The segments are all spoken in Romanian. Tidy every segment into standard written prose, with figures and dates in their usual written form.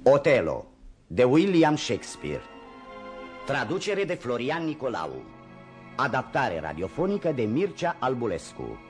Otelo, de William Shakespeare. Traducere de Florian Nicolau. Adaptare radiofonică de Mircea Albulescu.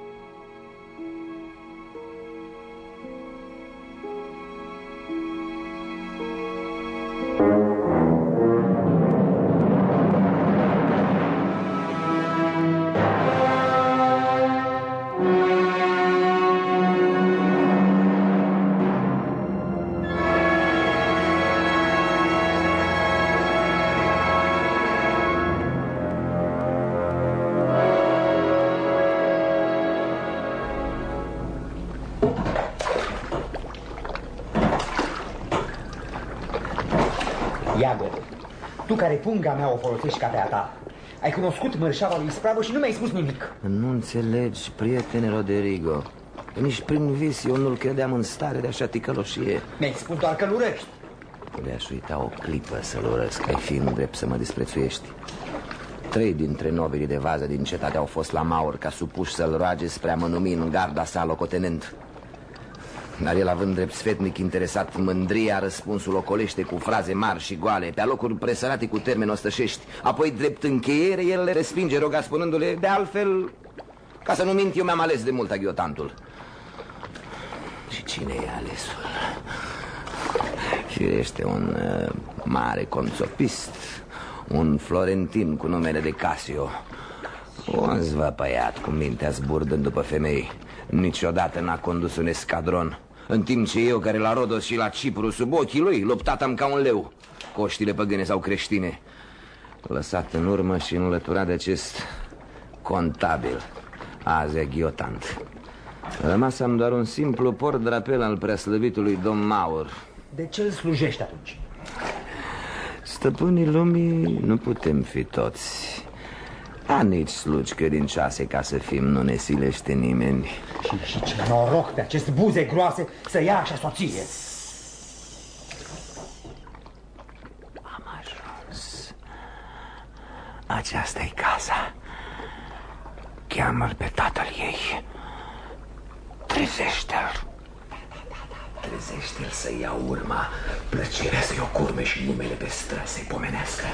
Iago, tu care punga mea o folosești ca pe a ta, ai cunoscut mărșava lui Ispravă și nu mi-ai spus nimic. Nu înțelegi, prietene Roderigo. Nici prin vis eu nu-l credeam în stare de așa ticăloșie. Mi-ai spus doar că-l urăști. Le-aș uita o clipă să-l urăsc, ai fi drept să mă disprețuiești. 3 dintre nobilii de vază din cetate au fost la Maur ca supuși să-l roage spre a mă numi în garda sa locotenent. Dar el, având drept sfetnic interesat mândria, răspunsul ocolește cu fraze mari și goale, pe alocuri presărate cu termeni ostășești. Apoi, drept încheiere, el le respinge roga spunându-le: de altfel, ca să nu mint, eu mi-am ales de mult aghiotantul. Și cine e alesul? Firește un mare conțopist, un florentin cu numele de Casio. Un zvăpăiat cu mintea zburdând după femei. Niciodată n-a condus un escadron, în timp ce eu, care la Rodos și la Cipru, sub ochii lui, luptat-am ca un leu, coștile păgâne sau creștine, lăsat în urmă și înlăturat de acest contabil, azi aghiotant. Rămasam doar un simplu port drapel al preaslăvitului domn Maur. De ce îl slujești atunci? Stăpânii lumii nu putem fi toți. A nici slugi credincioase ca să fim, nu ne silește nimeni. Și ce noroc pe acest buze groase să ia așa soție. Am ajuns. Aceasta-i casa. Cheamă-l pe tatăl ei. Trezește-l. Trezește-l să ia urma, plăcerea să-i o curme și numele pe străzi să-i pomenească.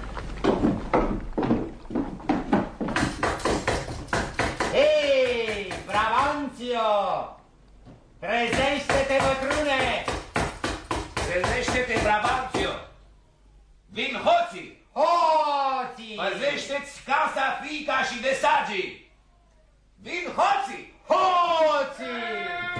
Hei, Brabanțio! Trezește-te, bătrâne! Trezește-te, Brabanțio! Vin hoții! Hoții! Păzește-ți casa, fiica și de sagii! Vin hoții! Hoții!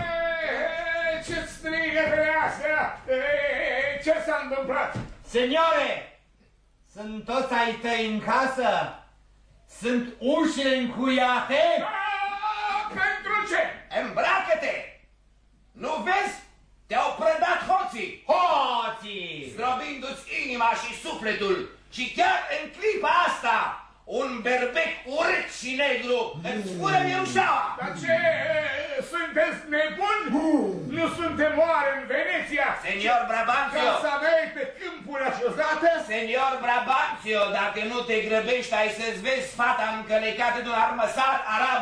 Ce strigătele astea? Ce s-a întâmplat? Seniore, sunt toți ai tăi în casă? Sunt ușile încuiate? Pentru ce? Îmbracă-te! Nu vezi? Te-au prădat hoții! Hoții! Zdrobindu-ți inima și sufletul. Și chiar în clipa asta, un berbec urât și negru îți spune-mi ușaua! Dar ce? Sunteți nebuni? Nu suntem oare în Veneția? Senior Brabanțio! Casa mea e pe câmpul așezată? Senior Brabanțio, dacă nu te grăbești, ai să-ți vezi fata încălecată de un armăsar arab.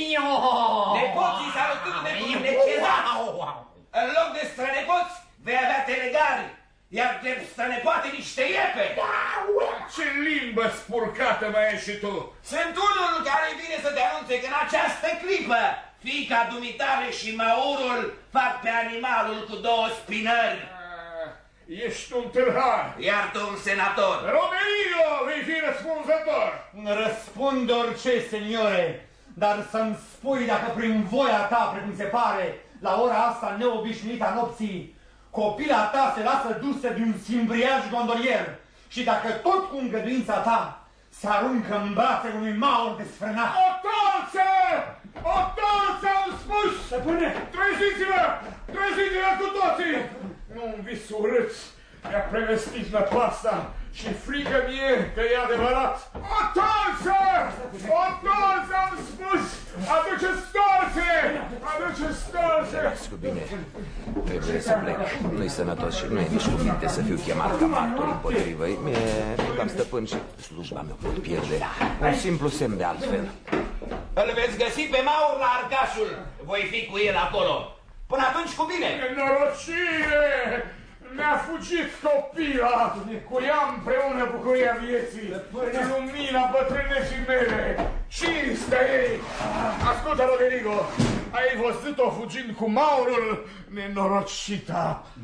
Nepoții salutându-ne cu necezat. În loc de strănepoți, vei avea telegari, iar de strănepoate niște iepe. Ce limbă spurcată mai ești și tu? Sunt unul care vine să te anunțe că în această clipă fiica dumitale și Maurul fac pe animalul cu 2 spinări. Ești un tâlhar. Iar tu un senator. Romerio, vei fi răspunzător. Răspund orice, seniore, dar să-mi spui dacă prin voia ta, precum se pare, la ora asta neobișnuită a nopții, copila ta se lasă dusă de un simbriaj gondolier și dacă tot cu îngăduința ta se aruncă în brațele unui Maur desfrânat. O tolță! O tolță, am spus! Stăpâne! Treziți-vă! Treziți-vă cu toții! Nu un vis urât mi-a prevestit năpasta și frică mie că e adevărat. O tolță! O tolță, am spus! Aduceți tolțe! Aduceți tolțe! Cu bine, trebuie să plec. Nu-i sănătos și nu e nici cu minte să fiu chemat ca martor împotrivă. Mi-am stăpân și slujba mea pot pierde. Un simplu semn de altfel. Îl veți găsi pe Maur la Arcașul. Voi fi cu el acolo. Până atunci, cu bine! Nenorocire! Mi-a fugit copila, cu ea împreună bucuria vieții, lumina bătrâneții mele, cinstea ei. Ascultă, Roderigo, ai văzut-o fugind cu Maurul, nenorocita?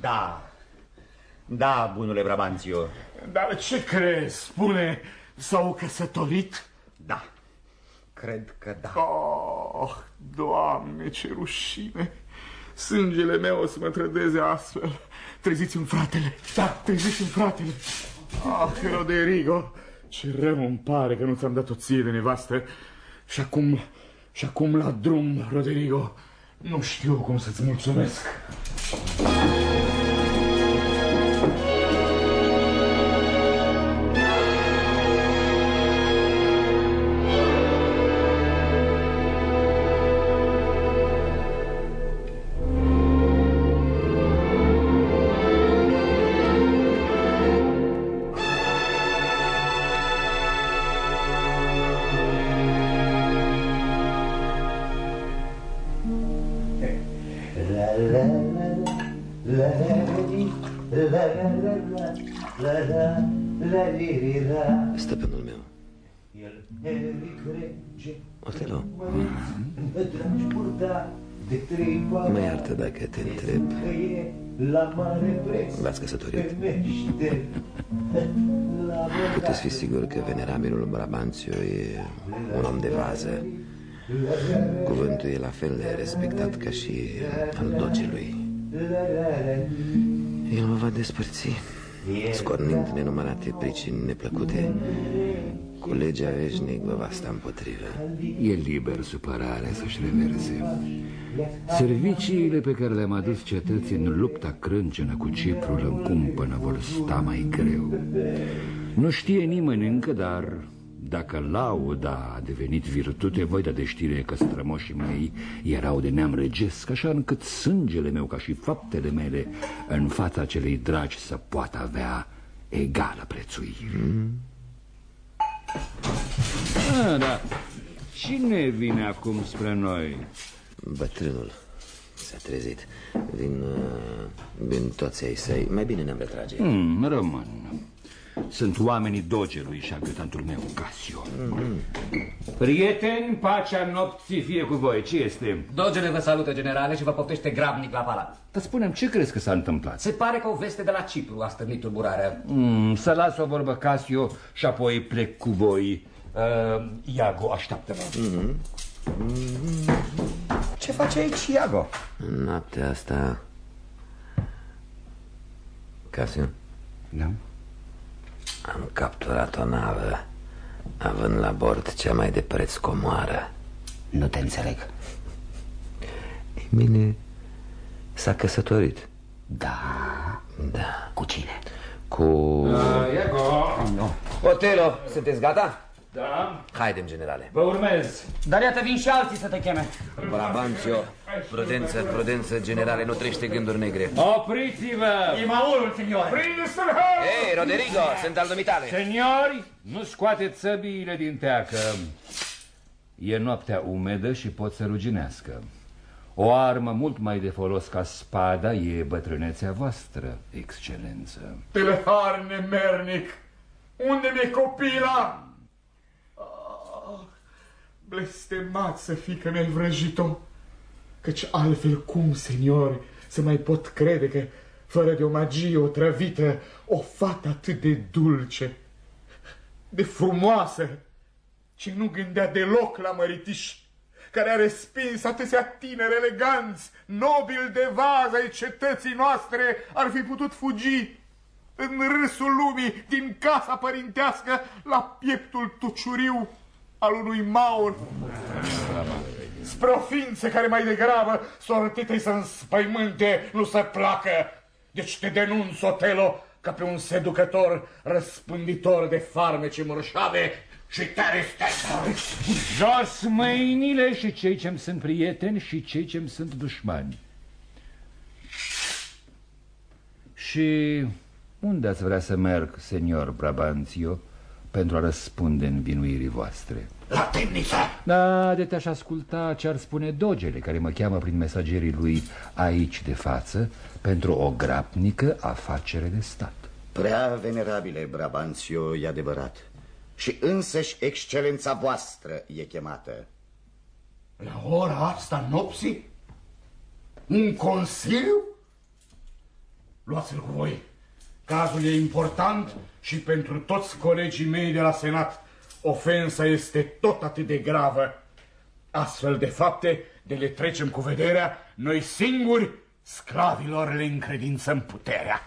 Da, bunule Brabanțio. Dar ce crezi? Spune, s-au căsătorit? Da, cred că da. Oh, Doamne, ce rușine! Sângele meu o să mă trădeze astfel. Treziți-mi fratele. Da, treziți-mi fratele. Ah, Roderigo, ce rău îmi pare că nu ți-am dat-o ție de nevastă. Și acum la drum, Roderigo. Nu știu cum să-ți mulțumesc. Stăpânul meu. Otelo, mă iartă dacă te întreb. V-ați căsătorit? Puteți fi sigur că venerabilul Brabanțio e un om de vază. Cuvântul e la fel de respectat ca și al dogelui. El mă va despărți, scornind nenumărate pricini neplăcute. Cu legea veșnic vă va sta împotrivă. E liber supărarea să-și reverse. Serviciile pe care le-am adus cetății în lupta crâncenă cu Ciprul în cumpănă vor sta mai greu. Nu știe nimeni încă, dar dacă lauda a devenit virtute, voi da de știre că strămoșii mei erau de neam regesc, așa încât sângele meu ca și faptele mele în fața celei dragi să poată avea egală prețuire. Da. Cine vine acum spre noi? Bătrânul s-a trezit. Vin toți ai săi. Mai bine ne-am retrage. Rămân. Sunt oamenii dogelui și adjutantul meu, Casio. Prieteni, pacea nopții fie cu voi. Ce este? Dogele vă salută, generale, și vă poftește grabnic la palat. Dar spune-mi, ce crezi că s-a întâmplat? Se pare că o veste de la Cipru a stârnit tulburarea. Să las o vorbă, Casio, și apoi plec cu voi. Iago, așteaptă-mă. Ce face aici, Iago? În noaptea asta, Casio, da? Am capturat o navă, având la bord cea mai de preț comoară. Nu te înțeleg. E bine, s-a căsătorit. Da. Cu cine? Cu... Iago. Otelo, sunteți gata? Da. Haidem, generale. Vă urmez. Dar iată vin și alții să te cheme. Brabanțio, prudență, generale, nu trește gânduri negre. Opriți-vă! E Maurul, signore. Prinde-să-l! Ei, Roderigo, sunt al dumitale. Seniori, nu scoateți săbiile din teacă. E noaptea umedă și pot să ruginească. O armă mult mai de folos ca spada e bătrânețea voastră, excelență. Telehar nemernic, unde mi-e copila? Blestemat să fii că mi-ai vrăjit-o, căci altfel cum, seniori, să mai pot crede că, fără de o magie otrăvită, o fată atât de dulce, de frumoasă, ce nu gândea deloc la măritiș, care a respins atâția tineri eleganți, nobili de vază ai cetății noastre, ar fi putut fugi în râsul lumii din casa părintească la pieptul tuciuriu al unui Maur, spre o ființă care mai degrabă sortitei să înspăimânte, nu să placă. Deci te denunț, Otelo, ca pe un seducător răspânditor de farmece mărșave și te arestez. Jos mâinile, și cei ce-mi sunt prieteni și cei ce-mi sunt dușmani. Și unde ați vrea să merg, senior Brabanțio, pentru a răspunde învinuirii voastre? la temniță. Da, de te-aș asculta ce ar spune dogele, care mă cheamă prin mesagerii lui aici de față pentru o grabnică afacere de stat. Prea venerabile, Brabanțio, e adevărat. Și însăși excelența voastră e chemată. La ora asta nopții? Un consiliu? Luați-l cu voi. Cazul e important și pentru toți colegii mei de la Senat ofensa este tot atât de gravă. Astfel de fapte de le trecem cu vederea, noi singuri sclavilor le încredințăm puterea.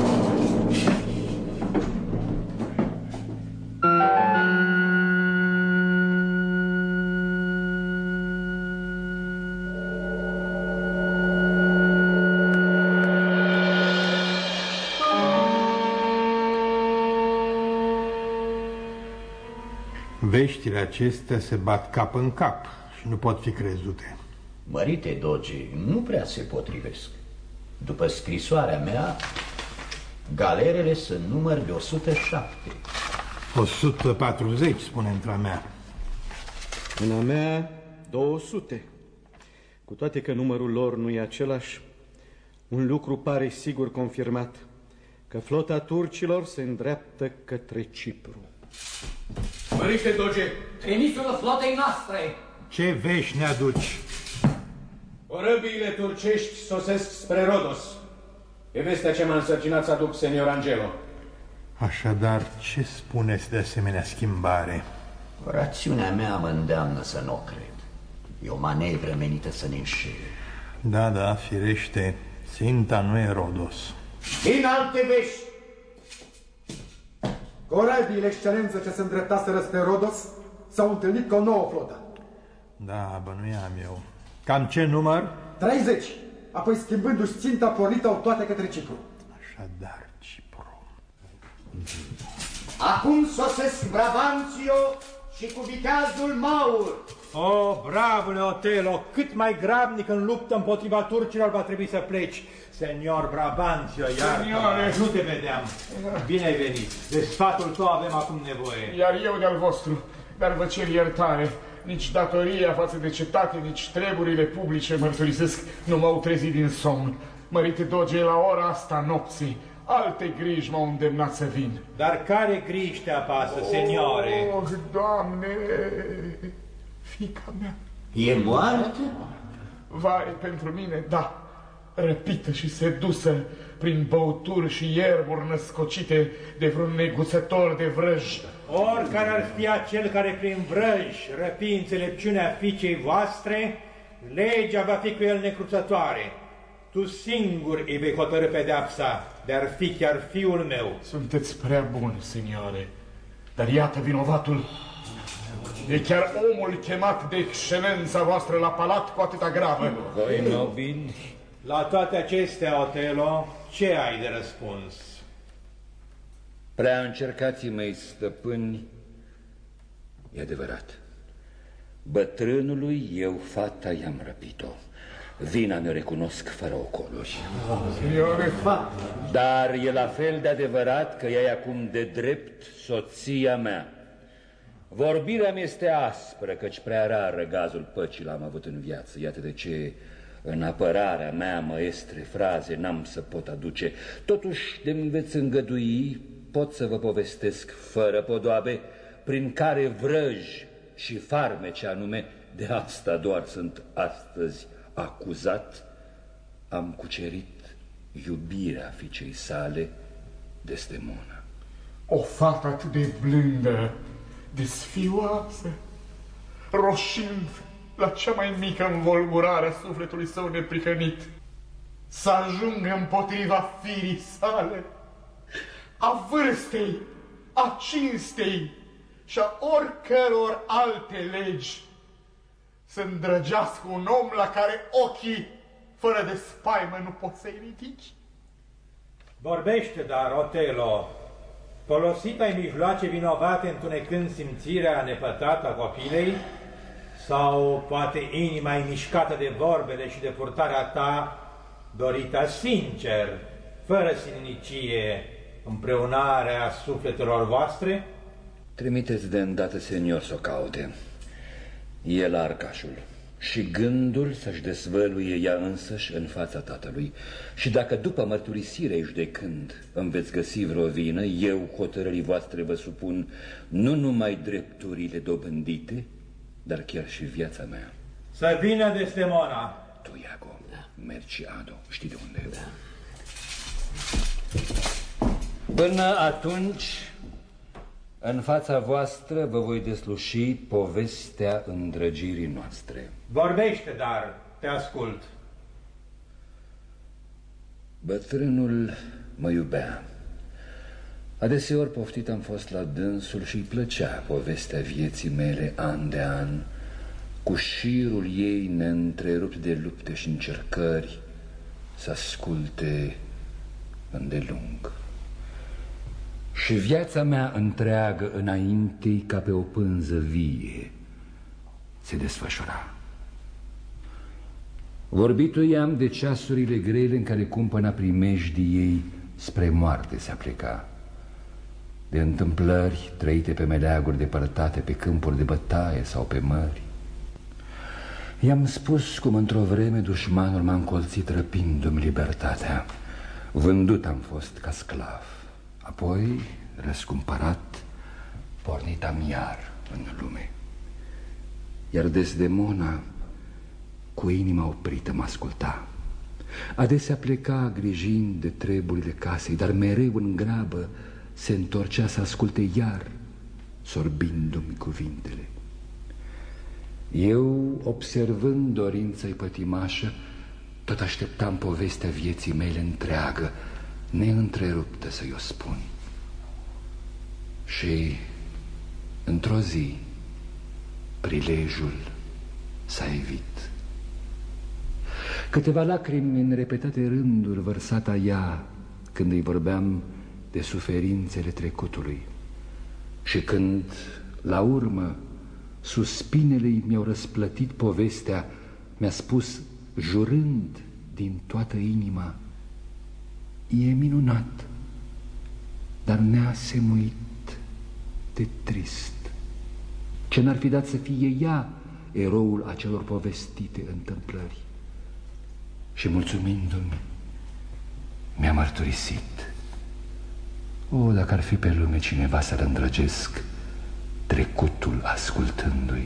Veștile acestea se bat cap în cap și nu pot fi crezute. Mărite dogi, nu prea se potrivesc. După scrisoarea mea, galerele sunt număr de 107. 140, spune între mea. În a mea 200. Cu toate că numărul lor nu e același, un lucru pare sigur confirmat, că flota turcilor se îndreaptă către Cipru. Mărite doge, Trimisul flotei noastre! Ce vești ne aduci? Orăbiile turcești sosesc spre Rodos. E vestea ce m-a însărcinat să aduc, senior Angelo. Așadar, ce spuneți de asemenea schimbare? Rațiunea mea mă îndeamnă să nu o cred. E o manevră menită să ne înșele. Da, da, firește, ținta nu e Rodos. Din alte vești! Corăbiile, excelență, ce se îndreptaseră spre Rodos s-au întâlnit cu o nouă flotă. Da, bănuiam eu. Cam ce număr? 30. Apoi, schimbându-și ținta, pornit-au toate către Cipru. Așadar, Cipru. Acum sosesc Brabanțio și cu viteazul Maur. Oh, bravule Otelo, cât mai grabnic în luptă împotriva turcilor va trebui să pleci. Senior Brabanțio, iartă, nu te vedeam. Bine ai venit. De sfatul tău avem acum nevoie. Iar eu de-al vostru, dar vă cer iertare. Nici datoria față de cetate, nici treburile publice, mărturisesc, nu m-au trezit din somn. Mărite doge, la ora asta nopții, alte griji m-au îndemnat să vin. Dar care griji te apasă, seniore? Oh, Doamne, fiica mea. E moartă? Vai, pentru mine, da. Răpită și sedusă prin băuturi și ierburi născocite de vreun neguțător de vrăj. Oricare ar fi acel care prin vrăj răpi înțelepciunea fiicei voastre, legea va fi cu el necruțătoare. Tu singur îi vei hotărî pedeapsa, de-ar fi chiar fiul meu. Sunteți prea buni, seniore, dar iată vinovatul. E chiar omul chemat de excelența voastră la palat cu atâta gravă. Voi nobili, la toate acestea, Otelo, ce ai de răspuns? Prea încercații mei stăpâni, e adevărat. Bătrânului eu fata i-am răpit-o. Vina mi-o recunosc fără ocoluri. Dar e la fel de adevărat că ea e acum de drept soția mea. Vorbirea mi este aspră, căci prea rar răgazul păcii l-am avut în viață. Iată de ce în apărarea mea măestre fraze n-am să pot aduce. Totuși de-mi veți îngădui, pot să vă povestesc fără podoabe, prin care vrăji și farmece anume, de asta doar sunt astăzi acuzat, am cucerit iubirea fiicei sale, Desdemona. O fată atât de blândă, de sfioasă, roșind la cea mai mică învolburare a sufletului său neprihănit, să ajungă împotriva firii sale, a vârstei, a cinstei și a oricăror alte legi, să îndrăgească un om la care ochii, fără de spaimă, nu pot să-i ridici. Vorbește, dar, Otelo, folosit ai mijloace vinovate întunecând simțirea nepătată a copilei? Sau poate inima mișcată de vorbele și de purtarea ta, dorită sincer, fără sininicie, împreunarea sufletelor voastre? Trimiteți de îndată, senior, să o caute. El arcașul și gândul să-și dezvăluie ea însăși în fața tatălui. Și dacă după mărturisire judecând îmi veți găsi vreo vină, eu hotărârii voastre vă supun nu numai drepturile dobândite, dar chiar și viața mea. Să vină Desdemona. Tu, Iago, mergi și adu, știi de unde e. Până atunci, în fața voastră vă voi desluși povestea îndrăgirii noastre. Vorbește, dar te ascult. Bătrânul mă iubea. Adeseori poftit am fost la dânsul și îi plăcea povestea vieții mele an de an, cu șirul ei neîntrerupt de lupte și încercări, să asculte îndelung. Și viața mea întreagă înainte, ca pe o pânză vie, se desfășura. Vorbit-o i-am de ceasurile grele în care cumpăna primejdii ei spre moarte se apleca, de întâmplări trăite pe meleaguri depărtate, pe câmpuri de bătaie sau pe mări. I-am spus cum într-o vreme dușmanul m-a încolțit răpindu-mi libertatea. Vândut am fost ca sclav, apoi, răscumpărat, pornit am iar în lume. Iar Desdemona, cu inima oprită, mă asculta. Adesea pleca grijind de treburile casei, dar mereu în grabă se întorcea să asculte iar, sorbindu-mi cuvintele. Eu, observând dorința-i pătimașă, tot așteptam povestea vieții mele întreagă, neîntreruptă să-i o spun. Și, într-o zi, prilejul s-a evit. Câteva lacrimi în repetate rânduri vărsata ea când îi vorbeam de suferințele trecutului. Și când, la urmă, suspinele mi-au răsplătit povestea, mi-a spus, jurând din toată inima, e minunat, dar neasemuit de trist. Ce n-ar fi dat să fie ea eroul acelor povestite întâmplări? Și mulțumindu-mi, mi-a mărturisit: o, dacă ar fi pe lume cineva să-l îndrăgesc, trecutul ascultându-i,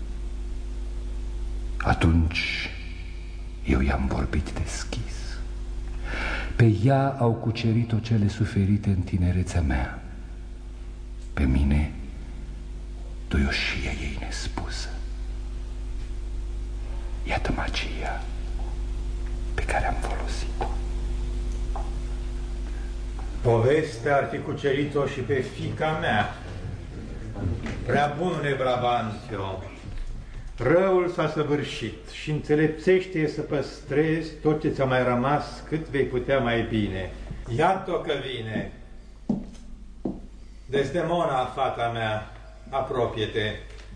atunci eu i-am vorbit deschis. Pe ea au cucerit-o cele suferite în tinerețea mea, pe mine duioșia ei nespusă. Iată magia pe care am folosit-o. Povestea ar fi cucerit-o și pe fiica mea. Prea bunule Brabantio, răul s-a săvârșit și înțelepțește să păstrezi tot ce ți-a mai rămas cât vei putea mai bine. Iată-o că vine. Desdemona, fata mea, apropie-te.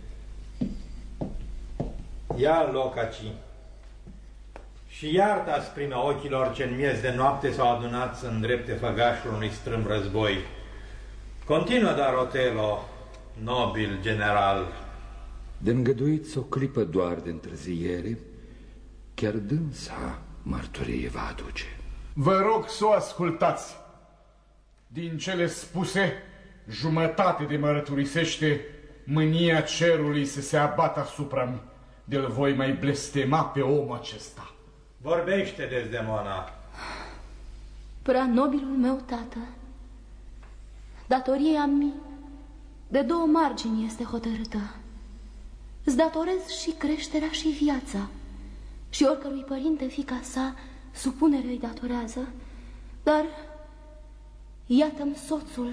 Ia loc aici și iartă asprimea ochilor ce în miez de noapte s-au adunat să îndrepte făgașul unui strâmb război. Continuă, dar, Otelo, nobil general. De îngăduiți o clipă doar de întârziere, chiar dânsa mărturie va aduce. Vă rog să o ascultați. Din cele spuse, jumătate de mărturisește mânia cerului să se abată asupra-mi, de-l voi mai blestema pe omul acesta. Vorbește, Desdemona. Prea nobilul meu tată, datoria mi de două margini este hotărâtă. Îți datorez și creșterea și viața, și oricărui părinte fiica sa supunere îi datorează, dar iată-mi soțul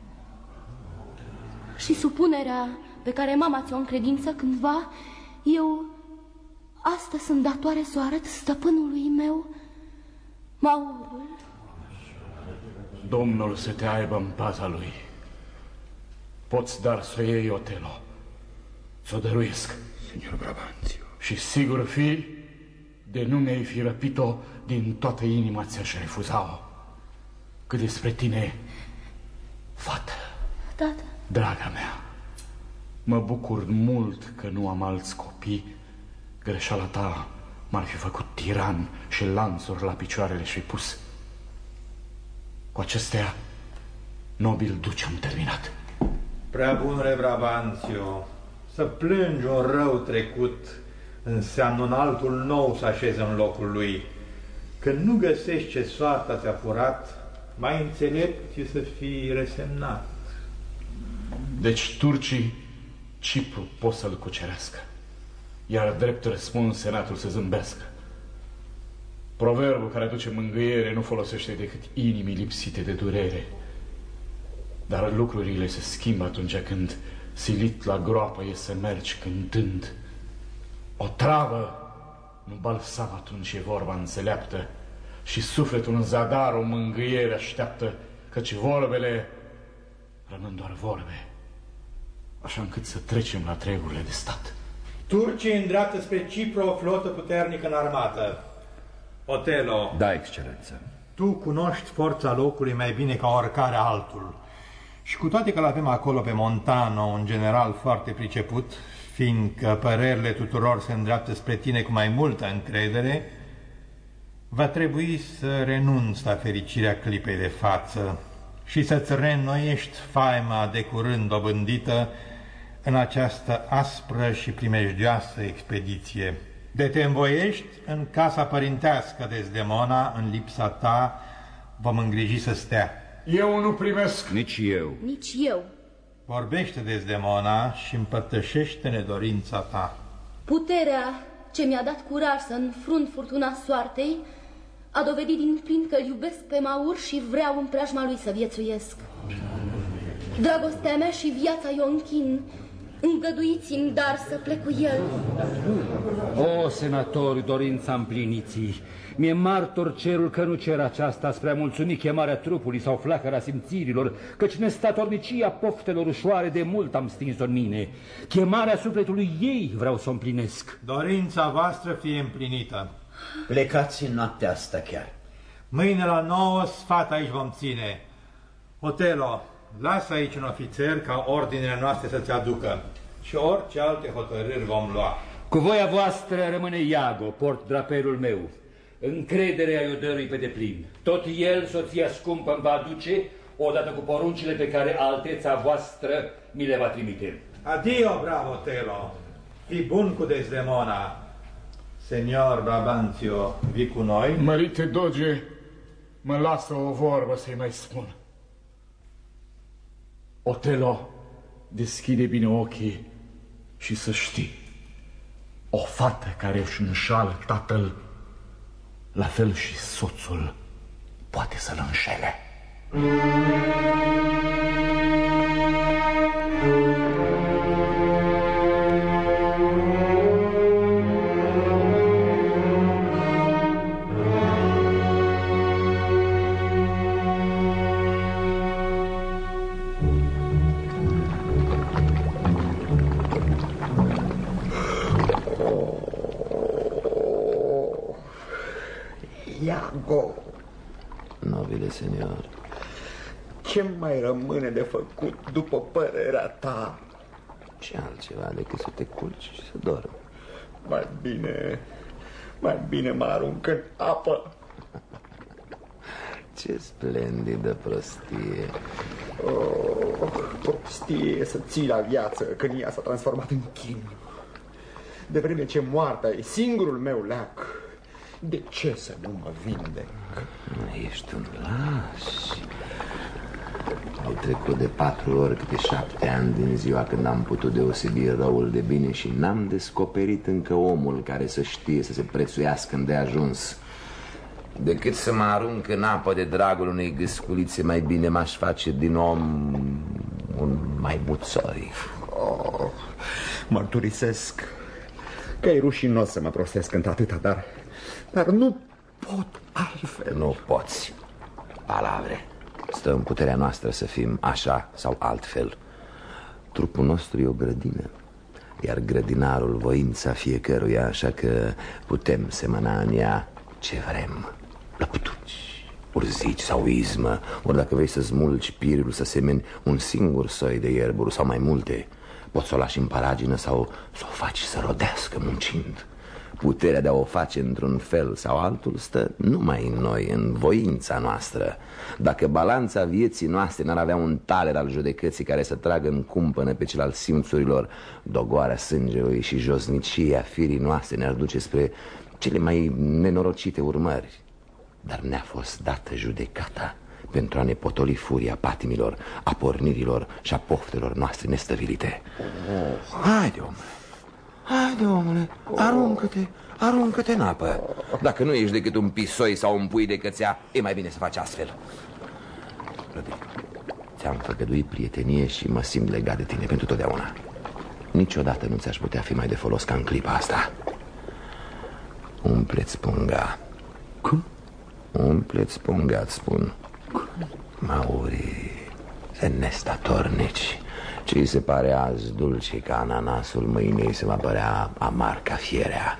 și supunerea pe care mama ți-o încredință cândva, eu astăzi sunt datoare să o arăt stăpânului meu, Maurul. Domnul să te aibă în paza lui. Poți dar să o iei, Otelo, să o dăruiesc. Signor Brabantio. Și sigur fi, de nu mi-ai fi răpit-o, din toată inima ți-aș refuza-o. Cât despre tine, fată, tată, draga mea, Mă bucur mult că nu am alți copii. Greșeala ta m-ar fi făcut tiran și lanțuri la picioarele și pus. Cu acestea, nobil duce, am terminat. Prea bunule Brabanțio, să plângi un rău trecut înseamnă un altul nou să așeze în locul lui. Când nu găsești ce soarta ți-a furat, mai înțelept e să fii resemnat. Deci turcii Cipru pot să-l cucerească, iar drept răspuns senatul să zâmbească. Proverbul care aduce mângâiere nu folosește decât inimii lipsite de durere. Dar lucrurile se schimbă atunci când, silit la groapă, e să mergi cântând. O travă, nu balsam atunci e vorba înțeleaptă, și sufletul în zadar o mângâiere așteaptă, căci vorbele rămân doar vorbe, așa încât să trecem la treburile de stat. Turcii îndreaptă spre Cipru o flotă puternică în armată. Otelo. Da, excelență. Tu cunoști forța locului mai bine ca oricare altul. Și cu toate că l-avem acolo pe Montano, un general foarte priceput, fiindcă părerile tuturor se îndreaptă spre tine cu mai multă încredere, va trebui să renunți la fericirea clipei de față și să-ți reînnoiești faima de curând dobândită în această aspră și primejdioasă expediție. De te învoiești în casa părintească Desdemona, în lipsa ta vom îngriji să stea. Eu nu primesc. Nici eu. Nici eu. Vorbește, Desdemona, și împărtășește-ne dorința ta. Puterea ce mi-a dat curaj să înfrunt furtuna soartei a dovedit din plin că îl iubesc pe Maur și vreau în preajma lui să viețuiesc. Dragostea mea și viața eu închin. Îngăduiți-mi, dar să plec cu el. O, senatori, dorința împliniții, mi-e martor cerul că nu cer aceasta spre a mulțumi chemarea trupului sau flacăra simțirilor, căci nestatornicia poftelor ușoare de mult am stins-o în mine. Chemarea sufletului ei vreau să o împlinesc. Dorința voastră fie împlinită. Plecați în noaptea asta chiar. Mâine la 9 sfat aici vom ține. Otelo, lasă aici un ofițer ca ordinele noastre să-ți aducă și orice alte hotărâri vom lua. Cu voia voastră rămâne Iago, port drapelul meu. Încrederea i-o dărui pe deplin. Tot el, soția scumpă, îmi va aduce, odată cu poruncile pe care alteța voastră mi le va trimite. Adio, bravo Otelo. Fii bun cu Desdemona. Senior Brabanțio, vii cu noi? Mărite doge, mă lasă o vorbă să-i mai spun. Otelo, deschide bine ochii și să știi, o fată care își înșală tatăl, la fel și soțul poate să-l înșele. Iago, nobile senior, ce mai rămâne de făcut după părerea ta? Ce altceva decât să te culci și să dormi. Mai bine mă arunc în apă. Ce splendidă prostie. Prostie să ții la viață când ea s-a transformat în chin. De vreme ce moartea e singurul meu leac, de ce să nu mă vindec? Ești un las. Au trecut de 4 ori câte 7 ani din ziua când am putut deosebi răul de bine și n-am descoperit încă omul care să știe să se prețuiască îndeajuns. Decât să mă arunc în apă de dragul unei gâsculițe, mai bine m-aș face din om un maimuțoi. Mărturisesc că e rușinos să mă prostesc într-atâta, dar nu pot altfel. Nu poți. Palavre. Stă în puterea noastră să fim așa sau altfel. Trupul nostru e o grădină, iar grădinarul voința fiecăruia, așa că putem semăna în ea ce vrem. Lăptuci, urzici sau izmă, ori dacă vrei să smulgi pirul să semeni un singur soi de ierburi sau mai multe, Poți să o lași în paragină sau să o faci să rodească muncind. Puterea de a o face într-un fel sau altul stă numai în noi, în voința noastră. Dacă balanța vieții noastre n-ar avea un taler al judecății care să tragă în cumpănă pe cel al simțurilor, dogoarea sângelui și josnicia firii noastre ne-ar duce spre cele mai nenorocite urmări. Dar ne-a fost dată judecata pentru a ne potoli furia patimilor, a pornirilor și a poftelor noastre nestăvilite. Haide, omule! Haide, omule, aruncă-te în apă. Dacă nu ești decât un pisoi sau un pui de cățea, e mai bine să faci astfel. Rodrigo, ți-am făgăduit prietenie și mă simt legat de tine pentru totdeauna. Niciodată nu ți-aș putea fi mai de folos ca în clipa asta. Umple-ți punga. Cum? Umple-ți punga, îți spun. Maurii se nestatornici. Ce îi se pare azi dulce ca ananasul, mâine îi se va părea amar ca fierea.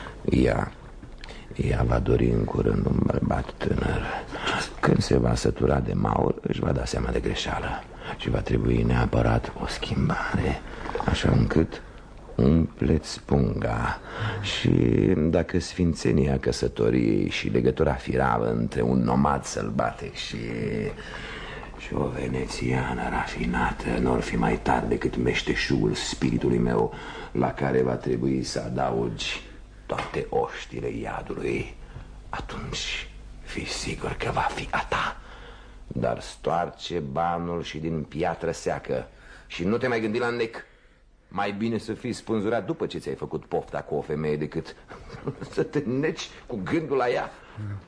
Ea va dori în curând un bărbat tânăr. Când se va sătura de Maur, își va da seama de greșeală și va trebui neapărat o schimbare, așa încât umple-ți punga. Și dacă sfințenia căsătoriei și legătura firavă între un nomad sălbatic și o venețiană rafinată n-or fi mai tari decât meșteșugul spiritului meu, la care va trebui să adaugi toate oștile iadului, atunci fii sigur că va fi a ta. Dar stoarce banul și din piatră seacă și nu te mai gândi la nec. Mai bine să fii spânzurat după ce ți-ai făcut pofta cu o femeie decât să te neci cu gândul la ea.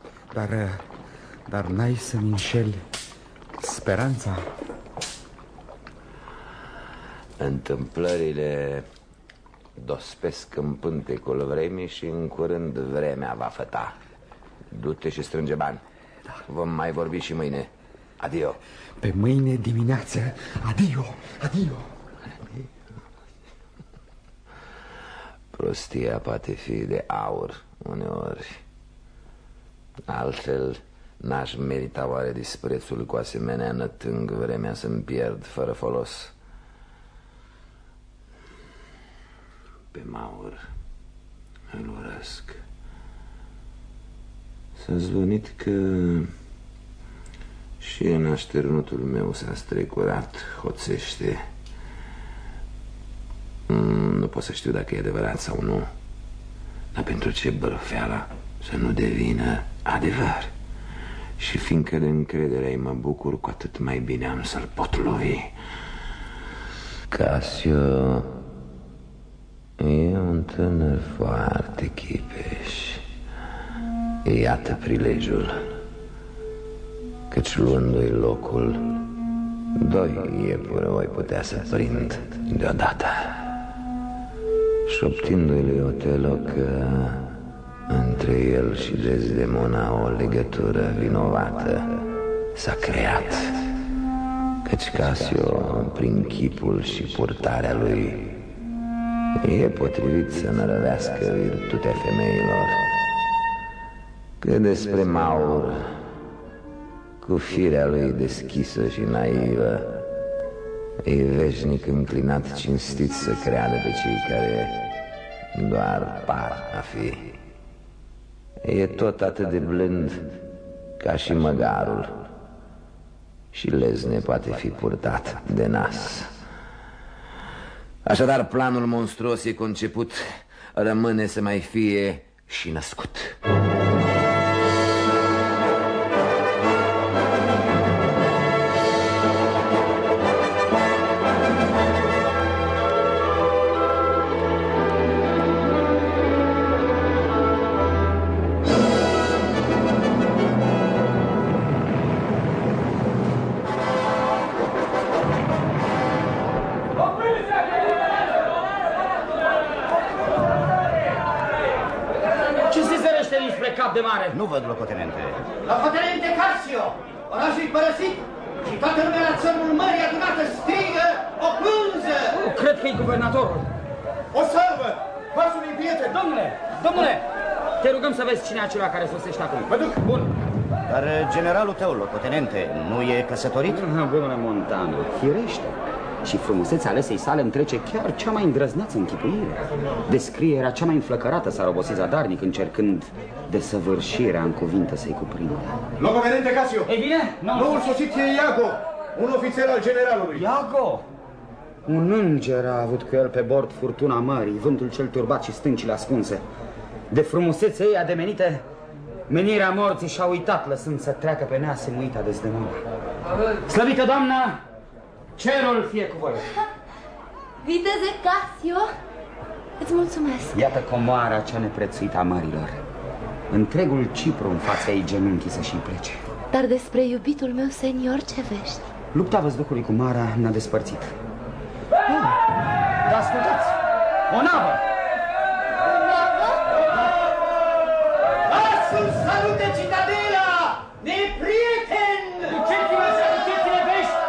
Dar n-ai să-mi înșeli speranța. Întâmplările dospesc în pântecul vremii și în curând vremea va făta. Du-te și strânge bani. Vom mai vorbi și mâine. Adio. Pe mâine dimineață. Adio. Prostia poate fi de aur uneori. Altfel n-aș merita oare disprețul cu asemenea nătâng vremea să-mi pierd fără folos. Pe Maur îl urăsc. S-a zvonit că și în așternutul meu s-a strecurat hoțește. Nu pot să știu dacă e adevărat sau nu, dar pentru ce bărfeala să nu devină adevăr? Și fiindcă de încredere mă bucur, cu atât mai bine am să-l pot lovi. Casio e un tânăr foarte chipeș. Iată prilejul, căci luându-i locul, doi iepuri voi putea să prind deodată. Șoptindu-i lui Otelo că între el și Desdemona o legătură vinovată s-a creat, căci Casio, prin chipul și purtarea lui, e potrivit să nărăvească virtutea femeilor. Că despre Maur, cu firea lui deschisă și naivă, e veșnic înclinat cinstit să creadă pe cei care doar par a fi. E tot atât de blând ca și măgarul și lezne poate fi purtat de nas. Așadar, planul monstruos e conceput, rămâne să mai fie și născut. Nu văd, locotenente. Locotenente Casio, orașul părăsit și toată lumea la țărmul mării adunată strigă o pânză. Cred că e guvernatorul. O salvă! Pasul unui prieten! Domnule, te rugăm să vezi cine e acela care sosește acum. Mă duc. Bun. Dar generalul tău, locotenente, nu e căsătorit? Bunule Montano, firește. Și frumusețea alesei sale îmi trece chiar cea mai îndrăznață închipuire. Descrierea cea mai înflăcărată s-a robosit zadarnic, încercând desăvârșirea în cuvinte să-i cuprindă. Locotenente Casio! Ei bine, noul sosit e Iago, un ofițer al generalului. Iago! Un înger a avut cu el pe bord furtuna mării, vântul cel turbat și stâncile ascunse. De frumusețea ei ademenite, menirea morții și-a uitat, lăsând să treacă pe neasemuita dezdemână. Slăvită doamnă, cerul fie cu voi. Viteze Casio, îți mulțumesc. Iată comoara cea neprețuită a mărilor. Întregul Cipru în fața ei genunchii să-și plece. Dar despre iubitul meu senior ce vești? Lupta văzduhului cu Mara ne-a despărțit. Dar ascultați! O navă! Sus, salute citadela! De prieten! Duceți-vă să aduceți-ne vești!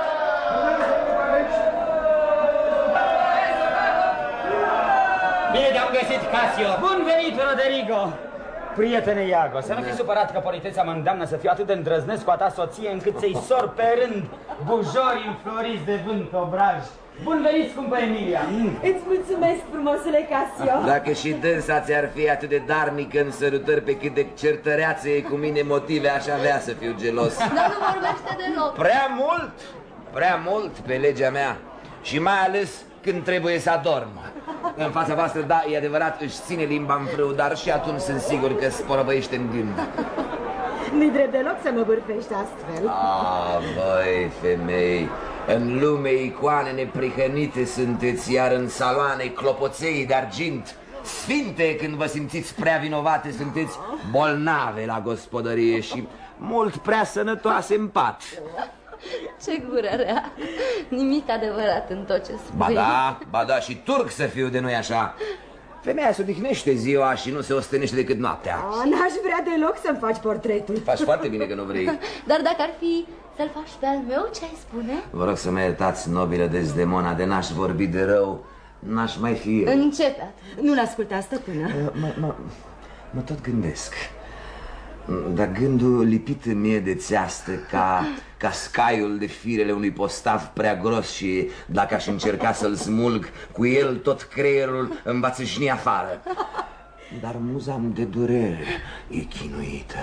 Bine te-am găsit, Casio! Bun venit, Roderigo! Prietene Iago, să nu fi supărat că politețea mă îndeamnă să fiu atât de îndrăznesc cu a ta soție încât să-i sor pe rând bujori înfloriți de vânt obraj. Bun venit, scumpă Emilia! Îți mulțumesc, frumosule Casio! Dacă și dânsa ți-ar fi atât de darnică în sărutări pe cât de certăreață e cu mine motive, aș avea să fiu gelos. Dar nu vorbește deloc. Prea mult pe legea mea. Și mai ales când trebuie să adorm. În fața voastră, da, e adevărat, își ține limba în frâu, dar și atunci sunt sigur că sporăvăiește în gând. Nu-i drept deloc să mă bârfești astfel. Băi, femei, în lume icoane neprihănite sunteți, iar în saloane clopoței de argint. Sfinte, când vă simțiți prea vinovate, sunteți bolnave la gospodărie și mult prea sănătoase în pat. Ce gură rea! Nimic adevărat în tot ce spui. Ba da, și turc să fiu de noi așa. Femeia se odihnește ziua și nu se ostenește decât noaptea. N-aș vrea deloc să-mi faci portretul. Faci foarte bine că nu vrei. Dar dacă ar fi să-l faci pe al meu, ce ai spune? Vă rog să mă iertați, nobilă Desdemona, de n-aș vorbi de rău, n-aș mai fi eu. Începe. Nu-l asculta, stăpână. Mă tot gândesc. Dar gândul lipit în mie de țeastă ca scaiul de firele unui postav prea gros și dacă aș încerca să-l smulg, cu el tot creierul îmi va țâșni afară. Dar muza-mi de durere e chinuită.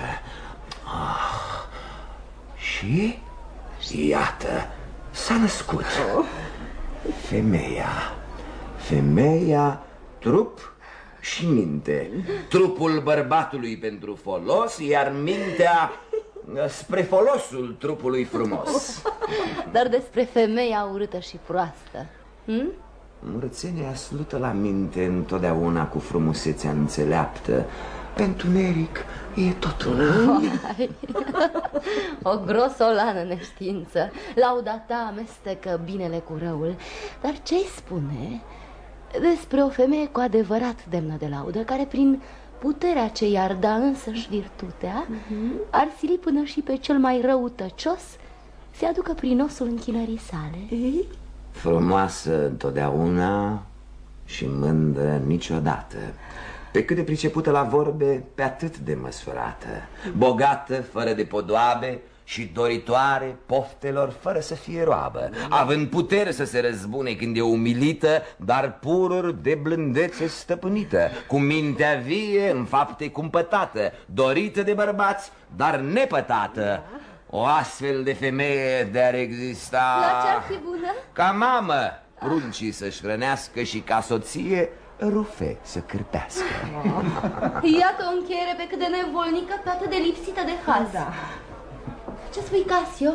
Și iată, s-a născut femeia, trup și minte. Trupul bărbatului pentru folos, iar mintea spre folosul trupului frumos. Dar despre femeia urâtă și proastă, Murățenia slută la minte întotdeauna cu frumusețea înțeleaptă. Pentru Neric e tot una. O grosolană neștiință. Lauda ta amestecă binele cu răul. Dar ce-i spune despre o femeie cu adevărat demnă de laudă, care prin puterea ce i-ar da însăși virtutea ar sili până și pe cel mai răutăcios se aducă prin osul închinării sale? Frumoasă întotdeauna și mândră niciodată. Pe cât de pricepută la vorbe, pe atât de măsurată. Bogată, fără de podoabe, și doritoare poftelor fără să fie roabă, având putere să se răzbune când e umilită, dar pururi de blândețe stăpânită, cu mintea vie în fapte cumpătată, dorită de bărbați, dar nepătată. O astfel de femeie de-ar exista... La ce-ar fi bună? Ca mamă, pruncii să-și hrănească și ca soție rufe să cârpească. Iată o încheiere pe cât de nevolnică, pe atât de lipsită de haz. Ce spui, Casio?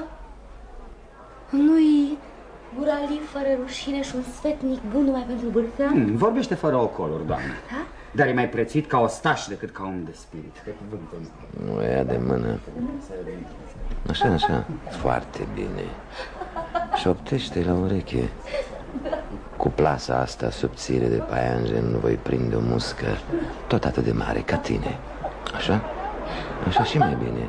Nu-i buraliv fără rușine și un sfetnic bun numai pentru bârfean? Vorbește fără ocoluri, doamne. Dar e mai prețuit ca ostaș decât ca om de spirit. Nu ia de mână. Așa, foarte bine. Șoptește la ureche. Cu plasa asta subțire de paianjen nu voi prinde o muscă tot atât de mare ca tine. Așa și mai bine.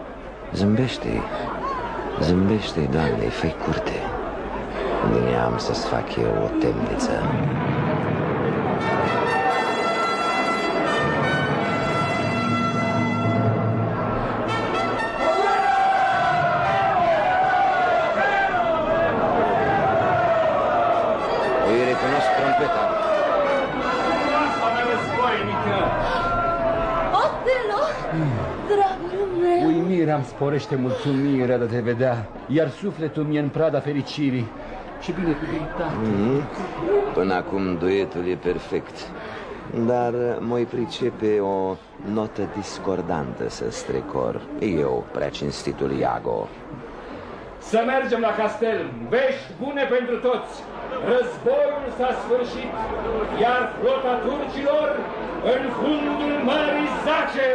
Zâmbește-i, Doamne, fă-i curte. Din ea am să-ți fac eu o temniță. mea-mi sporește mulțumirea de a te vedea, iar sufletul mie în prada fericirii. Și bine cu deitate. Până acum duetul e perfect, dar mă-i pricepe o notă discordantă să strecor. Eu, prea cinstitul Iago. Să mergem la castel, vești bune pentru toți. Războiul s-a sfârșit, iar flota turcilor în fundul mării zace.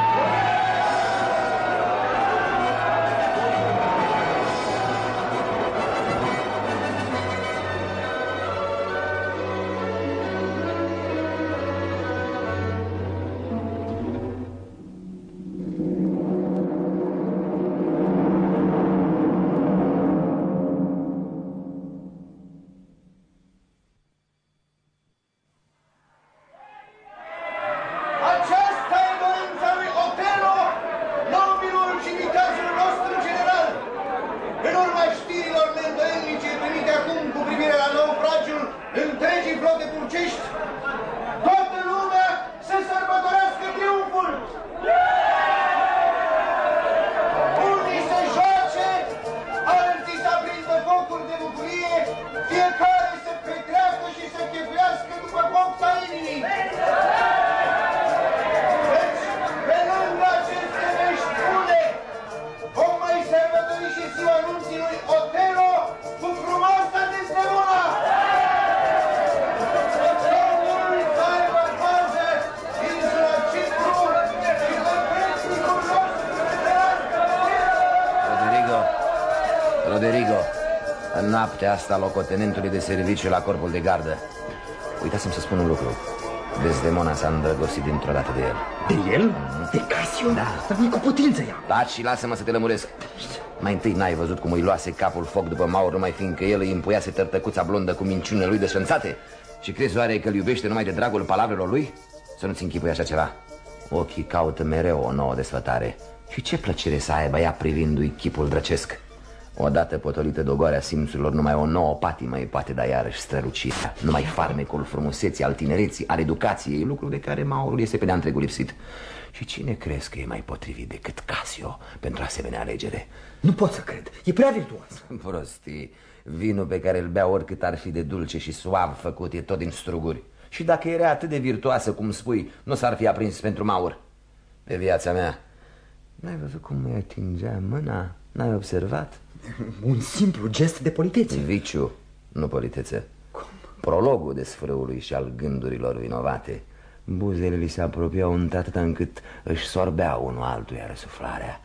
Roderigo, în noaptea asta locotenentului de serviciu la corpul de gardă. Uitasem să spun un lucru. Desdemona s-a îndrăgostit dintr-o dată de el. De el? De Casio? Da. Dar nu-i cu putință ea. Taci și lasă-mă să te lămuresc. Mai întâi n-ai văzut cum îi luase capul foc după Maur, numai fiindcă el îi împuiase tărtăcuța blondă cu minciunile lui desfănțate? Și crezi oare că îl iubește numai de dragul palavrelor lui? Să nu-ți închipui așa ceva. Ochii caută mereu o nouă desfătare. Și ce plăcere să aibă ea privindu-i chipul drăcesc. Odată potolită de ogoarea simțurilor, numai o nouă patimă îi poate da iarăși strălucirea. Numai farmecul frumuseții, al tinereții, al educației, lucru de care Maurul este pe de-a întregul lipsit. Și cine crezi că e mai potrivit decât Casio pentru asemenea alegere? Nu pot să cred, e prea virtuos. Prostii, vinul pe care îl bea oricât ar fi de dulce și suav făcut e tot din struguri. Și dacă era atât de virtuoasă cum spui, nu s-ar fi aprins pentru Maur. Pe viața mea, n-ai văzut cum îi atingea mâna? N-ai observat? Un simplu gest de politețe. Viciu, nu politețe. Cum? Prologul desfrâului și al gândurilor vinovate. Buzele li se apropiau într-atâta încât își sorbeau unul altuia răsuflarea.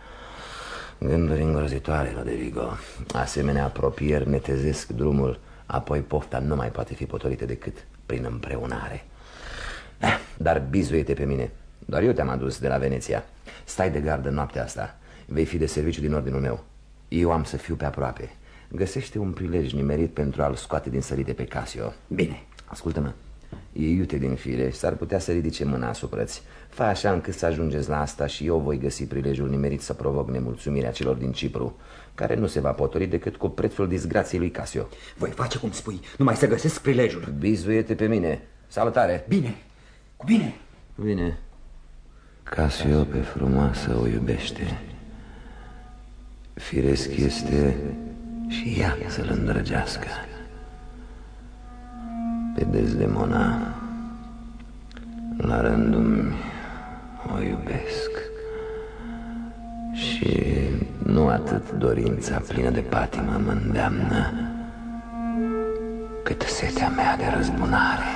Gânduri îngrozitoare, Roderigo. Asemenea apropieri netezesc drumul, apoi pofta nu mai poate fi potolită decât prin împreunare. Dar bizuie-te pe mine. Doar eu te-am adus de la Veneția. Stai de gardă noaptea asta. Vei fi de serviciu din ordinul meu. Eu am să fiu pe aproape. Găsește un prilej nimerit pentru a-l scoate din sărite pe Casio. Bine. Ascultă-mă. E iute din fire și s-ar putea să ridice mâna asupra-ți. Fă așa încât să ajungeți la asta și eu voi găsi prilejul nimerit să provoc nemulțumirea celor din Cipru, care nu se va potoli decât cu prețul disgrației lui Casio. Voi face cum spui, numai să găsesc prilejul. Bizuie-te pe mine. Salutare. Bine, cu bine. Bine. Casio pe frumoasă o iubește. Firesc este și ea să-l îndrăgească. Pe Desdemona, la rândul o iubesc. Și nu atât dorința plină de patimă mă îndeamnă, cât setea mea de răzbunare.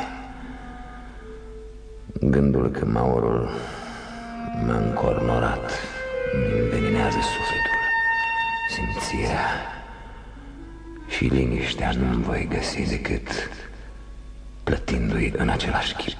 Gândul că Maurul m-a încornorat îmi înveninează sufletul. Simțirea și liniștea nu-mi voi găsi decât plătindu-i în același chip.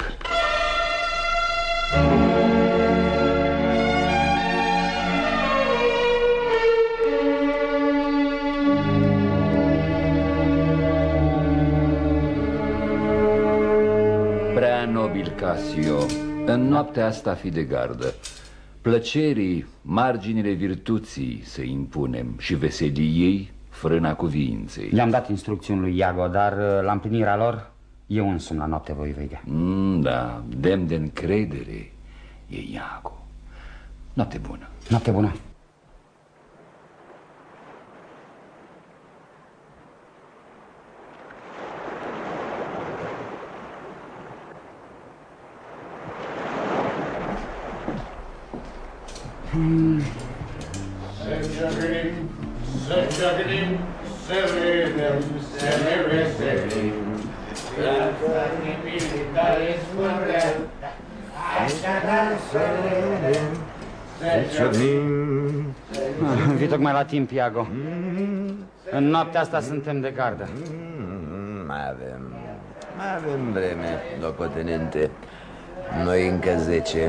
Prea nobil Casio, în noaptea asta fi de gardă. Plăcerii, marginile virtuții să impunem și veseliei frâna cuviinței. Le-am dat instrucțiuni lui Iago, dar la împlinirea lor eu însumi la noapte voi vegea. Da, demn de încredere e Iago. Noapte bună. Noapte bună. Să ciocnim, să vedem, să ne veselim. Viața militare scurtă, așadar să vedem, să ciocnim. Vii tocmai la timp, Iago. În noaptea asta suntem de gardă. Mai avem vreme, locotenente. Noi încă 10.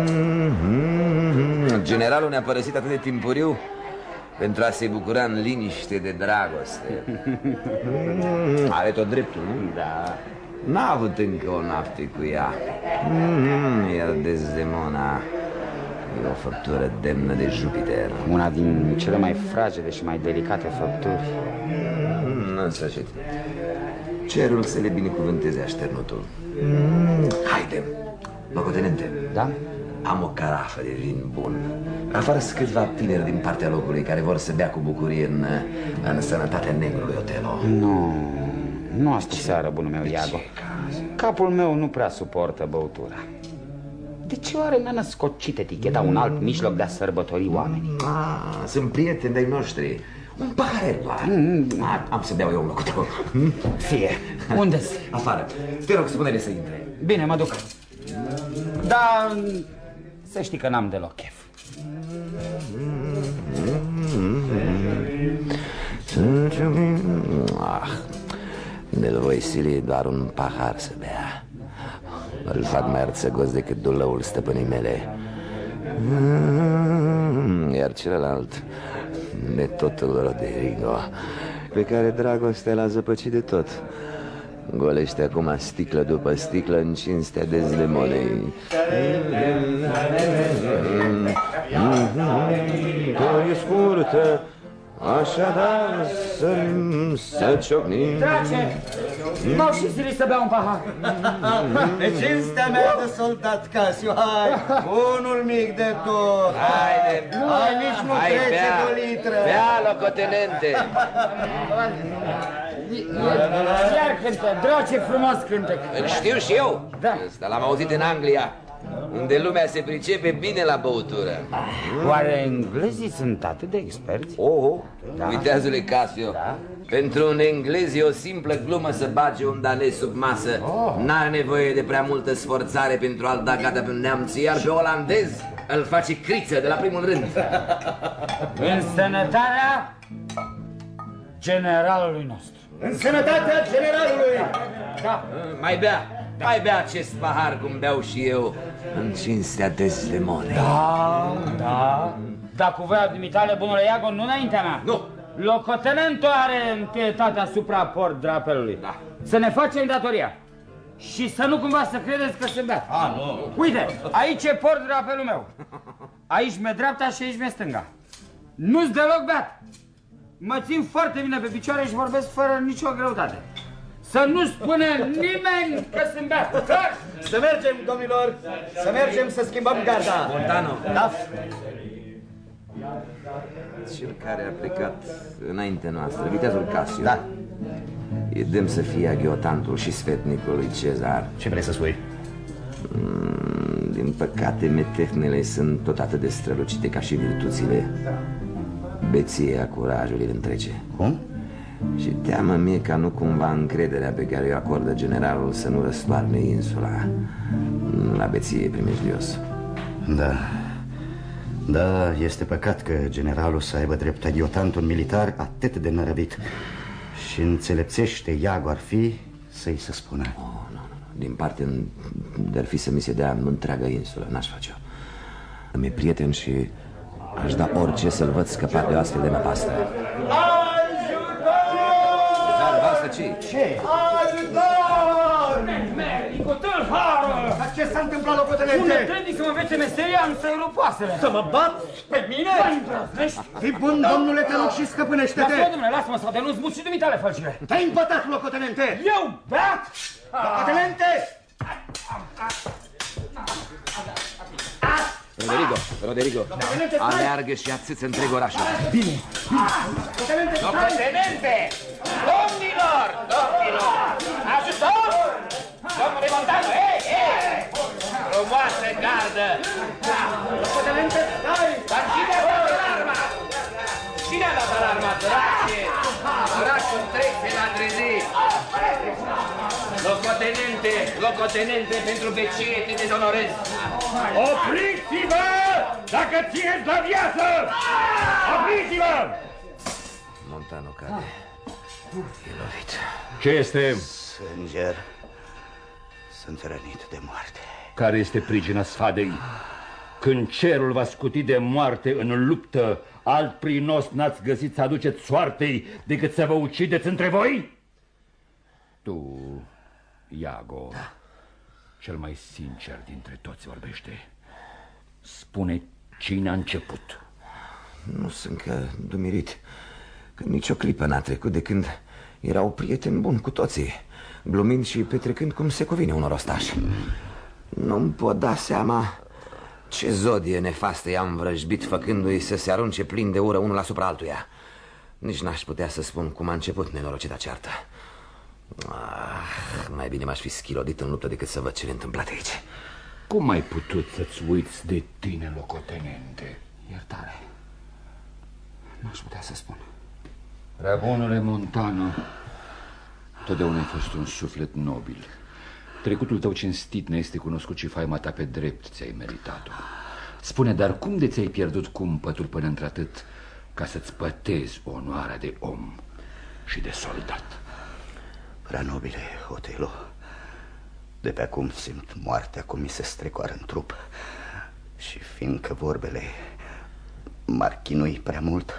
Generalul ne-a părăsit atât de timpuriu pentru a se bucura în liniște de dragoste. Are tot dreptul, nu? Da. N-a avut încă o noapte cu ea. Iar Desdemona e o făptură demnă de Jupiter. Una din cele mai fragile și mai delicate făpturi. În sfârșit, cerul să le binecuvânteze așternutul. Haide, locotenente. Da? Am o carafă de vin bun. Afară sunt câțiva tineri din partea locului care vor să bea cu bucurie în sănătatea negrului Otelo. Nu asta seară, bunul meu, Iago. Capul meu nu prea suportă băutura. De ce oare mi-a născocit eticheta un alt mijloc de a sărbători oamenii? Sunt prieteni de-ai noștri. Un paharel doar. Am să beau eu un loc cu tău. Fie. Unde-s? Afară. Te rog, spune-le să intre. Bine, mă duc. Dar să știi că n-am deloc chef. Ne-l voi sili doar un pahar să bea. Îl fac mai arțăgos decât dulăul stăpânii mele. Iar celălalt, metotul Roderigo, pe care dragostea l-a zăpăcit de tot, golește acum sticlă după sticlă în cinstea Desdemonei. E scurtă, așadar să ciocnim. Drace, m-au și silit să bea un pahar. De cinstea mea de soldat Casio, hai, unul mic de tot. Haide, hai, nici nu trece de o litră. Bea, locotenente. Iar cântă, Drace, frumos cântec. Îl știu și eu. Da. Ăsta l-am auzit în Anglia, unde lumea se pricepe bine la băutură. Oare englezii sunt atât de experți? Da. Uitează-le, Casio. Da. Pentru un englez e o simplă glumă să bage un danez sub masă. N-are nevoie de prea multă sforțare pentru a-l da gata pe un neamț, iar pe olandez îl face criță de la primul rând. În sănătatea generalului nostru. În sănătatea generalului! Da. Mai bea acest pahar cum beau și eu, în cinstea Desdemonei. Da. Dar cu voia dumitale, bunule Iago, nu înaintea mea. Nu. Locotenentul are întâietate asupra port drapelului. Da. Să ne facem datoria. Și să nu cumva să credeți că sunt beat. Nu. Uite, aici e port drapelul meu. Aici mi-e dreapta și aici mi-e stânga. Nu-s deloc beat. Mă țin foarte bine pe picioare și vorbesc fără nicio greutate. Să nu spune nimeni că sunt beat. Să mergem, domnilor, să mergem să schimbăm garda. Montano. Da. Cel care a plecat înaintea noastră, viteazul Casio. Da. E demn să fie aghiotantul și sfetnicul lui Cezar. Ce vrei să spui? Din păcate, metehnele sunt tot atât de strălucite ca și virtuțile. Beția curajului îl întrece. Cum? Și teamă mie ca nu cumva încrederea pe care o acordă generalul să nu răstoarne insula la beție primejdios. Da, este păcat că generalul să aibă drept aghiotant un militar atât de nărăvit. Și înțelepțește Iago ar fi să-i se spună. Nu. Din parte de-ar fi să mi se dea întreaga insulă, n-aș face-o. Mi-e prieten și aș da orice să-l văd scăpat de o astfel de năpastă. Ce? Ajutor! Cu tâlharul! Dar ce s-a întâmplat, locotenente? Cum trebuie să mă învețe meseria în sărupoasele? Să mă bat? Pe mine? Fii bun, domnule, te rog și scăpânește-te! Lasă-mă, domnule, lasă-mă să te nu-ți și dumitale fălcile! Te-ai împătat, locotenente! Eu beat? Locotenente! Roderigo, aleargă și ațâță întreg orașul. Bine! Locotenente! Domnilor! Ajutor! Domnule Montano, Frumoasă gardă! Locotenente, stai! Dar cine a dat alarma? Cine a dat alarma, drace? Dracu trece la trezit! Locotenente, pentru vecie te dezonorez! Opriți-vă! Dacă țineți la viață! Opriți-vă! Montano cade. E lovit. Ce este? Sânger. Sunt rănit de moarte. Care este pricina sfadei? Când cerul va scuti de moarte în luptă, alt prinos n-ați găsit să aduceți soartei decât să vă ucideți între voi? Tu, Iago, cel mai sincer dintre toți vorbește. Spune cine a început. Nu sunt că dumirit, că nicio clipă n-a trecut de când erau prieteni buni cu toții, glumind și petrecând cum se cuvine unor ostași. Nu-mi pot da seama ce zodie nefastă i-am vrăjbit, făcându-i să se arunce plin de ură unul asupra altuia. Nici n-aș putea să spun cum a început nenorocita ceartă. Mai bine m-aș fi schilodit în luptă decât să văd ce ne întâmplat aici. Cum ai putut să-ți uiți de tine, locotenente? Iertare. Nu-aș putea să spun. Prea bunule Montano, totdeauna ai fost un suflet nobil. Trecutul tău cinstit ne este cunoscut și faima ta pe drept ți-ai meritat-o. Spune, dar cum de ți-ai pierdut cumpătul până într-atât ca să-ți pătezi onoarea de om și de soldat? Prea nobile, Otelo, de pe acum simt moartea cum mi se strecoară în trup. Și fiindcă vorbele m-ar chinui prea mult,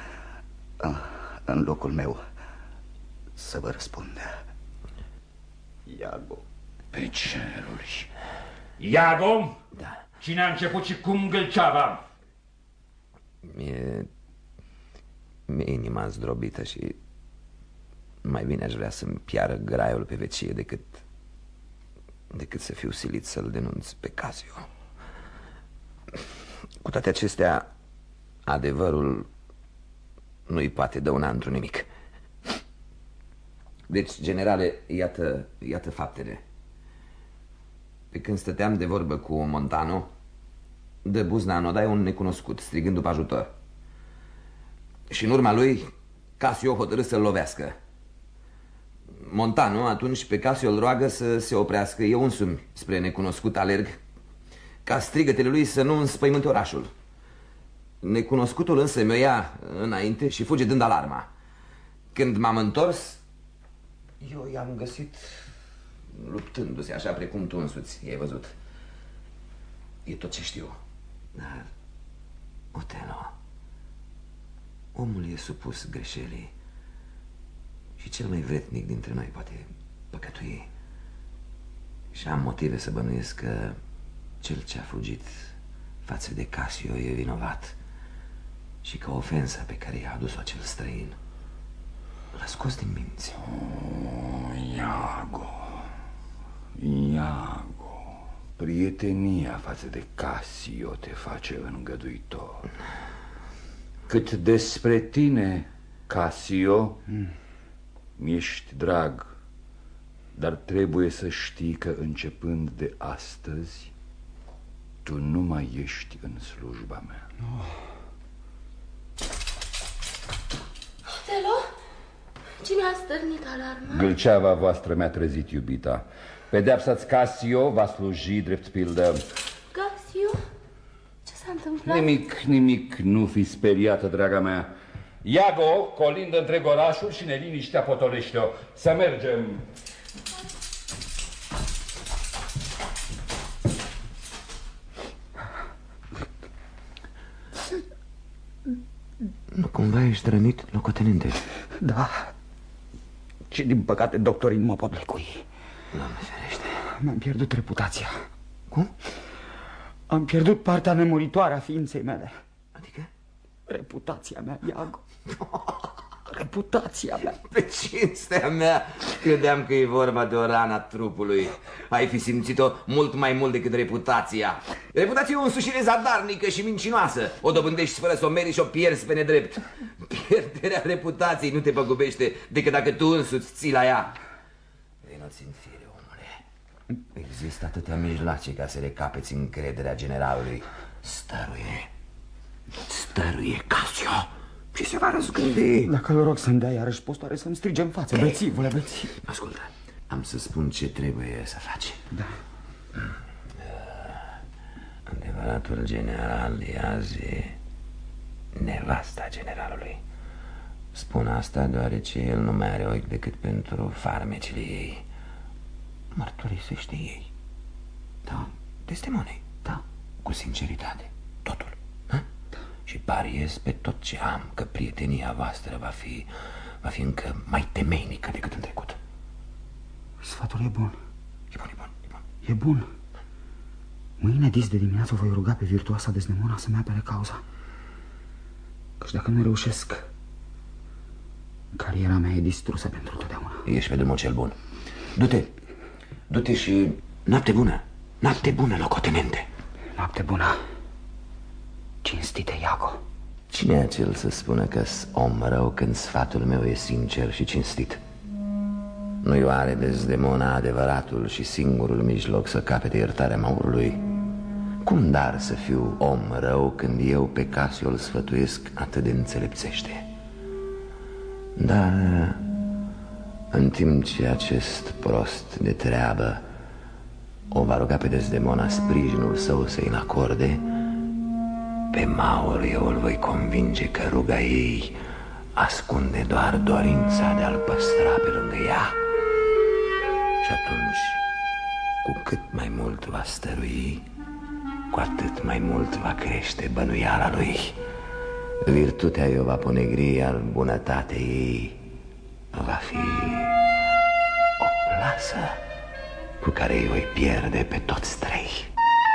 în locul meu să vă răspund. Iago. Pe ceruri. Iago? Da. Cine a început și cum gâlceava? Mi-e inima zdrobită și mai bine aș vrea să-mi piară graiul pe vecie decât să fiu silit să-l denunț pe Casio. Cu toate acestea, adevărul nu-i poate dăuna într-un nimic. Deci, generale, iată faptele. Pe când stăteam de vorbă cu Montano, de buzna în odaie un necunoscut, strigând după ajutor. Și în urma lui, Casio hotărâ să-l lovească. Montano atunci pe Casio îl roagă să se oprească. Eu însumi spre necunoscut alerg, ca strigătele lui să nu înspăimânte orașul. Necunoscutul însă mi-o ia înainte și fuge dând alarma. Când m-am întors, eu i-am găsit luptându-se așa precum tu însuți i-ai văzut. E tot ce știu. Dar, Otelo, omul e supus greșelii și cel mai vretnic dintre noi poate păcătui. Și am motive să bănuiesc că cel ce a fugit față de Casio e vinovat și că ofensa pe care i-a adus-o acel străin l-a scos din minți. Iago, prietenia față de Casio te face îngăduitor. Cât despre tine, Casio, mi-ești drag, dar trebuie să știi că începând de astăzi tu nu mai ești în slujba mea. Otelo? Cine a stârnit alarma? Gâlceava voastră mi-a trezit iubita. Pedeapsa-ți Casio va sluji drept pildă. Casio? Ce s-a întâmplat? Nimic, nu fi speriată, draga mea. Iago colindă întreg orașul și neliniștea potolește-o. Să mergem. Nu cumva ești rănit, locotenente? Da. Și din păcate doctorii nu mă pot lecui. Doamne ferește. Mi-am pierdut reputația. Cum? Am pierdut partea nemuritoare a ființei mele. Adică? Reputația mea, Iago. Reputația mea. Pe cinstea mea, credeam că e vorba de o rană a trupului. Ai fi simțit-o mult mai mult decât reputația. Reputația e o însușire zadarnică și mincinoasă. O dobândești fără să o meriți și o pierzi pe nedrept. Pierderea reputației nu te păgubește decât dacă tu însuți ții la ea. Vino-ți în fire, omule. Există atâtea mijloace ca să recapeți încrederea generalului. Stăruie, Casio, și se va răzgândi. Dacă îl rog să-mi dea iarăși postoare să-mi strige în față. Bețivule, bețiv. Ascultă, am să spun ce trebuie să faci. Da. Adevăratul general e azi nevasta generalului. Spun asta deoarece el nu mai are ochi decât pentru farmecile ei. Mărturisește ei. Da. Desdemonei. Da. Cu sinceritate. Totul. Da. Și pariez pe tot ce am că prietenia voastră va fi încă mai temeinică decât în trecut. Sfatul e bun. E bun, e bun, e bun. E bun. Mâine dis de dimineață o voi ruga pe virtuoasa Desdemona să-mi apere cauza. Căci dacă nu reușesc, cariera mea e distrusă pentru totdeauna. Ești pe drumul cel bun. Du-te. Du-te și noapte bună. Noapte bună, locotenente. Noapte bună, cinstite Iago. Cine e acel să spună că-s om rău când sfatul meu e sincer și cinstit? Nu-i oare Desdemona adevăratul și singurul mijloc să capete iertarea maurului? Cum dar să fiu om rău când eu pe Casio îl sfătuiesc atât de înțelepțește? Dar în timp ce acest prost de treabă o va ruga pe Desdemona sprijinul său să-i acorde, pe Maur eu îl voi convinge că ruga ei ascunde doar dorința de a-l păstra pe lângă ea. Și atunci, cu cât mai mult va stărui, cu atât mai mult va crește bănuiala lui. Virtutea ei o va ponegri, iar bunătatea ei va fi o plasă cu care îi voi pierde pe toți trei.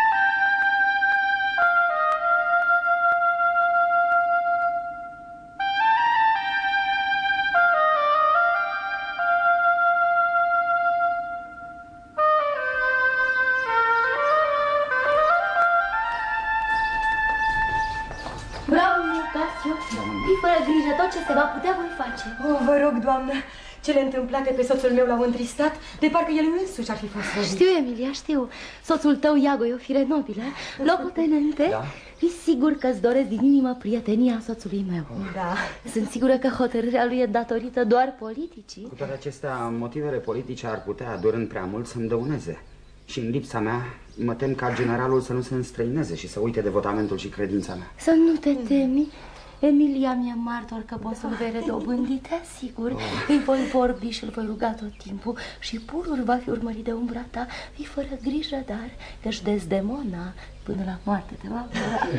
Fără grijă, tot ce se va putea voi face. Oh, vă rog, doamnă, cele întâmplate pe soțul meu l-au întristat, de parcă el însuși ar fi fost răbit. Știu, Emilia, știu. Soțul tău, Iago, e o fire nobilă. Locotenente, da? Fii sigur că-ți doresc din inimă prietenia soțului meu. Da. Sunt sigură că hotărârea lui e datorită doar politicii. Cu toate acestea, motivele politice ar putea, durând prea mult, să-mi dăuneze. Și în lipsa mea, mă tem ca generalul să nu se înstrăineze și să uite devotamentul și credința mea. Să nu te temi. Emilia mi-e martor că poți să-l vei redobândi, te asigur. Îi voi vorbi și îl voi ruga tot timpul și purul va fi urmărit de umbra ta. Fii fără grijă, dar că-și Desdemona până la moarte te va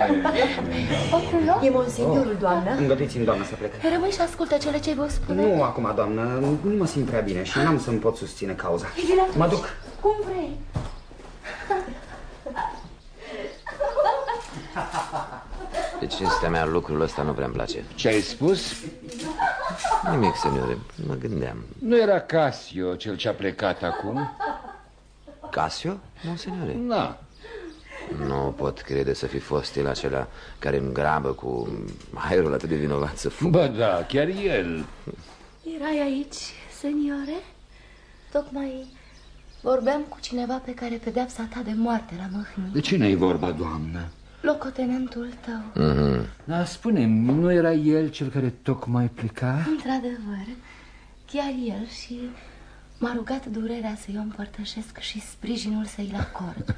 E monseniorul, doamnă. Îngăduiți-mi, doamnă, să plec. Rămâi și ascultă cele ce vă spune. Nu acum, doamnă, nu mă simt prea bine și n-am să-mi pot susține cauza. Mă duc. Cum vrei. De cinstea mea, lucrul ăsta nu prea-mi place. Ce ai spus? Nimic, seniore, mă gândeam. Nu era Casio cel ce-a plecat acum? Casio, monseniore? Da. Nu pot crede să fi fost el acela care în grabă cu aerul atât de vinovat să fugă. Bă, da, chiar el. Erai aici, seniore? Tocmai vorbeam cu cineva pe care pedeapsa ta de moarte l-a măhnit. De cine e vorba, doamnă? Locotenentul tău. Da, spune-mi, nu era el cel care tocmai pleca? Într-adevăr, chiar el, și m-a rugat durerea să-i o împărtășesc și sprijinul să-i-l acord.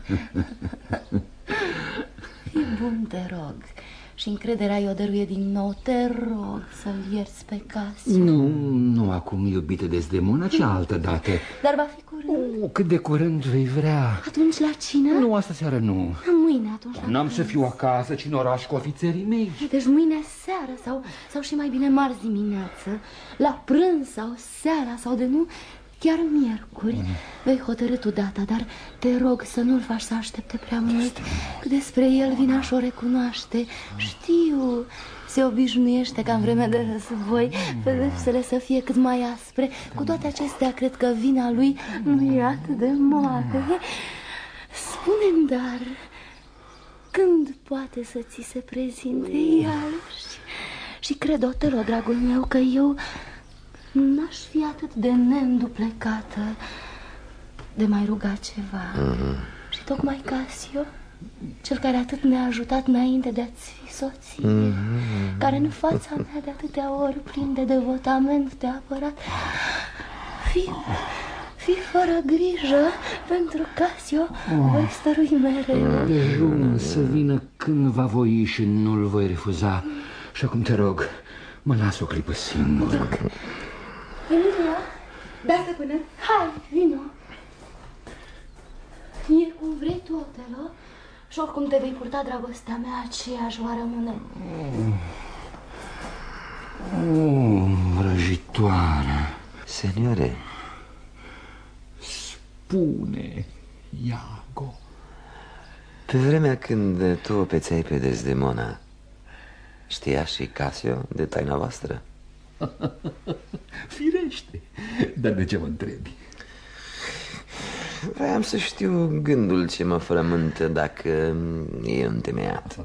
Fii bun, te rog, și încrederea i-o dăruie din nou. Te rog să-l ierți pe Casio. Nu acum, iubite Desdemona, ci altă dată. Dar va fi curând. Cât de curând vei vrea. Atunci la cină? Nu, asta seară nu. Mâine atunci. N-am să fiu acasă, ci în oraș cu ofițerii mei. Deci mâine seară sau și mai bine marți dimineață, la prânz sau seara sau de nu, chiar miercuri. Vei hotărî tu data, dar te rog să nu-l faci să aștepte prea mult. Că despre el vina și o recunoaște. Știu, se obișnuiește ca în vremea de război pedepsele să fie cât mai aspre. Cu toate acestea, cred că vina lui nu e atât de mare. Spune-mi, dar, când poate să ți se prezinte iarăși? Și cred, Otelo, dragul meu, că eu n-aș fi atât de neînduplecată de mai ruga ceva. Și tocmai Casio, cel care atât ne-a ajutat înainte de a-ți fi soție, care în fața mea de atâtea ori plin de devotament te-a apărat. Fii fără grijă, pentru Casio voi stărui mereu. De jun să vină când va voi și nu-l voi refuza. Și acum te rog, mă las o clipă singur. Emilia, da, stăpână. Hai, vino. E cum vrei tu, Otelo, și oricum te vei purta, dragostea mea, aceeași va rămâne. Vrăjitoare. Seniore, spune, Iago. Pe vremea când tu o pețeai pe Desdemona, știa și Casio de taina voastră? Firește, dar de ce mă întrebi? Vreau să știu gândul ce mă frământă, dacă e întemeiat.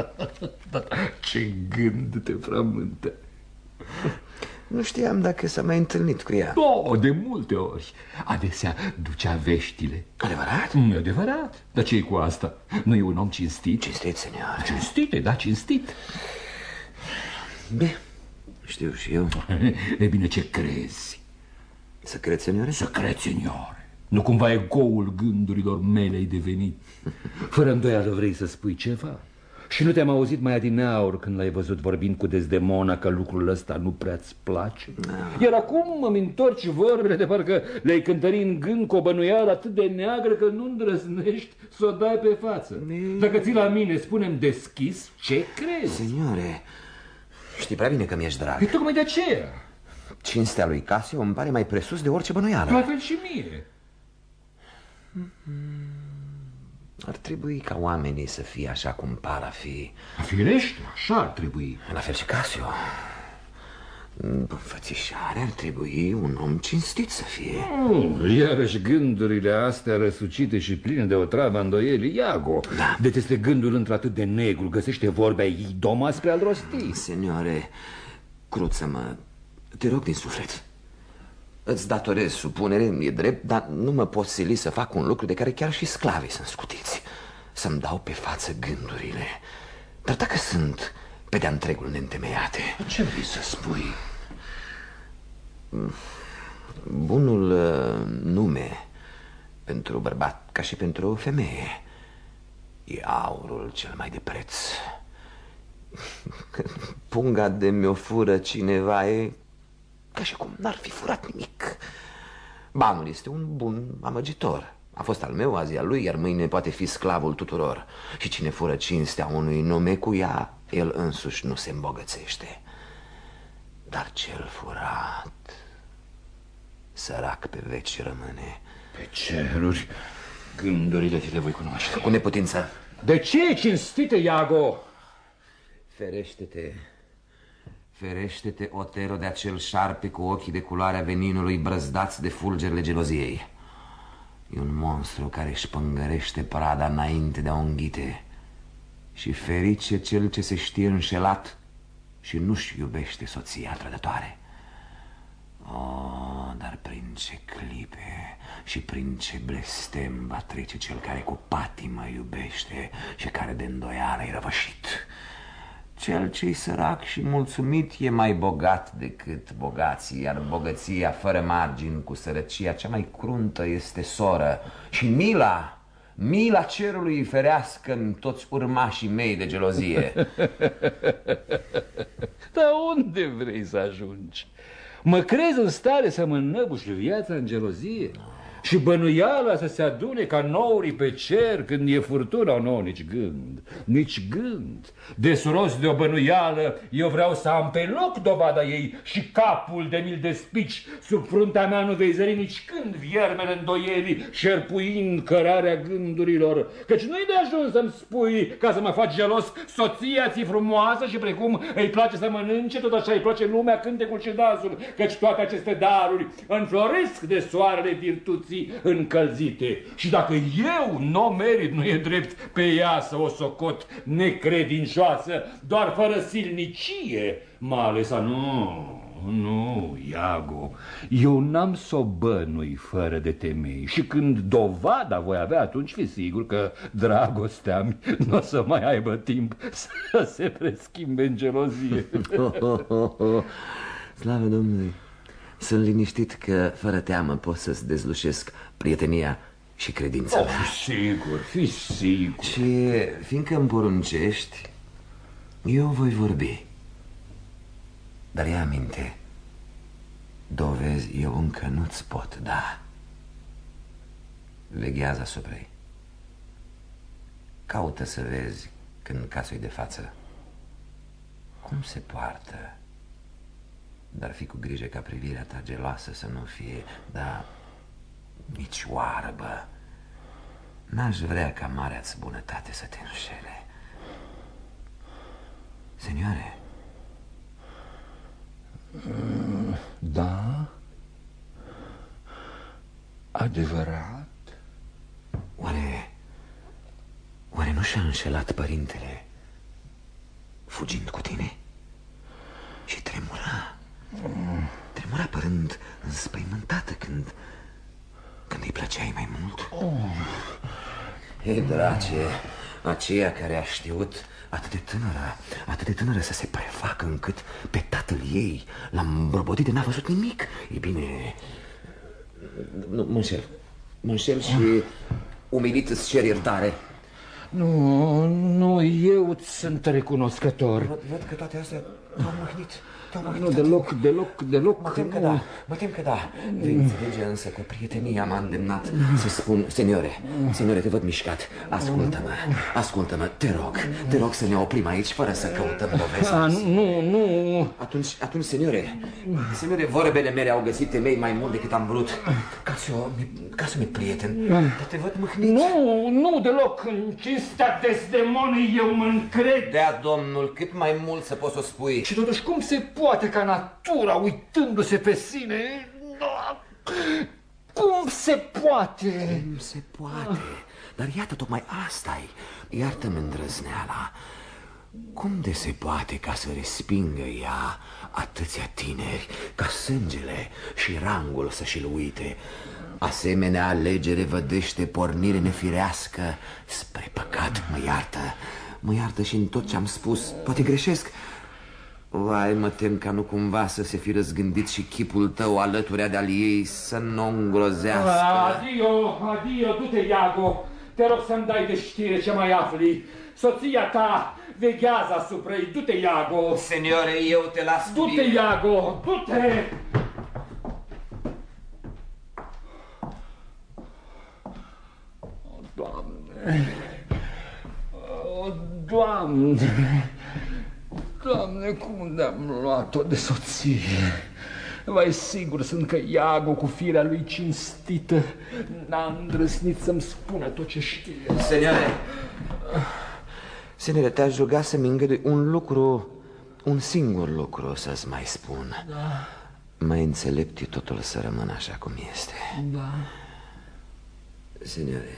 Ce gând te frământă? Nu știam dacă s-a mai întâlnit cu ea. De multe ori. Adesea ducea veștile. Adevărat? E adevărat. Dar ce-i cu asta? Nu e un om cinstit? Cinstit, senior. Cinstit, da, cinstit. Bine, știu și eu. E bine, ce crezi? Să crezi, seniore? Să crezi, seniore. Nu cumva egoul gândurilor mele ai devenit? Fără îndoială vrei să spui ceva? Și nu te-am auzit mai adineauri când l-ai văzut vorbind cu Desdemona că lucrul ăsta nu prea-ți place? Iar acum îmi întorci vorbele de parcă le-ai cântări în gând cu o bănuială atât de neagră că nu îndrăznești să o dai pe față. Dacă ții la mine, spune-mi deschis ce crezi. Seniore, știi prea bine că mi-ești drag. E tocmai de aceea. Cinstea lui Casio îmi pare mai presus de orice bănuială. La fel și mie. Ar trebui ca oamenii să fie așa cum par a fi. Firește, așa ar trebui. La fel și Casio. Înfățișarea ar trebui un om cinstit să fie. Iarăși gândurile astea răsucite și pline de otravă îndoieli. Iago, deteste gândul într-atât de negru. Găsește vorba idoma spre a-l rosti. Seniore, cruță-mă, te rog din suflet. Îți datorez supunere, e drept, dar nu mă pot sili să fac un lucru de care chiar și sclavii sunt scutiți. Să-mi dau pe față gândurile. Dar dacă sunt pe de-a întregul neîntemeiate... Ce vrei să spui? Bunul nume pentru bărbat ca și pentru o femeie e aurul cel mai de preț. Punga de mi-o fură cineva e ca și cum n-ar fi furat nimic. Banul este un bun amăgitor. A fost al meu, azi al lui, iar mâine poate fi sclavul tuturor. Și cine fură cinstea unui nume cu ea, el însuși nu se îmbogățește. Dar cel furat, sărac pe veci rămâne. Pe ceruri, gândurile ți le voi cunoaște. Cu neputință. De ce, cinstite, Iago? Ferește-te. Ferește-te, Otelo, de acel șarpe cu ochii de culoarea veninului brăzdați de fulgerile geloziei. E un monstru care își pângărește prada înainte de a o înghite. Și ferice cel ce se știe înșelat și nu-și iubește soția trădătoare. Oh, dar prin ce clipe și prin ce blestem va trece cel care cu patimă iubește și care de îndoială e răvășit. Cel ce-i sărac și mulțumit e mai bogat decât bogații, iar bogăția fără margini cu sărăcia cea mai cruntă este soră. Și mila cerului ferească-mi toți urmașii mei de gelozie. Dar unde vrei să ajungi? Mă crezi în stare să mă înnăbuși viața în gelozie? Și bănuiala să se adune ca nourii pe cer când e furtuna? Nu, nici gând, nici gând. Desuros de o bănuială, eu vreau să am pe loc dovada ei și capul de mil de spici sub fruntea mea nu vei zări nici când viermele îndoielii șerpuind cărarea gândurilor. Căci nu-i de ajuns să-mi spui, ca să mă faci gelos, soția ți frumoasă și precum îi place să mănânce, tot așa îi place lumea cântecul și dansul, căci toate aceste daruri înfloresc de soarele virtuții curții încălzite. Și dacă eu n-o merit, nu e drept pe ea să o socot necredincioasă, doar fără silnicie. M-a ales nu, Iago, eu n-am să o bănui fără de temei. Și când dovada voi avea, atunci fi sigur că dragostea nu o să mai aibă timp să se preschimbe în gelozie. Slavă Domnului! Sunt liniștit că fără teamă pot să-ți dezlușesc prietenia și credința mea. Fi sigur. Și fiindcă îmi poruncești, eu voi vorbi. Dar ia aminte, dovezi eu încă nu-ți pot da. Veghează asupra ei. Caută să vezi când casul de față cum se poartă. Dar fi cu grijă ca privirea ta geloasă să nu fie, da, nici oarbă. N-aș vrea ca marea-ți bunătate să te înșele. Senioare. Da? Adevărat? Oare nu și-a înșelat părintele fugind cu tine? Și tremura părând înspăimântată când îi plăceai mai mult. Ei, drace, aceea care a știut atât de tânără să se prefacă încât pe tatăl ei l-a îmbrobodit de n-a văzut nimic. E bine, mă înșel și umilit îți cer iertare. Nu, eu sunt recunoscător. Văd că toate astea te-au mâhnit. Nu, deloc. Mă tem că da. Vei înțelege însă că prietenia m-a îndemnat să spun... Seniore, te văd mișcat. Ascultă-mă, te rog să ne oprim aici fără să căutăm dovezi. Nu. Atunci, seniore, vorbele mele au găsit temei mai mult decât am vrut. Casio mi-e prieten, dar te văd mâhnit. Nu, deloc. În cinstea Desdemonei eu mă încred. Dea Domnul cât mai mult să poți să o spui. Și totuși cum se poate ca natura, uitându-se pe sine... Cum se poate? Dar iată, tocmai asta-i. Iartă-mi îndrăzneala. Cum de se poate ca să respingă ea atâția tineri, ca sângele și rangul să și-l uite? Asemenea alegere vădește pornire nefirească spre păcat. Mă iartă și în tot ce am spus. Poate greșesc. Vai, mă tem ca nu cumva să se fi răzgândit și chipul tău alăturea de-al ei să nu îngrozească. Adio, du-te, Iago. Te rog să-mi dai de știre ce mai afli. Soția ta veghează asupra ei. Du-te, Iago. Seniore, eu te las. Du-te, Iago, du-te. Doamne, cum de-am luat-o de soție? Vai, sigur sunt că Iago, cu firea lui cinstită, n-a îndrăznit să-mi spună tot ce știe. Seniore, te-aș ruga să-mi îngădui un singur lucru să-ți mai spun. Da. Mai înțelept e totul să rămână așa cum este. Da. Seniore,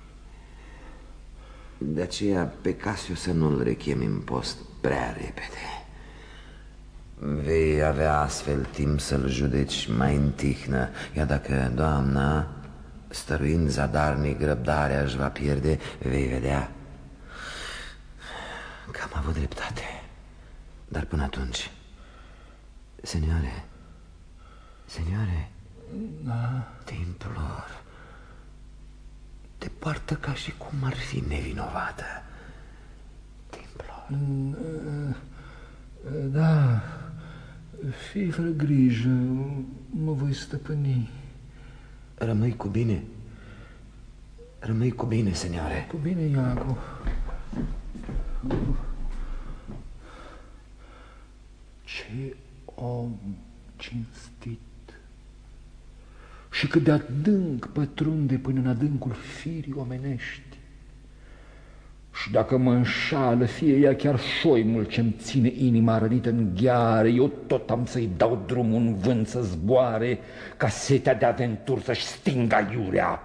de aceea pe Casio să nu-l rechem în post prea repede. Vei avea astfel timp să-l judeci mai în tihnă. Iar dacă doamna, stăruind zadarnic răbdarea, își va pierde, vei vedea că am avut dreptate. Dar până atunci, seniore, da. Te implor, te poartă ca și cum ar fi nevinovată. Te implor. Da, fii fără grijă, mă voi stăpâni. Rămâi cu bine. Rămâi cu bine, seniore. Cu bine, Iago. Ce om cinstit. Și cât de adânc pătrunde până în adâncul firii omenești. Și dacă mă înșală, fie ea chiar șoimul ce-mi ține inima rănită în gheare, eu tot am să-i dau drumul în vânt să zboare, ca setea de aventură să-și stingă iurea.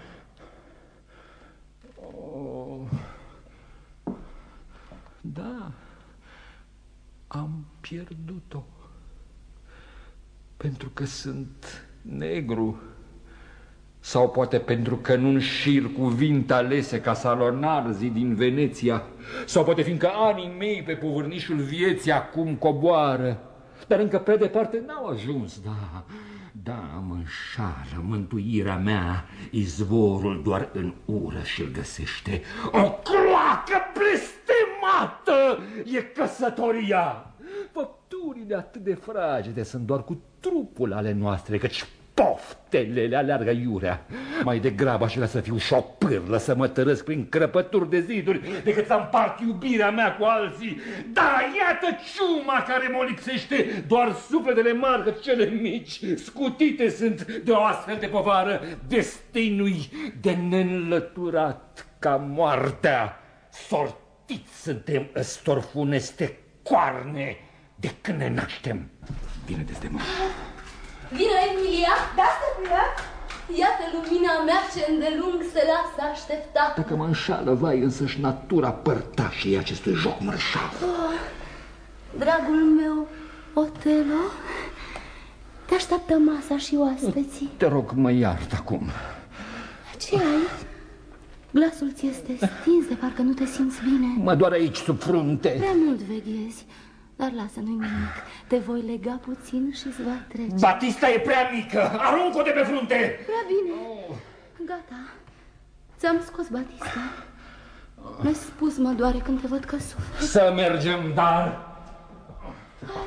Da, am pierdut-o, pentru că sunt negru, sau poate pentru că nu înșir cuvinte alese ca Salonarzi din Veneția, sau poate fiindcă anii mei pe povârnișul vieții acum coboară, dar încă pe departe n-au ajuns, da, mă înșală, mântuirea mea, izvorul doar în ură și-l găsește. O cloacă blestemată e căsătoria. Făpturile atât de fragede sunt doar cu trupul ale noastre, căci poftele le aleargă iurea. Mai degrabă aș vrea să fiu și o pârlă, să mă tărăsc prin crăpături de ziduri, decât să împart iubirea mea cu alții. Da, iată ciuma care mă lipsește, doar sufletele mari, că cele mici, scutite sunt de o astfel de povară. Destinul de neînlăturat ca moartea. Sortiți suntem ăstor funeste coarne de când ne naștem. Vine Desdemona. Vino, Emilia! Da, stăpână! Iată lumina mea ce îndelung se lasă așteptat. Dacă mă înșală, vai, însăși natura părtașii acestui joc mărșav. Dragul meu, Otelo, te așteaptă masa și oaspeții. Te rog, mă iart acum. Ce ai? Glasul ți este stins, de parcă nu te simți bine. Mă doare aici, sub frunte. Prea mult veghezi. Dar lasă, nu-i nimic. Te voi lega puțin și-ți va trece. Batista e prea mică. Arunc-o de pe frunte. Prea bine. Gata. Ți-am scos Batista. Mi-ai spus, mă doare când te văd că suferi. Să mergem, dar... Hai.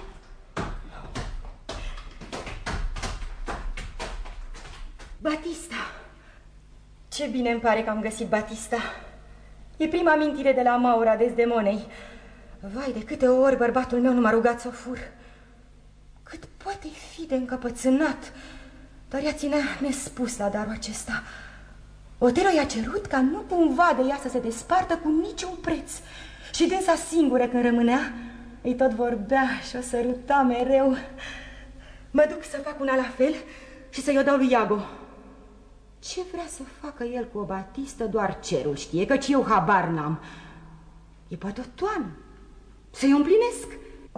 Batista. Ce bine îmi pare că am găsit Batista. E prima amintire de la Maura Desdemonei. Vai, de câte ori bărbatul meu nu m-a rugat să o fur. Cât poate fi de încăpățânat. Dar ea ținea nespus la darul acesta. Otelo i-a cerut ca nu cumva de ea să se despartă cu niciun preț. Și dânsa singură când rămânea, îi tot vorbea și o săruta mereu. Mă duc să fac una la fel și să-i o dau lui Iago. Ce vrea să facă el cu o Batistă, doar cerul știe, căci eu habar n-am. E poate o toană. Să-i împlinesc.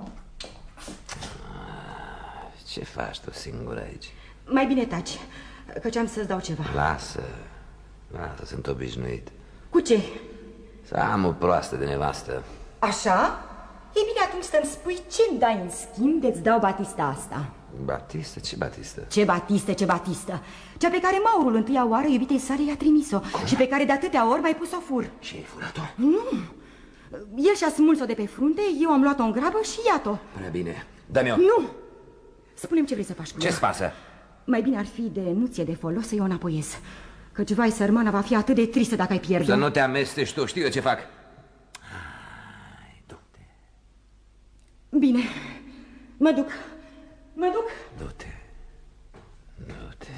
Ce faci tu singur aici? Mai bine taci, căci am să-ți dau ceva. Lasă, sunt obișnuit. Cu ce? Să am o proastă de nevastă. Așa? E bine, atunci să-mi spui ce-mi dai în schimb de-ți dau Batista asta. Batistă? Ce Batistă? Ce Batistă, ce Batistă? Cea pe care Maurul întâia oară iubitei sale i-a trimis-o și pe care de atâtea ori m-ai pus-o fur. Și ai furat-o? Nu. El și-a smuls-o de pe frunte, eu am luat-o în grabă și iată-o. Prea bine, dă-mi-o. Nu! Spune-mi ce vrei să faci cu ea. Ce-ți pasă? Mai bine ar fi de nu ți-e de folos să-i o înapoiez. Căci, vai, sărmana va fi atât de tristă dacă ai pierde-o. Să nu te amesteci tu, știu eu ce fac. Du-te. Bine, mă duc. Mă duc. Du-te. Du-te.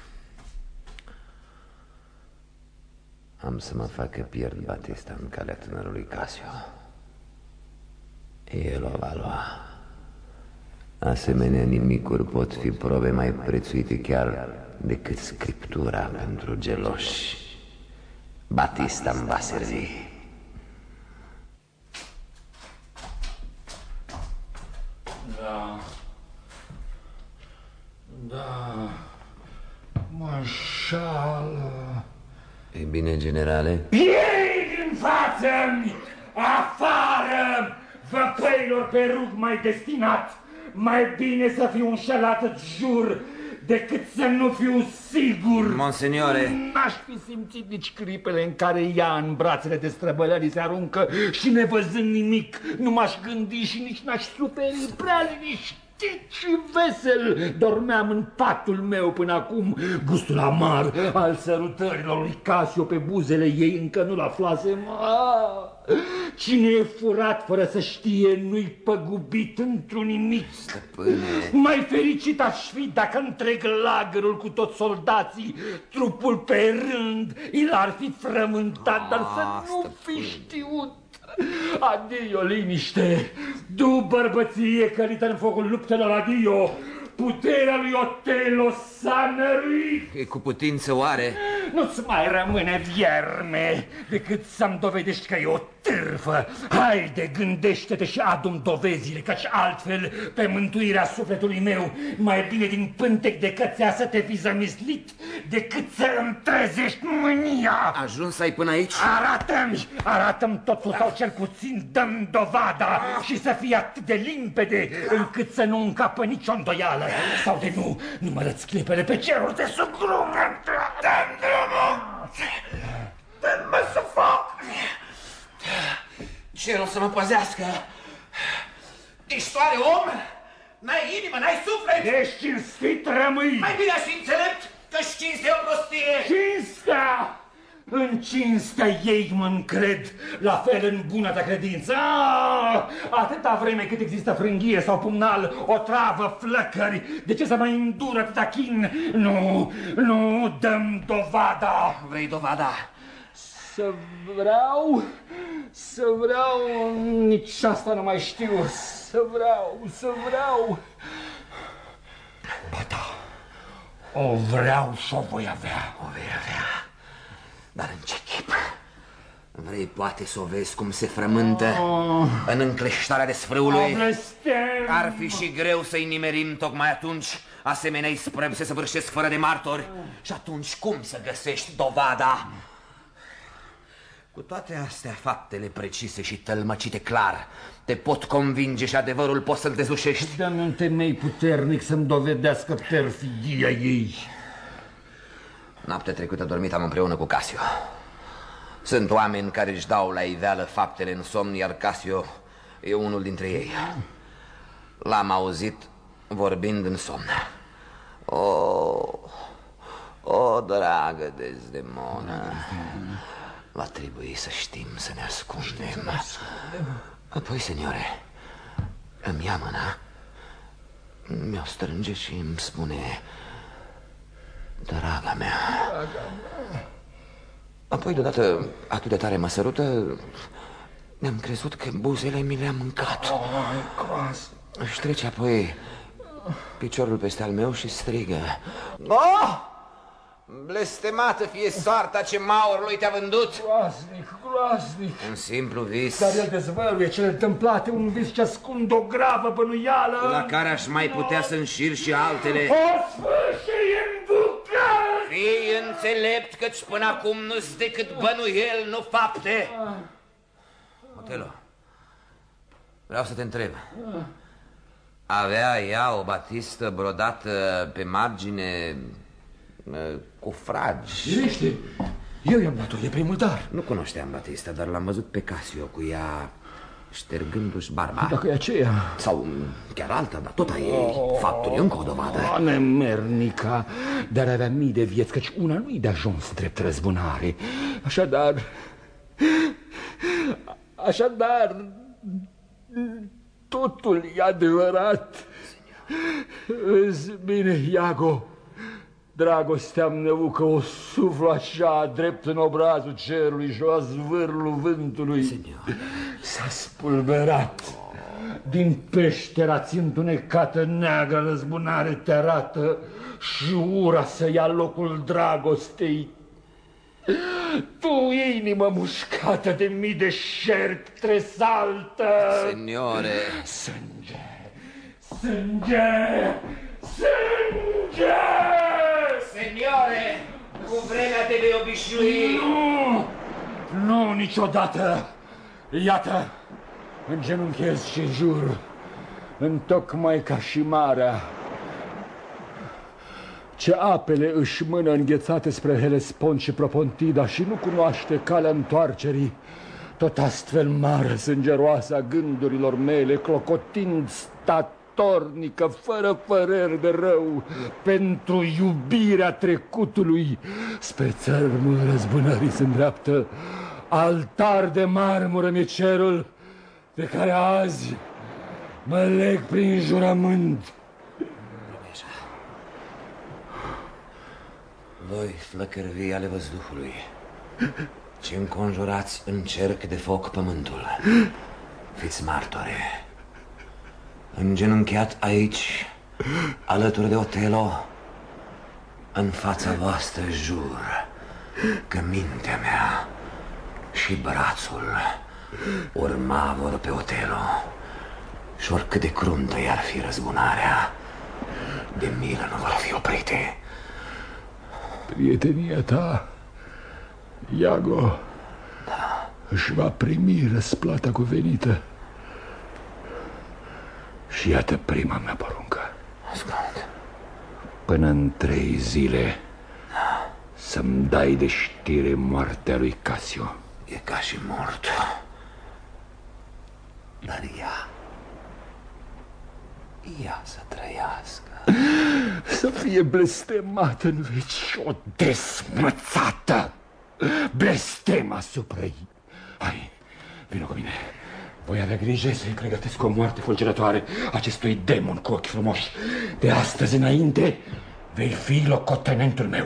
Am să mă fac că pierd Batista în calea tânărului Casio. El o va lua. Asemenea nimicuri pot fi probe mai prețuite chiar decât scriptura pentru geloși. Batista îmi va servi. Da, mă înșală. E bine, generale? Ei din față-mi! Afară! Văpăilor pe rug mai destinat! Mai bine să fiu înșelat, îți jur, decât să nu fiu sigur. Monseniore, n-aș fi simțit nici clipele în care ea în brațele de străbălării se aruncă și nevăzând nimic, nu m-aș gândi și nici n-aș suferi prea liniștit. și vesel dormeam în patul meu până acum. Gustul amar al sărutărilor lui Casio pe buzele ei încă nu-l aflasem. Cine e furat fără să știe nu-i păgubit într-un nimic. Stăpâne, mai fericit aș fi dacă întreg lagărul cu toți soldații, trupul pe rând, i l-ar fi frământat, dar să nu fi știut. Adio, liniște, du bărbăție călită în focul luptelor, adio. Puterea lui Otelo s-a năruit. E cu putință oare? Nu-ți mai rămâne, vierme, decât să-mi dovedești că e o târfă. Haide, gândește-te și adu-mi dovezile, căci altfel, pe mântuirea sufletului meu, mai bine din pântec de cățea să te fi zămislit, decât să îmi trezești mânia. Ajuns ai până aici? Arată-mi totul, sau cel puțin dă-mi dovada și să fie atât de limpede încât să nu încapă nicio îndoială. Sau de nu mă răți clipele pe ceruri de sub grumă. Dă-mi drumul! Dă-mi să fac! Cerul să mă păzească! Ești oare om? N-ai inimă, n-ai suflet? Ești cinstit, rămâi! Mai bine aș fi înțelept că-și cinste o prostie! Cinstea! În cinstea ei mă încred, la fel în bună ta credință. Atâta vreme cât există frânghie sau pumnal, o travă, flăcări, de ce să mai îndură atâta chin? Nu, dăm dovada. Vrei dovada? Să vreau, nici asta nu mai știu. Să vreau. Ba da, o vreau și o voi avea. O vei avea. Dar în ce chip? Vrei poate să o vezi cum se frământă în încleștarea desfrâului? Ar fi și greu să-i nimerim tocmai atunci. Asemenea isprăvi se săvârșesc fără de martori. Și atunci cum să găsești dovada? Cu toate astea, faptele precise și tălmăcite clar te pot convinge și adevărul poți să-l dezușești. Dă-mi un temei puternic să-mi dovedească perfidia ei. Noaptea trecută dormitam împreună cu Casio. Sunt oameni care își dau la iveală faptele în somn, iar Casio e unul dintre ei. L-am auzit vorbind în somn. O, dragă Desdemonă, va trebui să știm să ne ascundem. Apoi, seniore, îmi ia mâna, mi-o strânge și îmi spune: draga mea. Apoi, deodată, atât de tare mă sărută, mi-am crezut că buzele mi le-am mâncat. Își trece apoi piciorul peste al meu și strigă: oh! Blestemată fie soarta ce maurului te-a vândut! Groaznic! Un simplu vis. Dar el dezvăluie cele întâmplate, un vis ce ascunde o gravă bănuială, la care aș mai putea să înșir și altele. O sfârșie îmbucat! Fii înțelept, căci până acum nu-s decât bănuiel, nu fapte. Otelo, vreau să te întreb. Avea ea o batistă brodată pe margine cu fragi? Liniște! Eu i-am dat-o, e primul dar. Nu cunoșteam batista, dar l-am văzut pe Casio cu ea ștergându-și barba. Dacă e aceea... Sau chiar alta, dar tot a ei. Faptul e încă o dovadă. Nemernica, dar avea mii de vieți, căci una nu-i de ajuns drept răzbunare. Așadar, totul e adevărat. Bine, Iago, dragostea-mi neucă o suflu așa drept în obrazul cerului și o zvârlul vântului. S-a spulberat. Din peștera ți întunecată neagră răzbunare te arată și ura să ia locul dragostei. Tu, inimă mușcată de mii de șerpi, tresaltă. Seniore. Sânge! Seniore, cu vremea te vei obișnui. Nu, niciodată. Iată, îngenunchiez și jur, întocmai ca și marea. Ce apele își mână înghețate spre Helespont și Propontida și nu cunoaște calea întoarcerii, tot astfel mare sângeroasă a gândurilor mele, clocotind stat statornică, fără păreri de rău, pentru iubirea trecutului, spre țărmul răzbunării se îndreaptă. Altar de marmură mi-e cerul pe care azi mă leg prin jurământ. Voi, flăcări vii ale văzduhului, ce înconjurați în cerc de foc pământul, fiți martore. Îngenunchiat aici, alături de Otelo, în fața voastră jur că mintea mea și brațul urma vor pe Otelo, și oricât de cruntă i-ar fi răzbunarea, de milă nu vor fi oprite. Prietenia ta, Iago, își va primi răsplata cuvenită. Și iată prima mea poruncă. Ascult. Până în 3 zile să-mi dai de știre moartea lui Casio. E ca și mort. Dar ea să trăiască. Să fie blestemată în veci o desmățată blestem asupra ei. Hai, vină cu mine. Voi avea grijă să-i pregătesc o moarte fulgerătoare acestui demon cu ochi frumoși. De astăzi înainte vei fi locotenentul meu.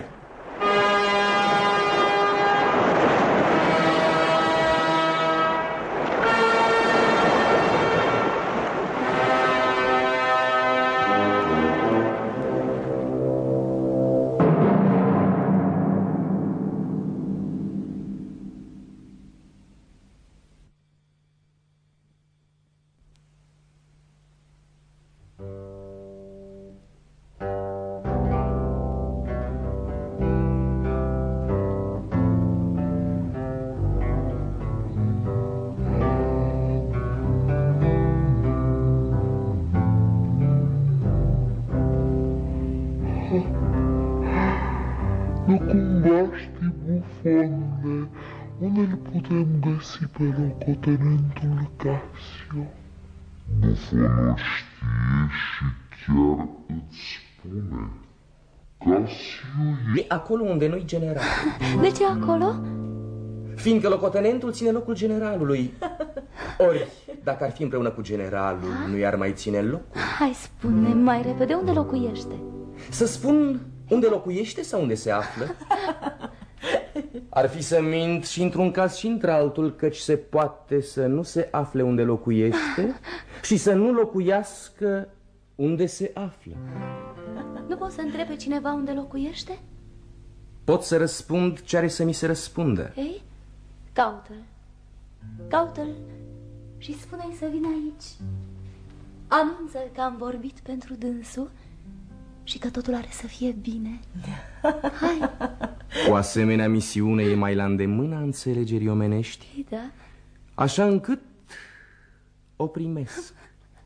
Nu cumva știi, bufonule, unde îl putem găsi pe locotenentul Casio? Bufonul știe și chiar îți spune. Casio e acolo unde nu-i general. De ce acolo? Fiindcă locotenentul ține locul generalului. Ori, dacă ar fi împreună cu generalul, nu i-ar mai ține locul. Hai, spune mai repede, unde locuiește? Să spun unde locuiește sau unde se află? Ar fi să mint și într-un caz și într-altul, căci se poate să nu se afle unde locuiește și să nu locuiască unde se află. Nu poți să întrebi pe cineva unde locuiește? Pot să răspund ce are să mi se răspundă. Ei, caută-l. Caută-l și spune-i să vină aici. Anunță-l că am vorbit pentru dânsul și că totul are să fie bine. Hai! O asemenea misiune e mai la îndemâna înțelegerii omenești, da? Așa încât o primesc.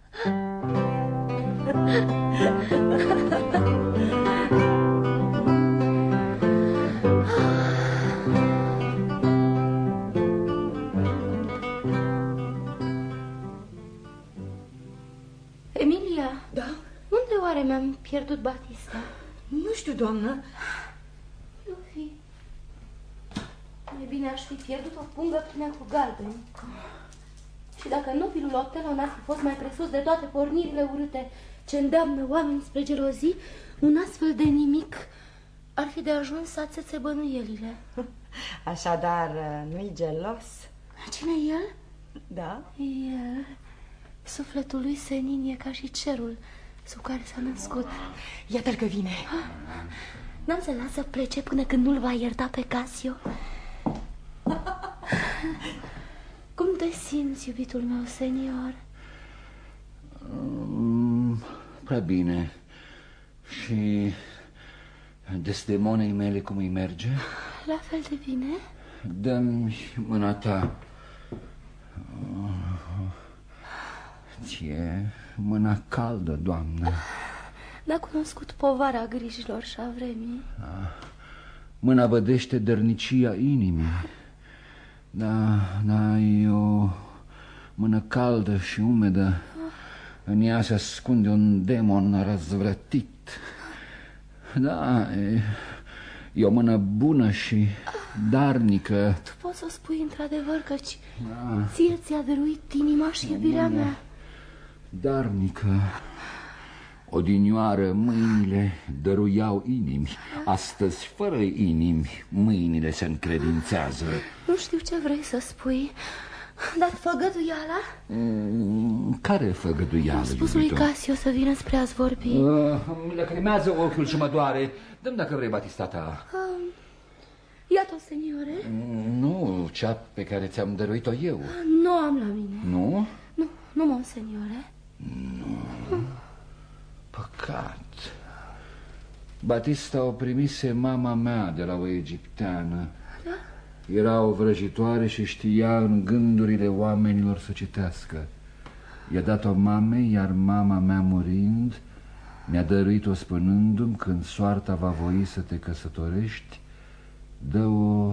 Emilia? Da? Unde oare mi-am pierdut Batista? Nu știu, doamnă. Nu fi. Mai bine aș fi pierdut o pungă plină cu galbeni. Și dacă nobilul Otelo n-ar fi fost mai presus de toate pornirile urâte ce îndeamnă oameni spre gelozii, un astfel de nimic ar fi de ajuns să ațețe bănuielile. Așadar, nu-i gelos? Cine e el? Da? El. Sufletul lui senin e ca și cerul sub care s-a născut. Iată-l că vine. N-am să las să plece până când nu-l va ierta pe Casio. Cum te simți, iubitul meu, senior? Prea bine. Și desdemonei mele cum îi merge? La fel de bine. Dă-mi mâna ta. Ție mâna caldă, doamnă. N-a cunoscut povara grijilor și a vremii. Mâna vădește dărnicia inimii. Da, e o mână caldă și umedă. În ea se ascunde un demon răzvrătit. Da, e o mână bună și darnică. Tu poți să spui într-adevăr căci ție ți-a dăruit inima și iubirea mea. Darnică. Odinioară mâinile dăruiau inimi. Astăzi, fără inimi, mâinile se încredințează. Nu știu ce vrei să spui, dar făgăduiala? Care făgăduială, Am spus lui Casio să vină spre a-ți vorbi. Mi lacrimează ochiul și mă doare. Dă-mi dacă vrei batista ta. Iată, seniore. Nu, cea pe care ți-am dăruit-o eu. Nu am la mine. Nu? Nu, monseniore. Nu. Păcat. Batista o primise mama mea de la o egipteană. Da? Era o vrăjitoare și știa în gândurile oamenilor să citească. I-a dat-o mamei, iar mama mea murind mi-a dăruit-o spunându-mi: când soarta va voi să te căsătorești, dă-o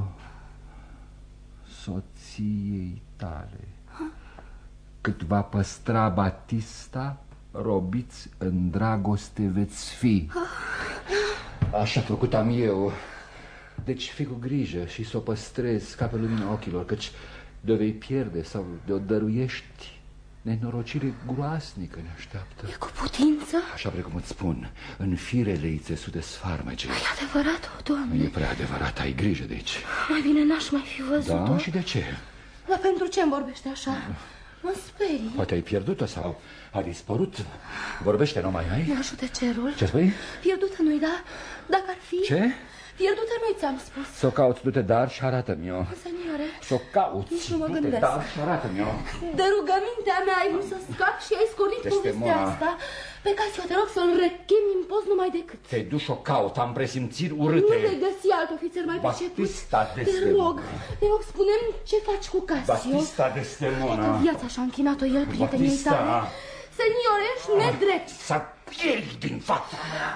soției tale. Cât va păstra Batista, robiți în dragoste veți fi. Așa făcut am eu. Deci fii cu grijă și să o păstrezi ca pe lumina ochilor, căci de-o vei pierde sau de-o dăruiești, nenorocire groasnică ne așteaptă. E cu putință? Așa precum îți spun, în firele ei țesute sfarmece. E adevărat, o, Doamne? E prea adevărat, ai grijă de aici. Mai bine n-aș mai fi văzut-o. Da? Și de ce? Dar pentru ce îmi vorbește așa? Mă sperii. Poate ai pierdut-o sau a dispărut. Vorbește, nu mai ai? Mă ajute cerul. Ce spui? Pierdută nu-i, da? Dacă ar fi... Ce? Pierdută nu-i, ți-am spus. Să o cauți, du-te, dar și arată-mi-o. Seniore. Să o cauți. Nici nu mă du-te, gândesc. dar și arată-mi-o. De rugămintea mea ai vrut să scapi și ai scornit povestea asta. Pe Casio, te rog să-l rechemi în post numai decât. Te-ai dus și o caut, am presimțiri urâte. Nu vei găsi alt ofițer mai priceput. Batista Desdemona. Te rog, spune-mi ce faci cu Casio. Batista Desdemona. Viața și-a închinat-o el prietenii tale. Seniore, ești nedrept. Să pieri din fața mea.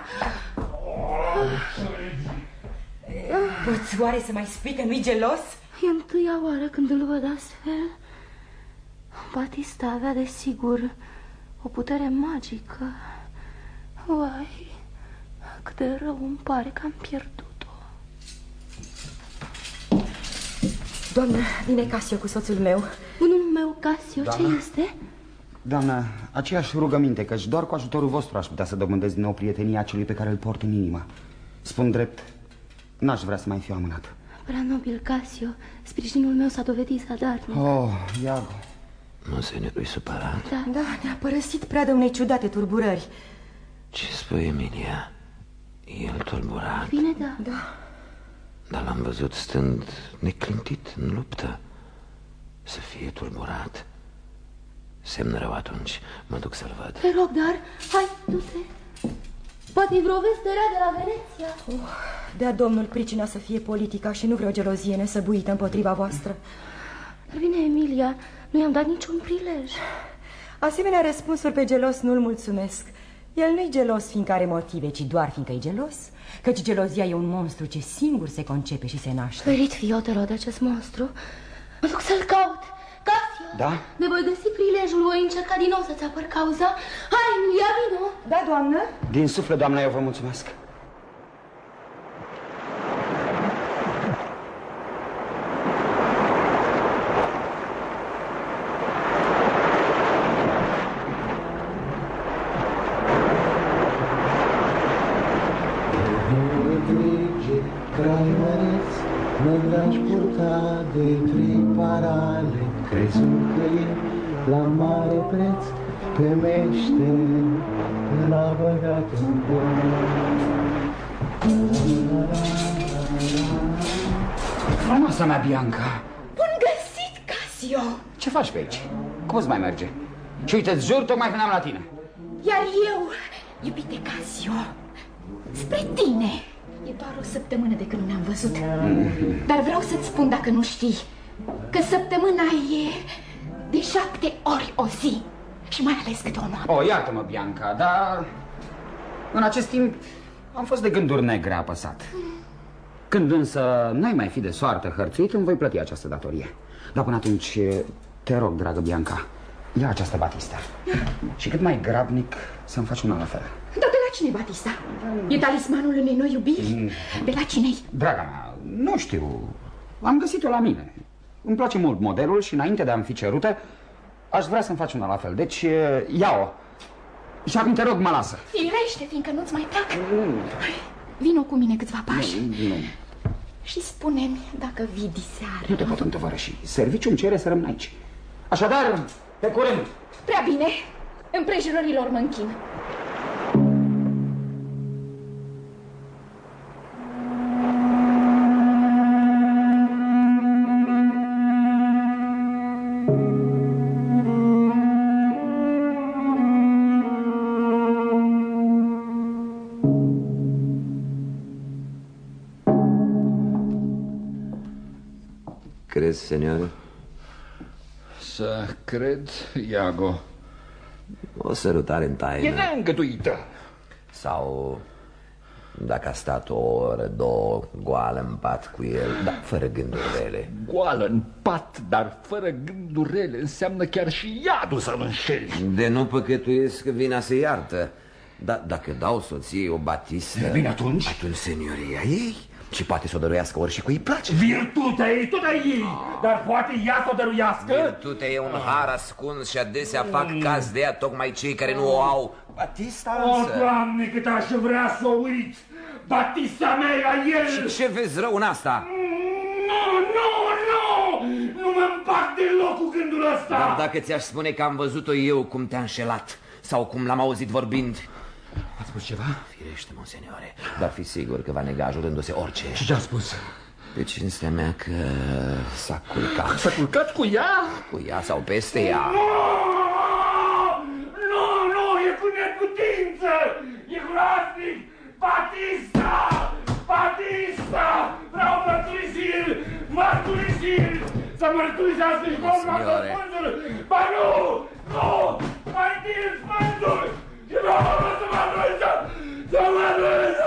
Poți oare să mai spui că nu-i gelos? E întâia oară când îl văd astfel. Batista avea desigur o putere magică. Vai, cât de rău îmi pare că am pierdut-o. Doamnă, vine Casio cu soțul meu. Bunul meu, Casio, ce este? Doamnă, aceeași rugăminte, căci doar cu ajutorul vostru aș putea să dobândesc din nou prietenia celui pe care îl port în inimă. Spun drept, n-aș vrea să mai fiu amânat. Prea nobil, Casio, sprijinul meu s-a dovedit zadarnic. Oh, Iago. Monsenerul-i supărat? Da, ne-a părăsit prea de unei ciudate turburări. Ce spui, Emilia? El tulburat? Bine, da. Dar l-am văzut stând neclintit în luptă. Să fie tulburat. Semn rău atunci, mă duc să-l văd. Te rog, dar, hai, du-te. Poate-i vreo veste rea de la Veneția. Dea Domnul pricina să fie politica și nu vreo gelozie nesăbuită împotriva voastră. Dar bine, Emilia, nu i-am dat niciun prilej. Asemenea răspunsuri pe gelos nu-l mulțumesc. El nu-i gelos fiindcă are motive, ci doar fiindcă e gelos. Căci gelozia e un monstru ce singur se concepe și se naște. Ferit fiotelo de acest monstru. Mă duc să-l caut. Casio, da? Ne voi găsi prilejul, voi încerca din nou să-ți apăr cauza. Hai, Emilia, vino. Da, doamnă? Din suflet, doamnă, eu vă mulțumesc. L-aș purta de trei parale, crezând că e la mare preț, pe meștere l-a băgat în Frumoasa mea, Bianca! Bun găsit, Casio! Ce faci pe aici? Cum îți mai merge? Și uite-ți jur, tocmai veneam la tine. Iar eu, iubite Casio, spre tine. E doar o săptămână de când ne-am văzut. Dar vreau să-ți spun, dacă nu știi, că săptămâna e de 7 ori o zi. Și mai ales câte o noapte. Oh, iartă-mă, Bianca, dar în acest timp am fost de gânduri negre apăsat. Când însă n-ai mai fi de soartă hărțuit, îmi voi plăti această datorie. Dar până atunci, te rog, dragă Bianca, Ia această Batista. Și cât mai grabnic să-mi faci una la fel. Dar de la cine, Batista? E talismanul unei noi iubiri? De la cine-i? Draga mea, nu știu. Am găsit-o la mine. Îmi place mult modelul și înainte de a-mi fi cerută, aș vrea să-mi faci una la fel. Deci, ia-o. Și acum te rog, mă lasă. Firește, fiindcă nu-ți mai plac. Vino cu mine câțiva pași. Nu. Și spune-mi dacă vii diseară. Nu te pot întăvărăși. Serviciul îmi cere să rămân aici. Așadar, pe curând. Prea bine. Împrejurărilor mă închin. Crezi, seniore? Să cred, Iago. O sărutare în taină. E neîngăduită. Sau dacă a stat o oră, două, goală în pat cu el, dar fără gânduri rele. Goală în pat, dar fără gânduri rele, înseamnă chiar și iadul să-l înșeli. De nu păcătuiesc că vina se iartă. Dar dacă dau soției o Batistă... Bine, atunci? Atunci senioria ei și poate să o dăruiască ori și cu ei place. Virtutea ei, tot a ei, dar poate ea să o dăruiască? Virtutea e un har ascuns și adesea fac caz de ea tocmai cei care nu o au. Batista însă... O, Doamne, cât aș vrea să o uit! Batista mea e la el! Și ce vezi rău în asta? Nu mă împac deloc cu gândul ăsta! Dar dacă ți-aș spune că am văzut-o eu cum te-a înșelat sau cum l-am auzit vorbind... Ați spus ceva? Firește, monseniore, dar fi sigur că va nega ajutându-se orice. Și ce a spus? Pe cinstea mea că s-a culcat. S-a culcat cu ea? Cu ea sau peste ea. Nu, e cu neputință! E groaznic! Batista! Vreau mărturisiri! Să mărturisească și vorba răspunsul! Ba nu! Mai din spântul! Și vreau să mărturisă!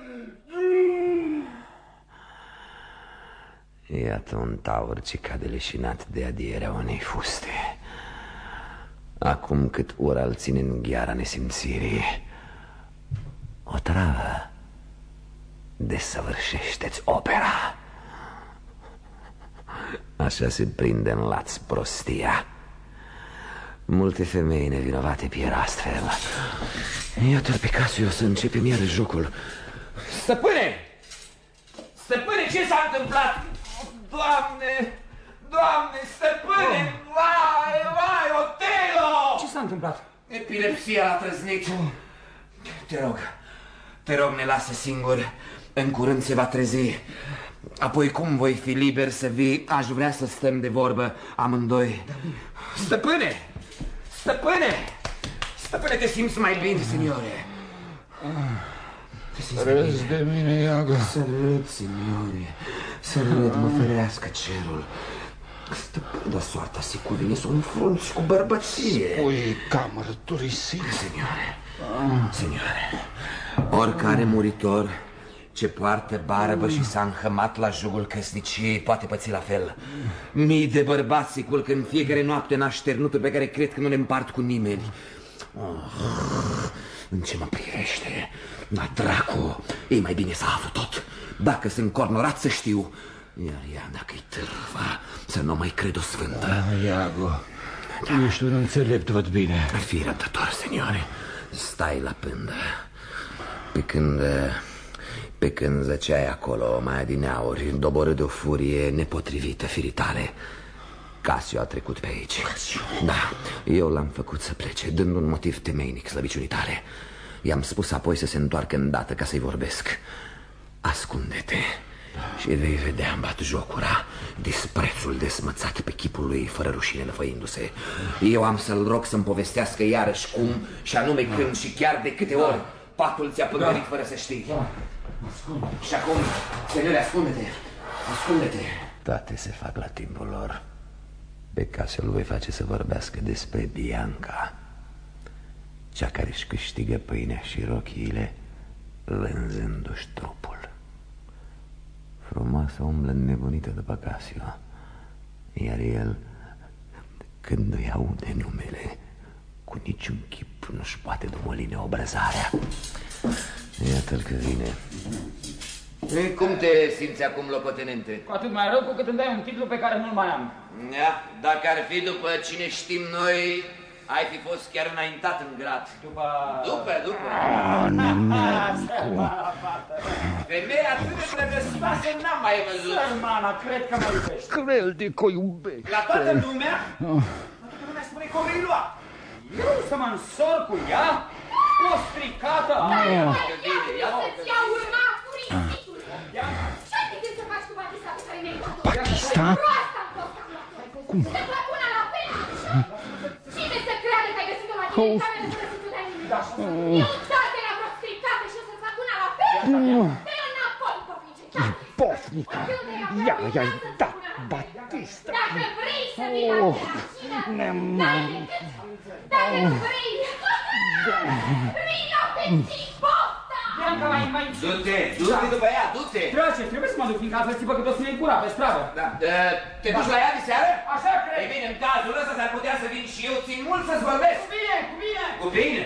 Iată un taur ce cade leșinat de adierea unei fuste. Acum cât ura îl ține în gheara nesimțirii, o travă, desăvârșește-ți opera. Așa se prinde în laț prostia. Multe femei nevinovate pierd astfel. Iată-l pe Casio să începem iară jocul. Stăpâne! Stăpâne, ce s-a întâmplat? Doamne, stăpâne! Vai, Otelo! Ce s-a întâmplat? Epilepsia l-a trăznit. Te rog, ne lasă singur. În curând se va trezi. Apoi cum voi fi liber să vii? Aș vrea să stăm de vorbă amândoi. Stăpâne! Stăpâne, te simți mai bine, signore? Râzi de mine, Iago. Să râd, signore. Să râd, mă ferească cerul. Stăpâne, dar soarta se cuvine să o înfrunți cu bărbăție. Spui ca mărturisire. Signore, oricare muritor ce poartă barbă și s-a înhămat la jugul căsniciei poate păți la fel. Mii de bărbați se culcă în fiecare noapte în așternutul pe care cred că nu le împart cu nimeni. În ce mă privește, la dracu, e mai bine să aflu tot. Dacă sunt cornorat să știu, iar ea dacă-i târva, să nu mai cred o sfântă. Iago, tu ești un înțelept, văd bine. Fii răbdător, seniore. Stai la pândă. Pe când zăceai acolo mai adineauri, doborât de o furie nepotrivită firii tale, Casio a trecut pe aici. Da, eu l-am făcut să plece, dând un motiv temeinic slăbiciunii tale. I-am spus apoi să se întoarcă îndată ca să-i vorbesc. Ascunde-te și vei vedea în batjocura disprețul desmățat pe chipul lui fără rușine lăfăindu-se. Eu am să-l rog să-mi povestească iarăși cum și anume când și chiar de câte ori patul ți-a păgărit fără să știi. Și acum, senioare, ascunde-te. Toate se fac la timpul lor. Pe Casio îl voi face să vorbească despre Bianca, cea care își câștigă pâinea și rochiile vânzându-și trupul. Frumoasă umblă nebunită după Casio, iar el Când îi aude numele, cu niciun chip nu-și poate domoli neobrăzarea. Iată-l că vine. Cum te simți acum, locotenente? Cu atât mai rău cu cât îmi dai un titlu pe care nu-l mai am. Dacă ar fi după cine știm noi, ai fi fost chiar înaintat în grad. După. Femeia atât de plăgăstoasă n-am mai văzut. Sărmana, cred că mă iubești. Crede că o iubește. La toată lumea? Toată lumea spune că o vei lua. Eu să mă însor cu ea? O stricată! Să-ți iau urma furisitul! Ce-ai de gând să faci cu Batista pe care mi-ai dat-o? Batista? Proasta-mi fost Cum? Să fac una la fel! Cine să creadă că ai găsit-o la tine în cameră fără să-ți dai nimic? Eu date la vreo stricată și o să fac una la fel? Dă-i înapoi, pofnice! Pofnica! Ia-i, da, Batista! Dacă vrei să vii la tine, dacă vrei! Vino pe zi, pofta! Bianca, mai... Du-te după ea, du-te! Trebuie să mă duc, fiindcă altfel țipă că o să ne-i cura pe stradă. Te duci la ea de seară? Așa cred. Ei bine, în cazul ăsta s-ar putea să vin și eu, țin mult să-ți vorbesc. Cu bine!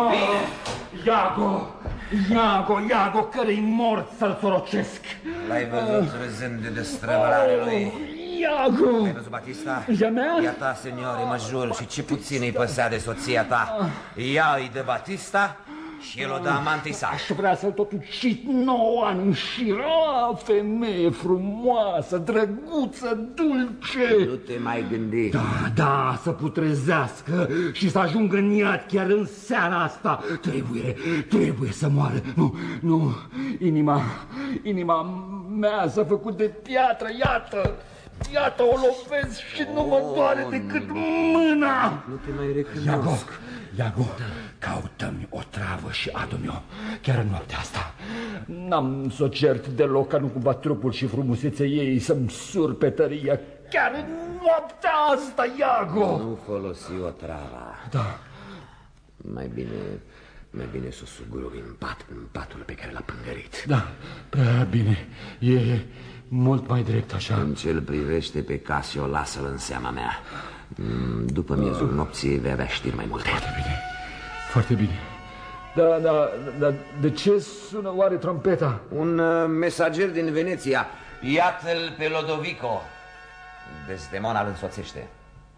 Iago, că-i mort să-l sorocesc. L-ai văzut râzând de destrăvărare lui? Iago! Ai văzut, Batista? E mea? E a ta, seniore, mă jur, și ce puțin îi păsea de soția ta. Ea-i de Batista și el o dă amantei sa. Aș vrea să-l tot ucid 9 ani în șir. Femeie frumoasă, drăguță, dulce. Nu te mai gândi. Da, să putrezească și să ajungă în iad chiar în seara asta. Trebuie să moară. Nu, inima mea s-a făcut de piatră, iată, o lovesc și nu mă doare decât mâna. Nu te mai recunosc. Iago, caută-mi o travă și adu-mi-o, chiar în noaptea asta. N-am să o cert deloc ca nu cumva trupul și frumusețea ei să-mi surpe tăria. Chiar în noaptea asta, Iago! Nu folosi o travă. Da. Mai bine să o sugurui în patul pe care l-a pângărit. Da, prea bine. E mult mai drept așa. În ce-l privește pe Casio, lasă-l în seama mea. După miezul nopții vei avea știri mai multe. Foarte bine. Da, de ce sună oare trompeta? Un mesager din Veneția. Iată-l pe Lodovico. Desdemona îl însoțește.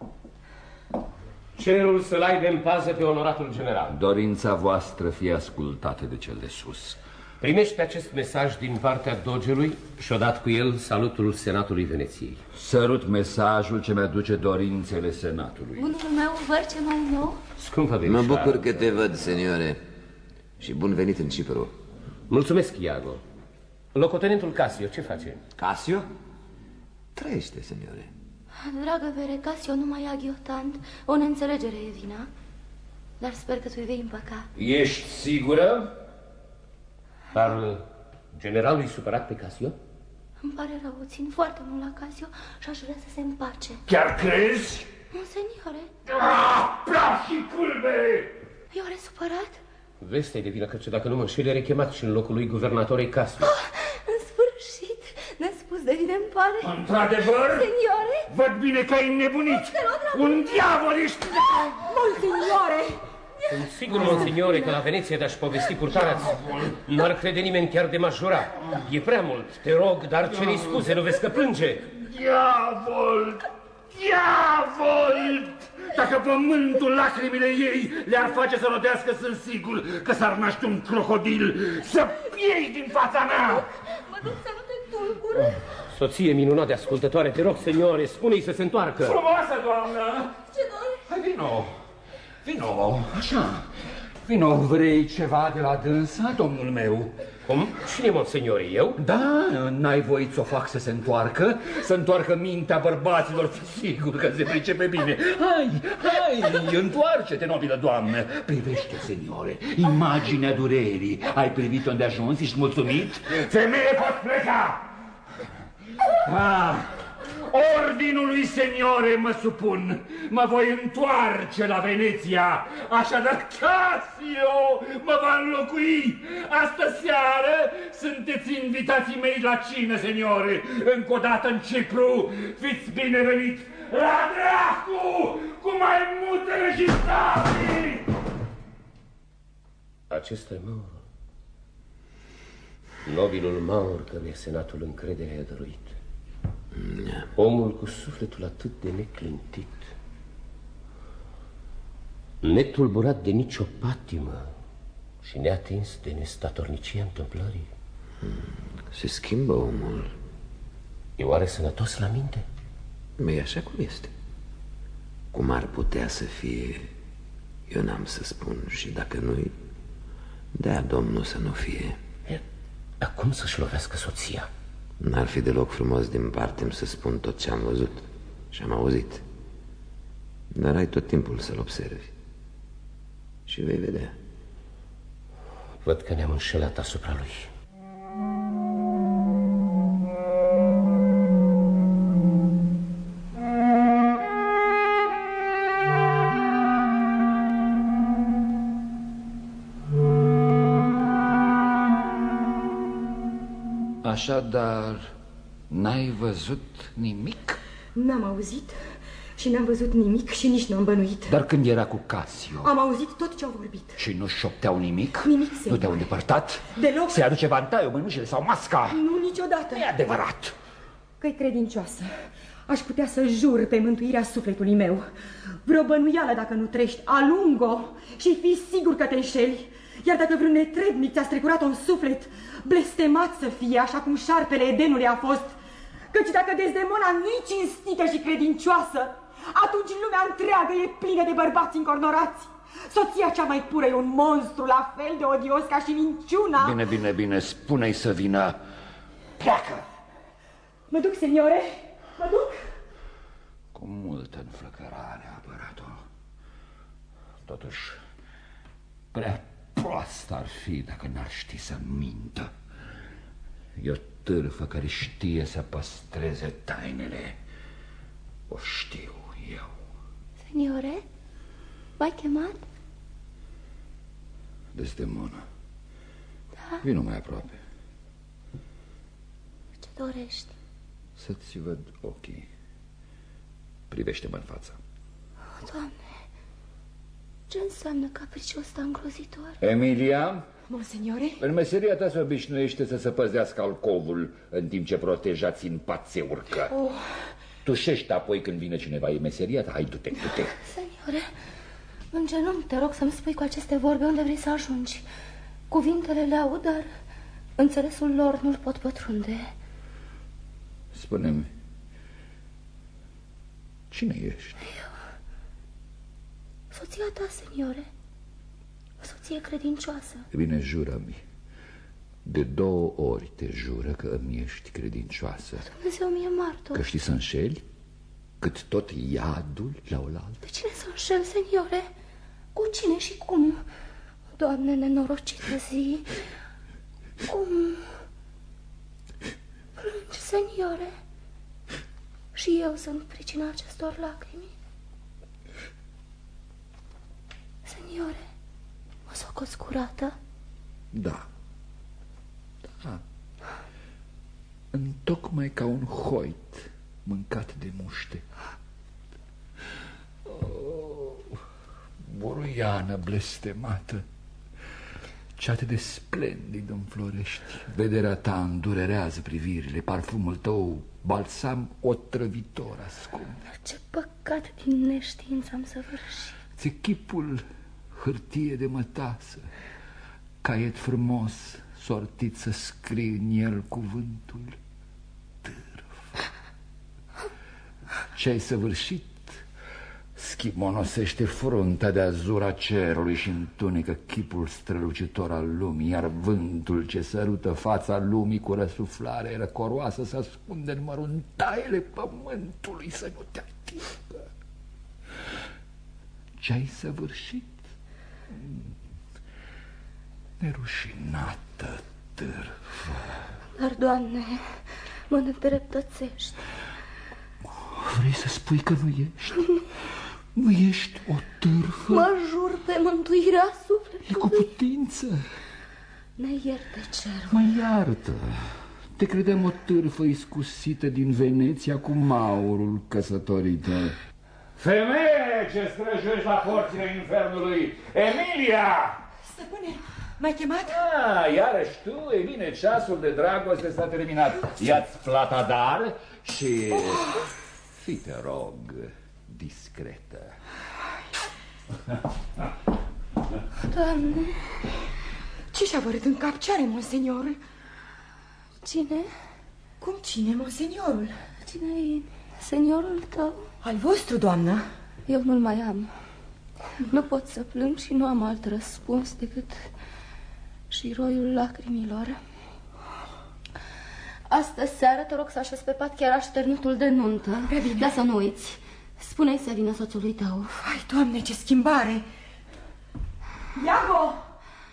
Cerul să-l aibă în pază pe onoratul general. Dorința voastră fie ascultată de cel de sus. Primește acest mesaj din partea dogelui și odată cu el salutul Senatului Veneției. Sărut mesajul ce mi-aduce dorințele Senatului. Bunul meu, vărce mai nou. Scumpă verișoară. Mă bucur că te văd, seniore. Și bun venit în Cipru. Mulțumesc, Iago. Locotenentul Casio, ce face? Casio? Trăiește, seniore. Dragă vere, Casio nu mai aghiotant. O neînțelegere e vina. Dar sper că tu-i vei împăca. Ești sigură? Dar generalul e supărat pe Casio? Îmi pare rău, o țin foarte mult la Casio și aș vrea să se împace. Chiar crezi? Monseniore. Praf și pulbere! E oare supărat? Vestea-i de vină că dacă nu mă înșel, e rechemat și în locul lui guvernatorei Casio. În sfârșit, nespus de vine îmi pare. Într-adevăr? Seniore? Văd bine că ai înnebunit. Un diavol ești! Monseniore! Sunt sigur, monsignore, că la Veneția de-aș povesti purtarea-ți n-ar crede nimeni chiar de m-aș jura. E prea mult, te rog, dar ceri scuze, nu vezi că plânge. Diavol! Dacă pământul, lacrimile ei le-ar face să rodească, sunt sigur că s-ar naște un crocodil să piei din fața mea! Mă duc să nu te tulbur. Soție minunată de ascultătoare, te rog, seniore, spune-i să se întoarcă. Frumoasă, doamnă! Ce dori? Hai, vino, așa. Vino, vrei ceva de la dânsa, domnul meu? Cum? Cine, monsignore, eu? Da, n-ai voit să o fac să se întoarcă? Să întoarcă mintea bărbaților, fi sigur că se pricepe bine. Hai, întoarce-te, nobilă doamnă. Privește, seniore, imaginea durerii. Ai privit-o îndeajuns, ești mulțumit? Femeie, poți pleca! Ordinului, seniore, mă supun. Mă voi întoarce la Veneția. Așadar, Casio mă va înlocui. Astă seară sunteți invitații mei la cină, seniore. Încă o dată în Cipru. Fiți binevenit. La dracu! Cu mai multe registrații! Acesta e Mauro. Nobilul Maur căruia senatul încredere i-a dăruit. Omul cu sufletul atât de neclintit, netulburat de nicio patimă și neatins de nestatornicia întâmplării. Se schimbă omul. E oare sănătos la minte? E așa cum este. Cum ar putea să fie, eu n-am să spun. Și dacă nu-i, dea Domnul să nu fie. Dar cum să-și lovească soția? N-ar fi deloc frumos din partea-mi să spun tot ce am văzut și am auzit. Dar ai tot timpul să-l observi și vei vedea. Văd că ne-am înșelat asupra lui. Așadar, n-ai văzut nimic? N-am auzit și n-am văzut nimic și nici n-am bănuit. Dar când era cu Casio? Am auzit tot ce au vorbit. Și nu șopteau nimic? Nimic, Nu te-au îndepărtat? Deloc. Se aduce vantaiul, mânușile sau masca? Nu, niciodată. E adevărat. Că-i credincioasă. Aș putea să jur pe mântuirea sufletului meu. Vreo bănuială dacă nu trești, alung-o și fii sigur că te înșeli. Iar dacă vreun netrebnic ți-a strecurat un suflet, blestemat să fie, așa cum șarpele Edenului a fost. Căci dacă Desdemona nu-i cinstită și credincioasă, atunci lumea întreagă e plină de bărbați încornorați. Soția cea mai pură e un monstru la fel de odios ca și minciuna. Bine, spune-i să vină. Pleacă! Mă duc, seniore, mă duc. Cu multă înflăcărare a apărat-o. Totuși, prea proastă ar fi dacă n-ar ști să mintă. E o târfă care știe să păstreze tainele. O știu eu. Seniore, m-ai chemat? Desdemona. Da? Vino mai aproape. Ce dorești? Să-ți văd ochii. Privește-mă în față. Doamne, ce înseamnă capriciul ăsta îngrozitor? Emilia? Monseniore? În meseria ta se obișnuiește să se păzească alcovul în timp ce protejații în pat se urcă. Oh. Tușești apoi când vine cineva. E meseria ta? Hai, du-te. Seniore, în genunchi te rog să-mi spui cu aceste vorbe unde vrei să ajungi. Cuvintele le aud, dar înțelesul lor nu-l pot pătrunde. Spune-mi, cine ești? Eu. Soția ta, seniore. O soție credincioasă. E bine, jură-mi. De 2 ori te jură că îmi ești credincioasă. Dumnezeu mi-e martor. Că știi să înșeli? Cât tot iadul la oaltă? Pe cine să înșel, seniore? Cu cine și cum? Doamne, nenorocită zi. Cum? Plângi, seniore. Și eu sunt pricina acestor lacrimi. Seniore, mă socoți curată? Da. Întocmai ca un hoit mâncat de muște. Buruiană blestemată, ce atât de splendid înflorești. Vederea ta îndurerează privirile, parfumul tău balsam otrăvitor ascunde. Ce păcat din neștiință am săvârșit. Ți chipul hârtie de mătasă, caiet frumos sortit să scrie în el cuvântul târf. Ce-ai săvârșit schimonosește fruntea de azur a cerului și întunecă chipul strălucitor al lumii, iar vântul ce sărută fața lumii cu răsuflare răcoroasă se ascunde în măruntaiele pământului să nu te atingă. Ce-ai săvârșit? Nerușinată târfă. Dar, Doamne, mă nedreptățești. Vrei să spui că nu ești? Nu ești o târfă? Mă jur pe mântuirea sufletului. E cu putință. Ne ierte cerul. Mă iartă. Te credeam o târfă iscusită din Veneția cu maurul căsătorită. Femeie ce străjești la porțile infernului! Emilia! Stăpâne, m-ai chemat? Iarăși tu? E bine, ceasul de dragoste s-a terminat. Ia-ți plata dar și... Fii, te rog, discretă. Doamne! Ce și-a vărât în cap? Ce are monseniorul? Cine? Cum cine, monseniorul? Cine e seniorul tău? Al vostru, doamnă. Eu nu-l mai am. Nu pot să plâng și nu am alt răspuns decât și roiul lacrimilor. Astă seară te rog să așezi pe pat chiar așternutul de nuntă. Prea bine. Dar să nu uiți. Spune-i să vină soțului tău. Ai, Doamne, ce schimbare! Iago!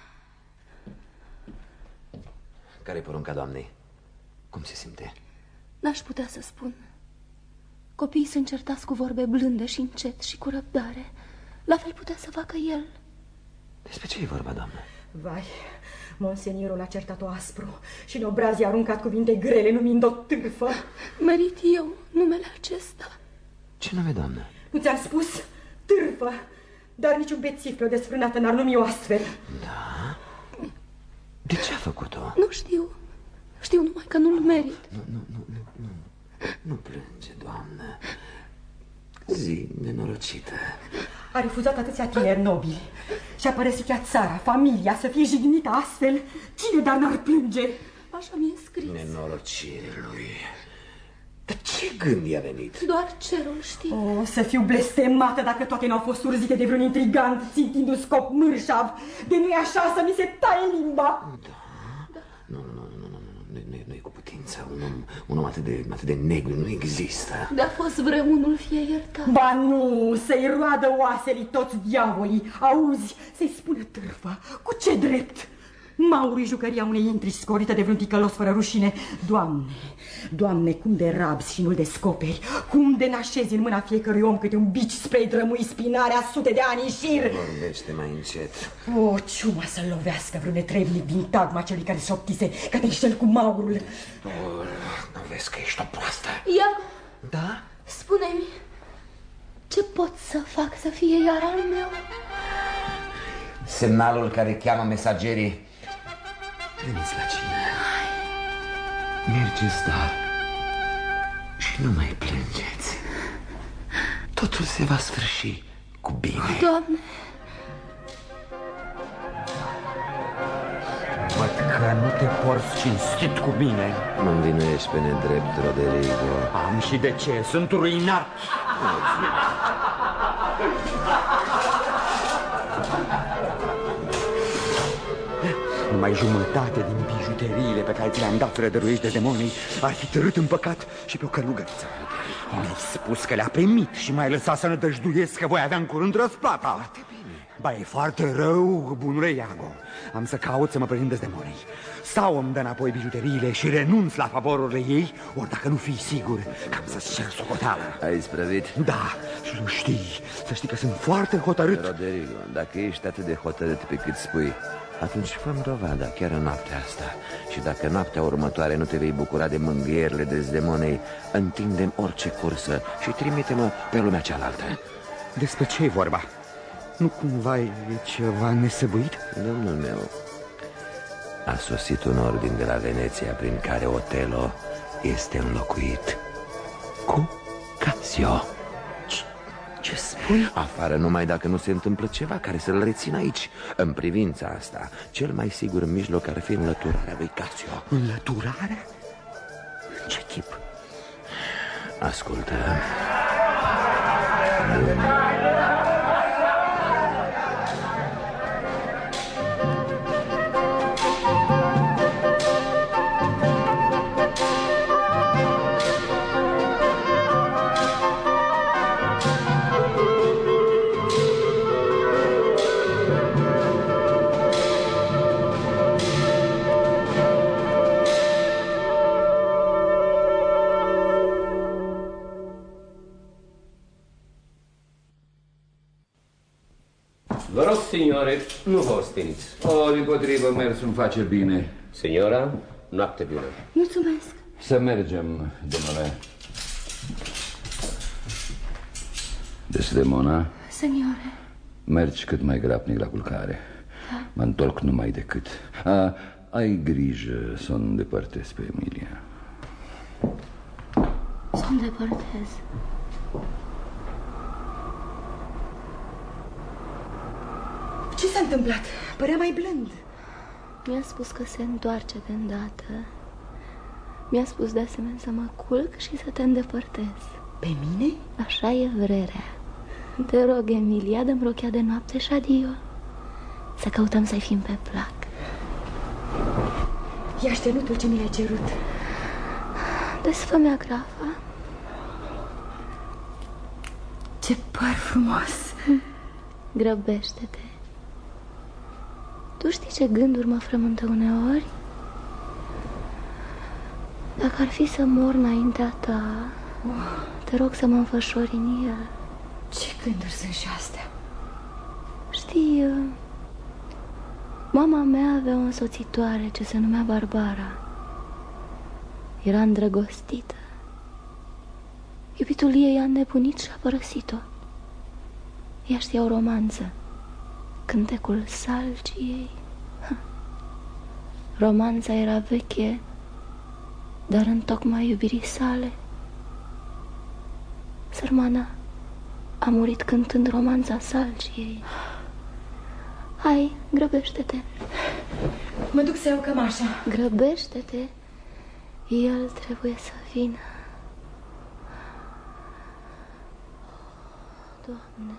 Care-i porunca doamnei? Cum se simte? N-aș putea să spun. Copiii sunt certați cu vorbe blânde și încet și cu răbdare. La fel putea să facă el. Despre ce e vorba, doamnă? Vai, monsenierul a certat-o aspru și în obraz i-a aruncat cuvinte grele, numind-o târfă. Merit eu numele acesta. Ce nume, doamnă? Nu ți-am spus? Târfă. Dar niciun bețiv pe o desfrânată n-ar numi-o astfel. Da? De ce a făcut-o? Nu știu. Știu numai că nu-l merit. Nu plânge, doamnă. Zi, nenorocită. A refuzat atâția tineri nobili și-a părăsit chiar țara, familia, să fie jignită astfel. Cine dar n-ar plânge? Așa mi-e scris. Nenorocire lui. Dar ce gând i-a venit? Doar cerul știe. O, să fiu blestemată dacă toate n-au fost urzite de vreun intrigant țintind un scop mârșav. De nu-i așa să mi se taie limba. Da. Nu-i cu putință. Un om atât de negru nu există. De-a fost vreunul fie iertat. Ba nu, să-i roadă oaselii toți diavolii. Auzi, să-i spună târfă. Cu ce drept? Maurul jucăria unei intrigi scorită de vreun ticălos fără rușine. Doamne, Doamne, cum de rabzi și nu-l descoperi, cum de n-așezi în mâna fiecărui om câte un bici spre-i drămui spinarea sute de ani în șir. Vorbește mai încet. O, ciuma să-l lovească vreun netrebnic din tagma celui care șoptise că te înșel cu Maurul. Nu vezi că ești o proastă? Iago, da? Spune-mi, ce pot să fac să fie iar al meu? Semnalul care cheamă mesagerii. Veniți la cină. Mergeți, dar și nu mai plângeți. Totul se va sfârși cu bine. Doamne! Văd că nu te porți cinstit cu mine. Mă învinuiești pe nedrept, Roderigo. Am și de ce, sunt ruinat. Numai jumătate din bijuteriile pe care ți le-am dat rădăruiești de demonii ar fi târât în păcat și pe o călugăriță. Mi-ai spus că le-a primit și m-ai lăsat să nădăjduiesc că voi avea în curând răsplata. Foarte bine. Ba, e foarte rău, bunule Iago. Am să caut să mă prind de demonii. Sau îmi dă înapoi bijuteriile și renunț la favorurile ei, ori dacă nu fii sigur că am să-ți cer socoteală. Ai isprăvit? Da, și nu știi. Să știi că sunt foarte hotărât. Roderigo, dacă ești atât de hotărât pe cât spui, atunci fă-mi dovada chiar în noaptea asta. Și dacă noaptea următoare nu te vei bucura de mângâierile Dezdemonei, întindem orice cursă și trimite-mă pe lumea cealaltă. Despre ce e vorba? Nu cumva e ceva nesăbuit? Domnul meu, a sosit un ordin de la Veneția prin care Otelo este înlocuit cu Casio. Ce spui? Afară numai dacă nu se întâmplă ceva care să-l rețină aici. În privința asta, cel mai sigur mijloc ar fi înlăturarea lui Casio. Înlăturarea? În ce chip? Ascultă. Vă rog, signore, nu vă osteniți. O, dimpotrivă, mersul face bine. Signora, Noapte bună. Mulțumesc. Să mergem, domnule. Desdemona, Seniore. mergi cât mai grabnic la culcare. Da. Mă întorc numai decât. Ai grijă să o îndepărtezi pe Emilia. Să o îndepărtez. Ce s-a întâmplat? Părea mai blând. Mi-a spus că se întoarce de îndată. Mi-a spus de asemenea să mă culc și să te îndepărtez. Pe mine? Așa e vrerea. Te rog, Emilia, dă-mi rochea de noapte și adio. Să căutăm să-i fim pe plac. Ia șternutul ce mi l-ai cerut. Desfă-mi agrafa. Ce păr frumos. Grăbește-te. Tu știi ce gânduri mă frământă uneori? Dacă ar fi să mor înaintea ta, te rog să mă înfășori în el. Ce gânduri sunt și astea? Știi, mama mea avea o însoțitoare ce se numea Barbara. Era îndrăgostită. Iubitul ei a înnebunit și a părăsit-o. Ea știa o romanță, cântecul Salgiei. Romanța era veche, dar întocmai iubirii sale. Sărmana a murit cântând romanța Salgiei. Hai, grăbește-te. Mă duc să iau cămașa. Grăbește-te. El trebuie să vină. Doamne.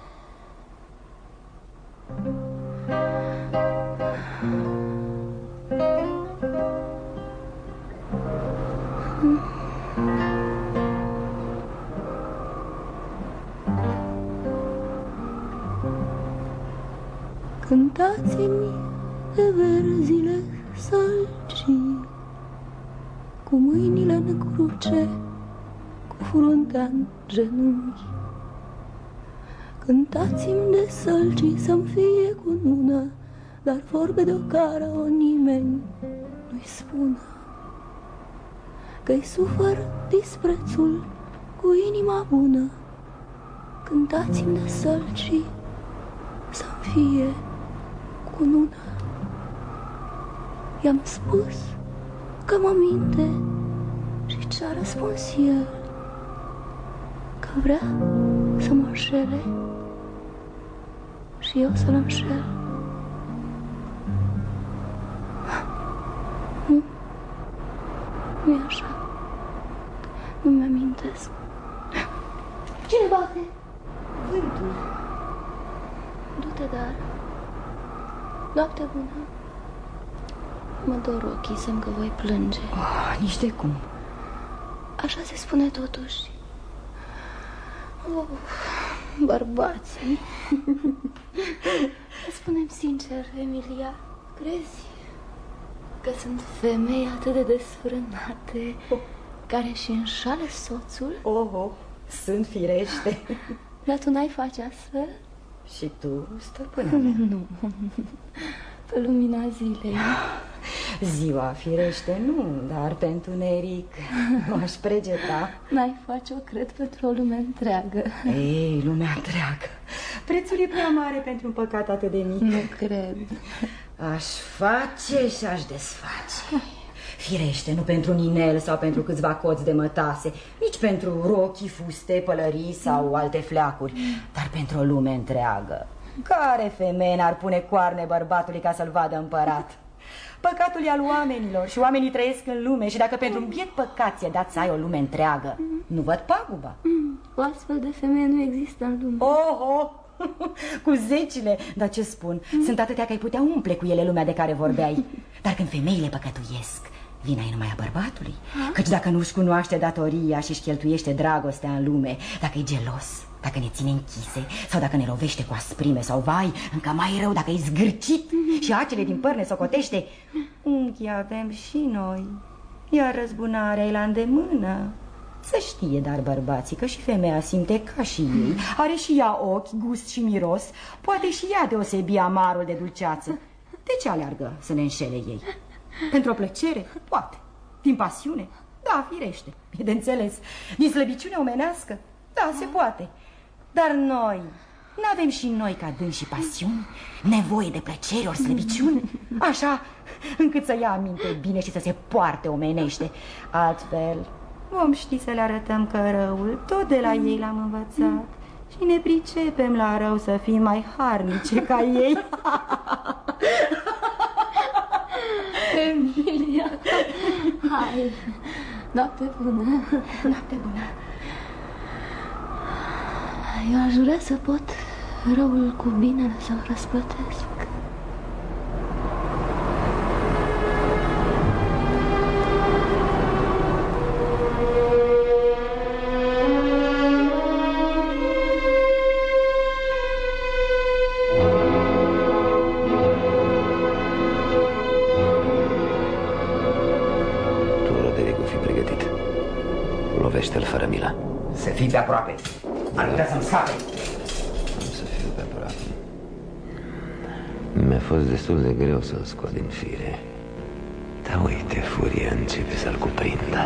Cântați-mi de verzile Salgii, cu mâinile în cruce, cu fruntea în genunchi. Cântați-mi de Sălcii să-mi fie cunună, dar vorbe de o cară o nimeni nu-i spună, că-i sufăr disprețul cu inima bună. Cântați-mi de Sălcii să-mi fie cunună. I-am spus că mă minte și ce-a răspuns el, că vrea să mă înșele și eu să-l înșel. Nu e așa. Nu-mi amintesc. Cine bate? Vântul. Du-te, dar. Noapte bună. Mă dor ochii, semn că voi plânge. Nici de cum. Așa se spune totuși. Bărbații. Spune-mi sincer, Emilia, crezi că sunt femei atât de desfrânate care și înșală soțul? Sunt firește. Dar tu n-ai face astfel? Și tu, stăpâna mea? Nu, pe lumina zilei. Ziua, firește, nu, dar pe întuneric m-aș pregeta. N-ai face-o, cred, pentru o lume întreagă. Ei, lumea întreagă. Prețul e prea mare pentru un păcat atât de mic. Nu cred. Aș face și aș desface. Firește, nu pentru un inel sau pentru câțiva coți de mătase, nici pentru rochii, fuste, pălării sau alte fleacuri, dar pentru o lume întreagă. Care femeie n-ar pune coarne bărbatului ca să-l vadă împărat? Păcatul e al oamenilor și oamenii trăiesc în lume și dacă pentru un biet păcat ți-e dat să ai o lume întreagă, nu văd paguba. O astfel de femeie nu există în lume. Cu zecile, dar ce spun? Sunt atâtea că ai putea umple cu ele lumea de care vorbeai. Dar când femeile păcătuiesc, vina e numai a bărbatului. Căci dacă nu-și cunoaște datoria și își cheltuiește dragostea în lume, dacă e gelos, dacă ne ține închise sau dacă ne lovește cu asprime sau, vai, încă mai rău, dacă e zgârcit și acele din păr ne socotește, unchi avem și noi, iar răzbunarea e la îndemână. Să știe, dar bărbații, că și femeia simte ca și ei. Are și ea ochi, gust și miros. Poate și ea deosebi amarul de dulceață. De ce aleargă să ne înșele ei? Pentru o plăcere? Poate. Din pasiune? Da, firește. E de înțeles. Din slăbiciune omenească? Da, se poate. Dar noi, n-avem și noi ca dânsi pasiuni? Nevoie de plăcere ori slăbiciuni? Așa încât să ia aminte bine și să se poarte omenește. Altfel vom ști să le arătăm că răul tot de la ei l-am învățat. Și ne pricepem la rău să fim mai harnice ca ei. Emilia, hai, noapte bună. Noapte bună. Eu aș vrea să pot răul cu binele să-l răsplătesc. Lovește-l fără milă. Să fii pe aproape. Ar putea să-mi scape. Am să fiu pe aproape. Mi-a fost destul de greu să-l scot din fire. Dar uite, furia începe să-l cuprindă.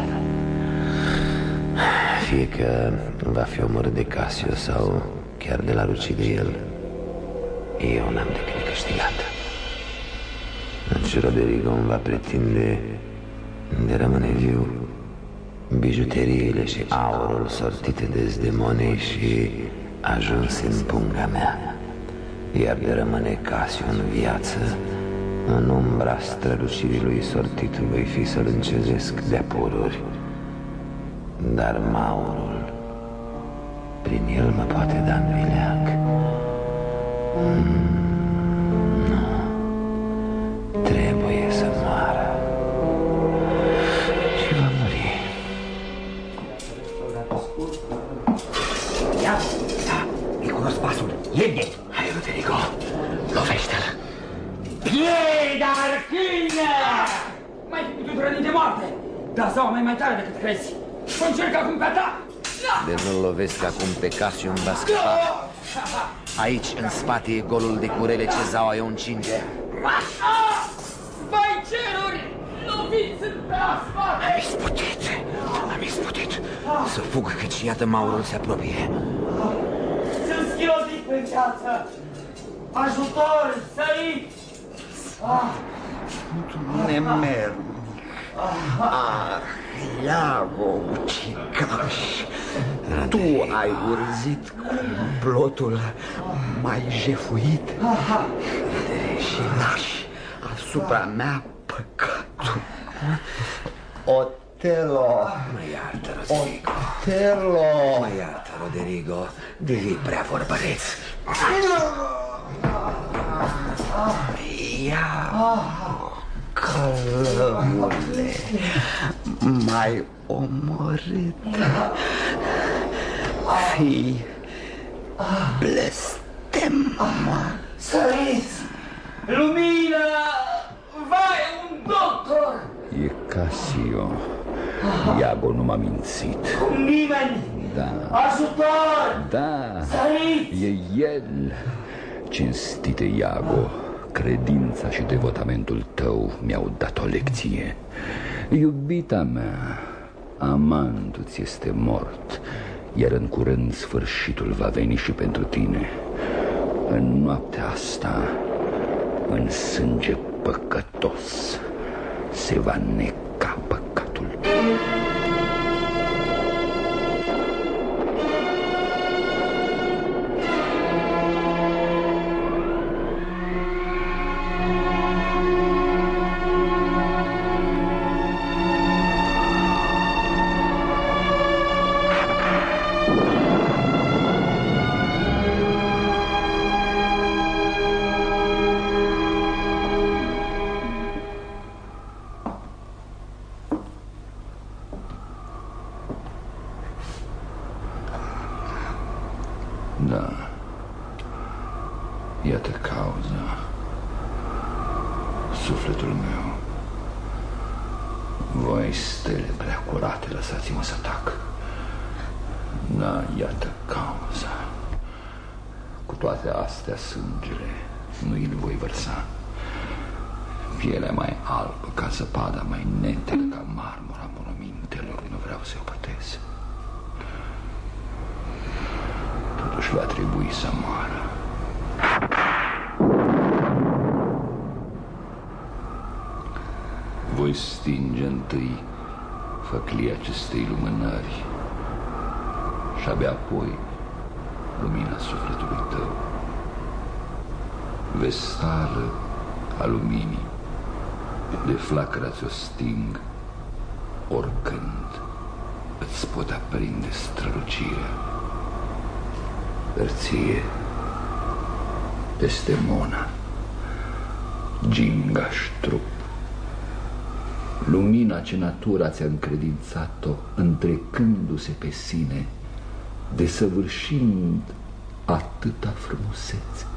Fie că va fi omorât de Casio sau chiar de l-ar ucide el, eu n-am decât câștigat. Atunci Roderigo îmi va pretinde de rămâne viu bijuteriile și aurul sortite de Zdemonei și ajunse în punga mea. Iar de rămâne Casio în viață, în umbra strălucirii lui sortit voi fi să-l încezesc de-a pururi. Dar Maurul, prin el mă poate da în vileag. Nu, trebuie să moară. Și va muri. Ia, da, îi cunosc pasul. Iemne! Hai, Roderigo, lovește-l. Piei, dar câine! Mai fi putut răni de moarte, dar zaua mai tare decât crezi. Să încerc acum pe ta! De nu-l lovesc acum pe Casio îmi va scăpa. Aici, în spate, e golul de curele ce zaua o încinge. Vai ceruri! Loviți pe asfalt! Am isputit. Să fug, căci iată Maurul se apropie. Sunt schilozit pe viață! Ajutor, săriți! Nemer. Iago, ucigaș, tu ai urzit complotul mai jefuit și lași asupra mea păcatul. Otelo! Mă iartă, Roderigo. Otelo! Mă iartă, Roderigo. Devii prea vorbăreț. Iago, călămule, m-ai omorât. Fii blestemă. Săriți! Lumină! Vai, un doctor! E Casio. Iago nu m-a mințit. Nimeni! Da. Ajutor! Da. Săriți! E el. Cinstite Iago, credința și devotamentul tău mi-au dat o lecție. Iubita mea, amantul ți este mort, iar în curând sfârșitul va veni și pentru tine. În noaptea asta, în sânge păcătos, se va neca păcatul. Da, iată cauza. Sufletul meu. Voi, stele prea curate, lăsați-mă să tac. Da, iată cauza. Cu toate astea, sângele nu îl voi vărsa. Pielea mai albă ca zăpada, mai netecă ca marmura monumentelor. Nu vreau să o pătesc. Totuși va trebui să moară. Voi stinge întâi făclia acestei lumânări și abia apoi lumina sufletului tău. Vestală a luminii, de flacăra ți-o sting, oricând îți pot aprinde strălucirea. Dar ție, Desdemona, gingaș trup, lumina ce natura ți-a încredințat-o, întrecându-se pe sine, desăvârșind atâta frumusețe.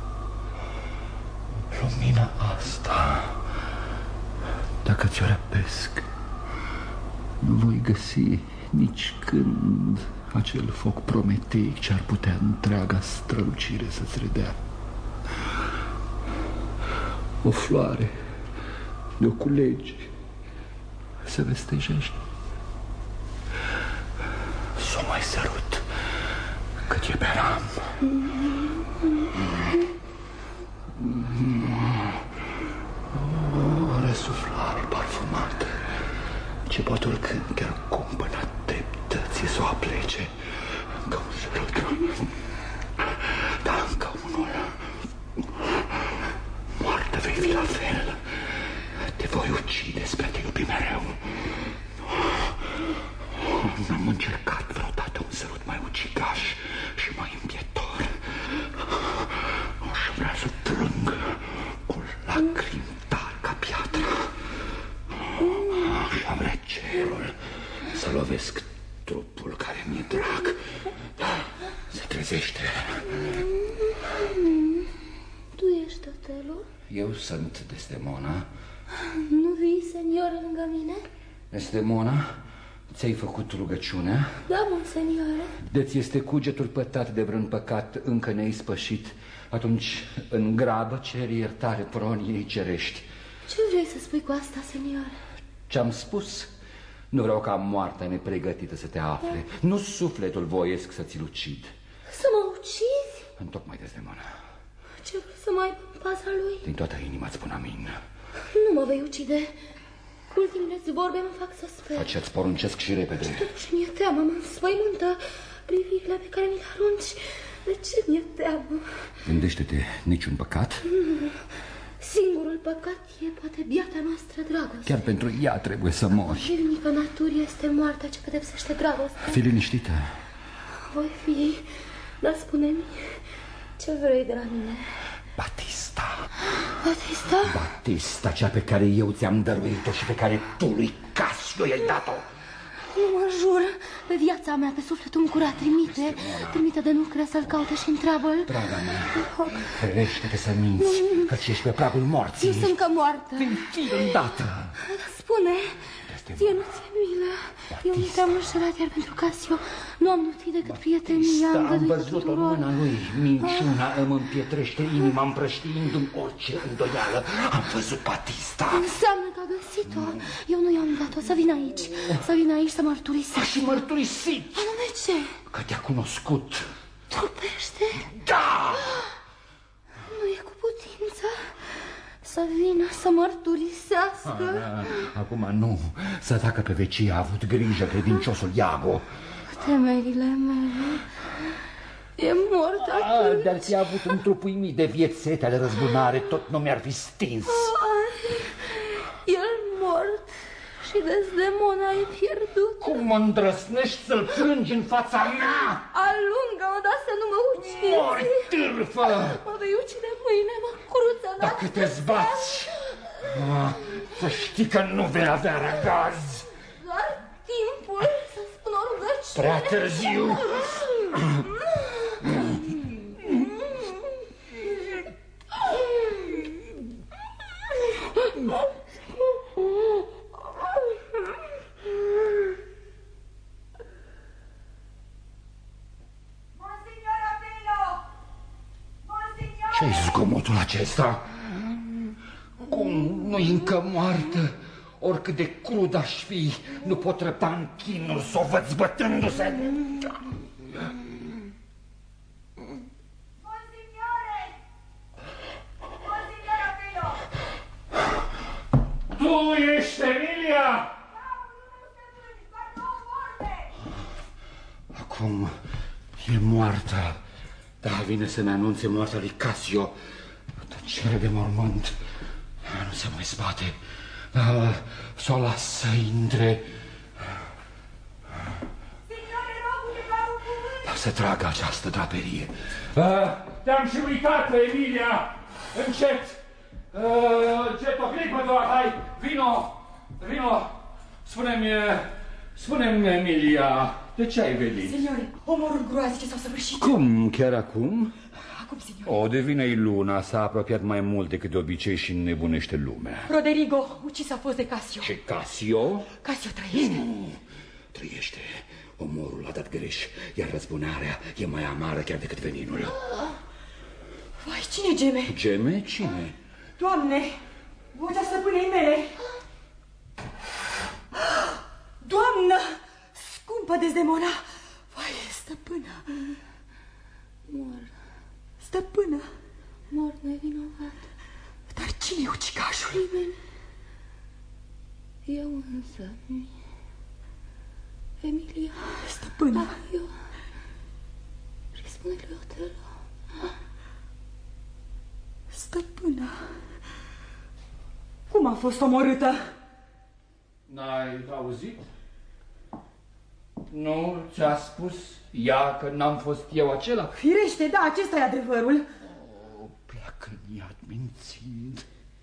Lumina asta, dacă ți-o răpesc, nu voi găsi nici când acel foc prometeic ce ar putea întreaga strălucire să-ți redea. O floare de-o culegi, să vestejești, s-o mai sărut cât eberam. O răsuflare parfumată, ce poate oricând chiar cumpăna dreptății să o aplece. Încă un sărut, dar încă unul. Moartă vei fi la fel. Te voi ucide spre a te iubi mereu. N-am încercat vreodată un sărut mai ucigaș și mai împietor. Aș vrea să trâng cu lacrimi tari ca piatra. Aș vrea cerul să lovesc trupul care mi-e drag. Se trezește. Tu ești Otelo? Eu sunt Desdemona. Nu vii, senioră, lângă mine? Desdemona, ți-ai făcut rugăciunea? Da, monseniore. De-ți este cugetul pătat de vreun păcat încă neispășit, atunci în grabă ceri iertare proniei cerești. Ce vrei să spui cu asta, senioră? Ce-am spus? Nu vreau ca moartea nepregătită să te afle. Nu sufletul voiesc să ți-l ucid. Să mă ucizi? Întocmai, Desdemona. Ce vrei să mai aibă în paza lui? Din toată inima îți spun amin. Nu mă vei ucide. Ultimele-ți vorbe mă fac să sper. Aceea-ți poruncesc și repede. Și totuși mi-e teamă, mă înspăimântă privirile pe care mi le arunci. De ce mi-e teamă? Gândește-te, niciun păcat? Singurul păcat e poate biata noastră dragoste. Chiar pentru ea trebuie să mori. Zilnică naturii este moartea ce pedepsește dragostea. Fii liniștită. Voi fi, dar spune-mi, ce vrei de la mine? Batista. Batista? Batista, cea pe care eu ți-am dăruit-o și pe care tu lui Casio i-ai dat-o. Nu mă jur, pe viața mea, pe sufletul îmi curat, trimite de nucrea să-l caute și întreabă-l. Draga mea, ferește-te să minți, căci ești pe pragul morții. Nu sunt încă moartă. Fii îndată. Spune, ție nu ți-e milă. Eu nu te-am înșelat, iar pentru Casio nu am nutit decât prietenia. Am văzut-o în mâna lui. Minciuna îmi împietrește inima, împrăștiindu-mi orice îndoială. Am văzut Batista. Înseamnă că a găsit-o. Eu nu i-am dat-o. Să vină aici. Să vină aici să mărturisească. Și mărturisit. Anume ce? Că te-a cunoscut. Trupește? Da! Nu e cu putință. Să vină să mărturisească. Acum nu. Să tacă pe vecie a avut grijă credinciosul Iago. Temerile mele. E mort atunci. Dar ți-a avut un trup uimit de viețete ale răzbunare. Tot nu mi-ar fi stins. El mort și Desdemona e pierdut. Cum îndrăsnești să-l plângi în fața mea? Alungă-mă, dar să nu mă ucizi. Mori, târfă! Mă vei ucide mâine, mă cruță. Dacă te zbați, să știi că nu vei avea răgaz. Doar timpul să spun o rugăciune. Prea târziu. Ce-i zgomotul acesta? Cum? Nu Nu-i încă moartă. Oricât de crud aș fi, nu pot răbda în chinuri să o văd zbătându-se. Tu ești Emilia? Acum e moartă. Da, vine să-mi anunțe moartea lui Casio. Tăcere de mormânt. Nu se mai spate. Să o las să intre. Să tragă această draperie. Te-am și uitat, Emilia. Încet. Încet, o clipă doar, hai. Vino. Spune-mi, Emilia, de ce ai venit? Signore, omorul groaznice s-au săvârșit. Cum? Chiar acum? Acum, signore. O, devine-i luna, s-a apropiat mai mult decât de obicei și nebunește lumea. Roderigo, ucis a fost de Casio. Ce, Casio? Casio trăiește. Trăiește. Omorul a dat greș, iar răzbunarea e mai amară chiar decât veninul. Vai, cine geme? Geme? Cine? Doamne, vocea stăpânei mele. Doamnă, scumpă Desdemona. Vai, stăpână. Mor. Stăpână. Mor nevinovat. Dar cine e ucigașul? Nimeni. Eu însă. Emilia. Stăpână. Eu. Răspune lui Otelo. Stăpână. Cum a fost omorâtă? N-ai auzit? Nu ți-a spus ea că n-am fost eu acela? Firește, da, acesta e adevărul. Pleacă în iad mințind.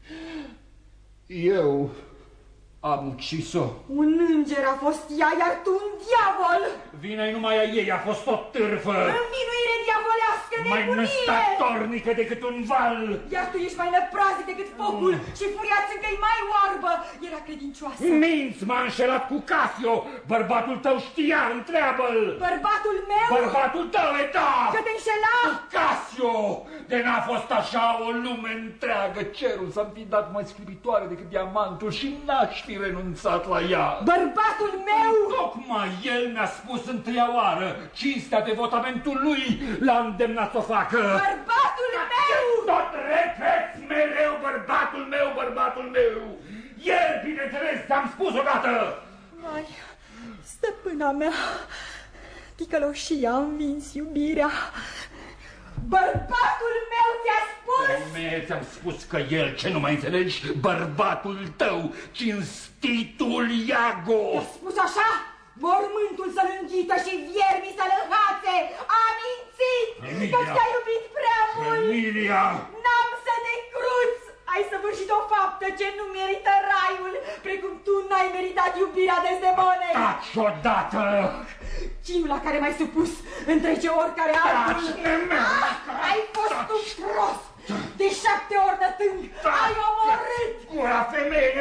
Eu am ucis-o. Un înger a fost ea, iar tu un diavol. Vina-i numai a ei, a fost o târfă. Învinuire diavolească, nebunie. Mai năstatornică decât un val. Iar tu ești mai năpraznic decât focul și furia încă-i mai oarbă. Era credincioasă. Minți, m-a înșelat cu Casio. Bărbatul tău știa, întreabă-l. Bărbatul meu? Bărbatul tău, e da. Că te înșela? Casio. De n-a fost așa o lume întreagă. Cerul să-mi fi dat mai sclipitoare decât diamantul și n-aș fi renunțat la ea. Bărbatul meu? Tocmai el mi-a spus întâia oară. Cinstea, devotamentul lui l-a îndemnat să o facă. Bărbatul meu! Tot repeți mereu bărbatul meu. Ieri, bineînțeles, ți-am spus odată. Mai, stăpâna mea, ticăloșia a învins iubirea. Bărbatul meu ți-a spus? Femeie, ți-am spus că el, ce nu mai înțelegi, bărbatul tău, cinstitul Iago. Ți-a spus așa? Mormântul să-l înghită și viermii să-l înhațe. A mințit! Emilia. Că ți-ai iubit prea mult. Emilia! N-am să te cruț! Ai săvârșit o faptă ce nu merită raiul, precum tu n-ai meritat iubirea Desdemonei. Taci odată! Chinul la care m-ai supus întrece oricare altul. Ai fost un prost! De 7 ori de tâng ai omorât! Gura, femeie!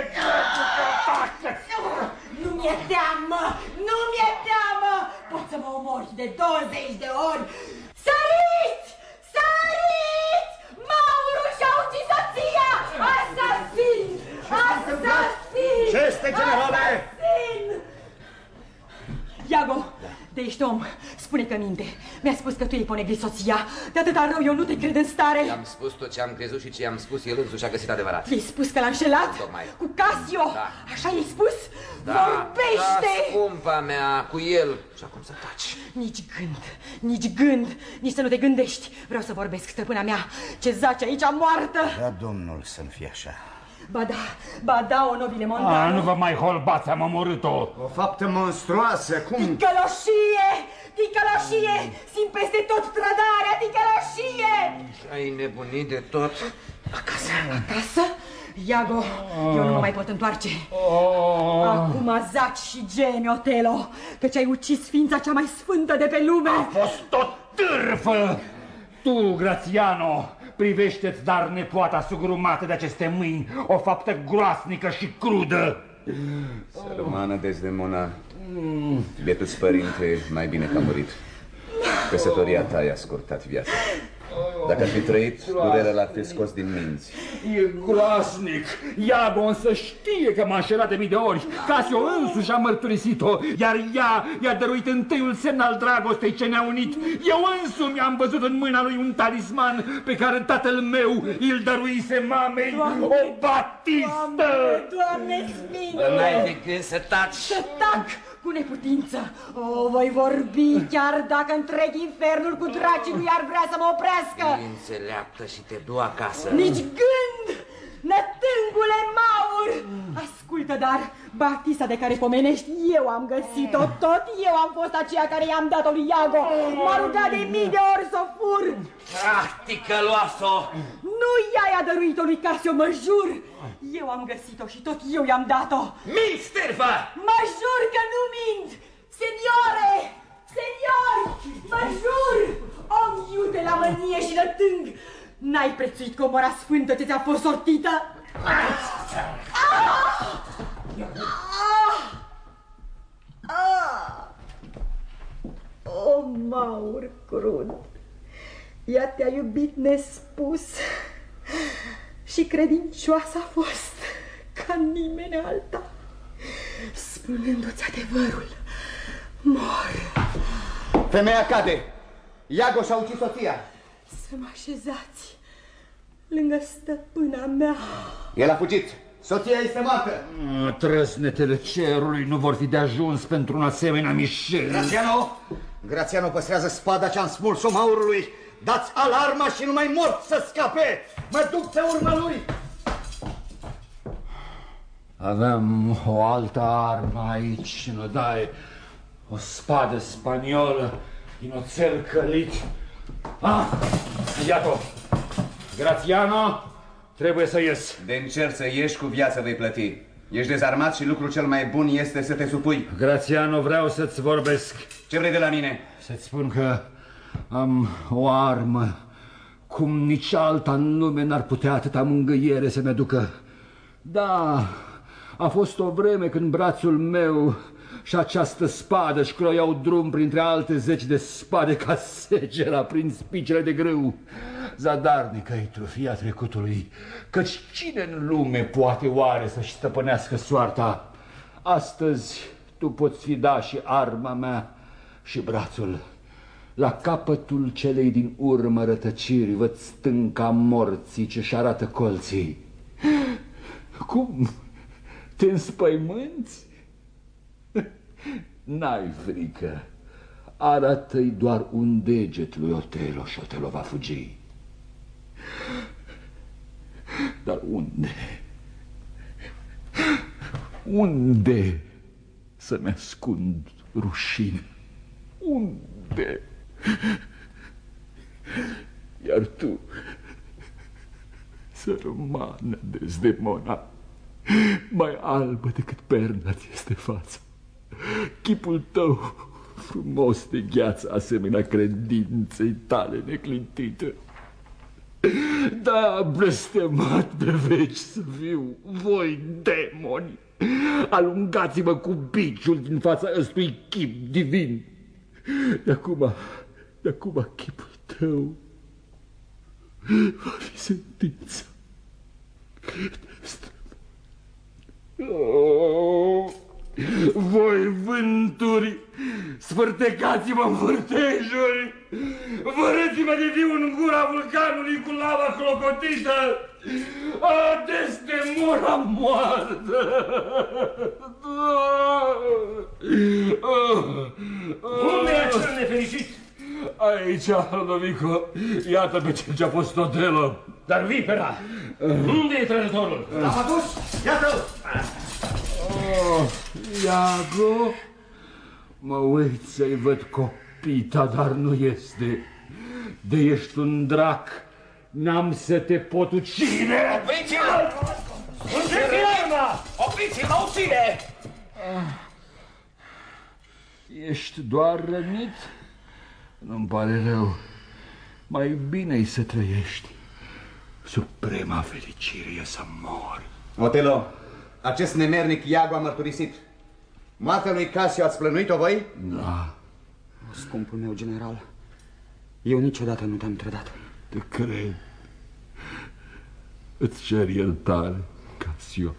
Nu mi-e teamă! Nu mi-e teamă! Poți să mă omori de 20 de ori! Săriți! Săriți! Maurul și-a ucis soția! Asasin! Asasin! Ce este, generale? Asasin! Iago, de ești om, spune că minte. Mi-a spus că tu ai ponegrit soția. De atâta rău eu nu te cred în stare. I-am spus tot ce am crezut și ce i-am spus, el însuși a găsit adevărat. I-ai spus că l-a înșelat? Tocmai. Cu Casio? Da. Așa i-ai spus? Da, Vorbește! da, scumpa mea, cu el. Și acum să taci. Nici gând, nici să nu te gândești. Vreau să vorbesc, stăpâna mea, ce zace aici moartă. Da, domnul, să-mi fie așa. Ba da, o nobile Mondano. Nu vă mai holbați, am omorât-o. O faptă monstruoasă, cum? Ticăloșie! Ticăloșie! Simt peste tot trădarea, ticăloșie! Ai nebunit de tot? Acasă? Iago, eu nu mă mai pot întoarce. Acum zaci și gemi, Otelo, căci ai ucis ființa cea mai sfântă de pe lume. A fost o târfă! Tu, Grațiano, privește-ți dar nepoata sugrumată de aceste mâini, o faptă groasnică și crudă. Sărmană Desdemona, bietul-ți părinte, mai bine că a murit. Căsătoria ta i-a scurtat viața. Dacă ar fi trăit, durerea l-ar fi scos din minți. E groasnic. Iago însă știe că m-a înșelat de mii de ori. Casio însuși a mărturisit-o, iar ea i-a dăruit întâiul semn al dragostei ce ne-a unit. Eu însumi am văzut în mâna lui un talisman pe care tatăl meu îl dăruise mamei, Doamne, o batistă. Doamne sfinte! N-ai decât să taci. Să tac! Cu neputință. O, voi vorbi chiar dacă întreg infernul cu dracii lui ar vrea să mă oprească. Înțeleaptă și te du acasă. Nici gând! Nătângule Maur! Ascultă, dar batista de care pomenești eu am găsit-o. Tot eu am fost aceea care i-am dat-o lui Iago. M-a rugat de mii de ori să o fur. Practică, luas-o! Nu ea i-a dăruit-o lui Casio, mă jur. Eu am găsit-o și tot eu i-am dat-o. Minți, sterfă! Mă jur că nu mint! Seniore! Seniori! Mă jur! Om iute la mânie și nătâng! N-ai prețuit comora sfântă ce ți-a fost sortită? O, Maur crud! Ea te-a iubit nespus și credincioasă a fost ca nimeni alta. Spunându-ți adevărul, mor. Femeia cade. Iago și-a ucis soția. Să mă așezați lângă stăpâna mea. El a fugit. Soția este moartă. Trăsnetele cerului nu vor fi de ajuns pentru un asemenea mișel. Grațiano păstrează spada ce-am smuls-o Maurului. Dați alarma și numai mort să scape. Mă duc pe urma lui. Avem o altă armă aici în odaie. O spadă spaniolă din oțel călit. Iată-o! Grațiano, trebuie să ies. De încerci să ieși, cu viața vei plăti. Ești dezarmat și lucrul cel mai bun este să te supui. Grațiano, vreau să-ți vorbesc. Ce vrei de la mine? Să-ți spun că am o armă cum nici alta în lume n-ar putea atâta mângâiere să-mi aducă. Da, a fost o vreme când brațul meu și această spadă își croiau drum printre alte 10 de spade ca segera prin spicele de grâu. Zadarnică-i trufia trecutului, căci cine în lume poate oare să-și stăpânească soarta? Astăzi tu poți fi da și arma mea și brațul. La capătul celei din urmă rătăciri văd stânca morții ce-și arată colții. Cum? Te înspăimânți? N-ai frică. Arată-i doar un deget lui Otelo și Otelo va fugi. Dar unde? Unde să-mi ascund rușine? Unde? Iar tu, sărmană Desdemona, mai albă decât perna ți este fața. Chipul tău frumos de gheață, asemenea credinței tale neclintite. Da, blestemat pe veci să fiu, voi demoni, alungați-mă cu biciul din fața ăstui chip divin. De acum chipul tău va fi sentința. Voi vânturi, sfârtecați-mă în vârtejuri, vărâți-mă de viu în gura vulcanului cu lava clocotită, Desdemona moartă! Unde e acel nefericit? Aici, Lodovico, iată pe cel ce-a fost Otelo. Dar vipera, unde e trădătorul? L-am adus, iată-l! Iago, mă uit să-i văd copita, dar nu este. De ești un drac, n-am să te pot ucide. Opriți-l! Sunteți arma! Opriți-l, mă ucide! Ești doar rănit? Nu-mi pare rău. Mai bine-i să trăiești. Suprema fericire e să mor. Otelo, acest nemernic Iago a mărturisit. Moartea lui Casio ați plănuit-o voi? Da. Scumpul meu general, eu niciodată nu te-am trădat. Te cred. Îți cer iertare, Casio.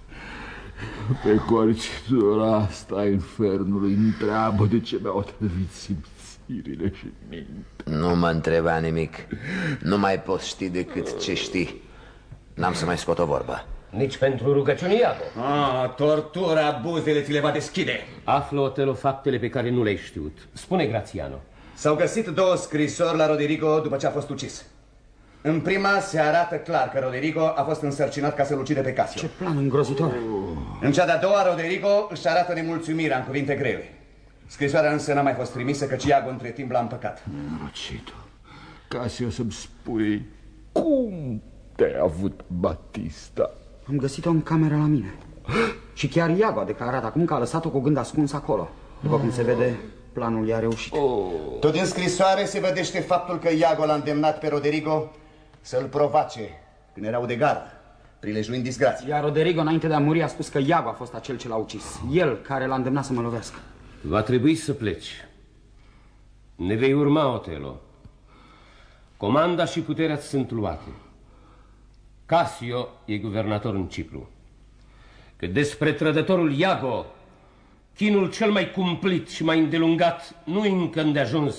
Pe corcitura asta a infernului întreabă de ce mi-au otrăvit simțirile și mintea. Nu mă întreba nimic. Nu mai poți ști decât ce știi. N-am să mai scot o vorbă. Nici pentru rugăciuni, Iago. Tortura, buzele ți le va deschide. Află, Otelo, faptele pe care nu le-ai știut. Spune, Grațiano. S-au găsit 2 scrisori la Roderigo după ce a fost ucis. În prima se arată clar că Roderigo a fost însărcinat ca să-l ucide pe Casio. Ce plan îngrozitor! În cea de-a doua, Roderigo își arată nemulțumirea în cuvinte grele. Scrisoarea însă n-a mai fost trimisă, căci Iago între timp l-a împăcat. Nenorocito, Casio, să-mi spui cum te-ai avut Batista? Am găsit-o în cameră la mine. Și chiar Iago a declarat acum că a lăsat-o cu gând ascuns acolo. După cum se vede, planul i-a reușit. Tot din scrisoare se vedește faptul că Iago l-a îndemnat pe Roderigo să-l provoace când erau de gardă, prilejuind disgrație. Iar Roderigo, înainte de a muri, a spus că Iago a fost acel ce l-a ucis. El care l-a îndemnat să mă lovească. Va trebui să pleci. Ne vei urma, Otelo. Comanda și puterea sunt luate. Casio e guvernator în Cipru. Că despre trădătorul Iago, chinul cel mai cumplit și mai îndelungat nu-i încă îndeajuns.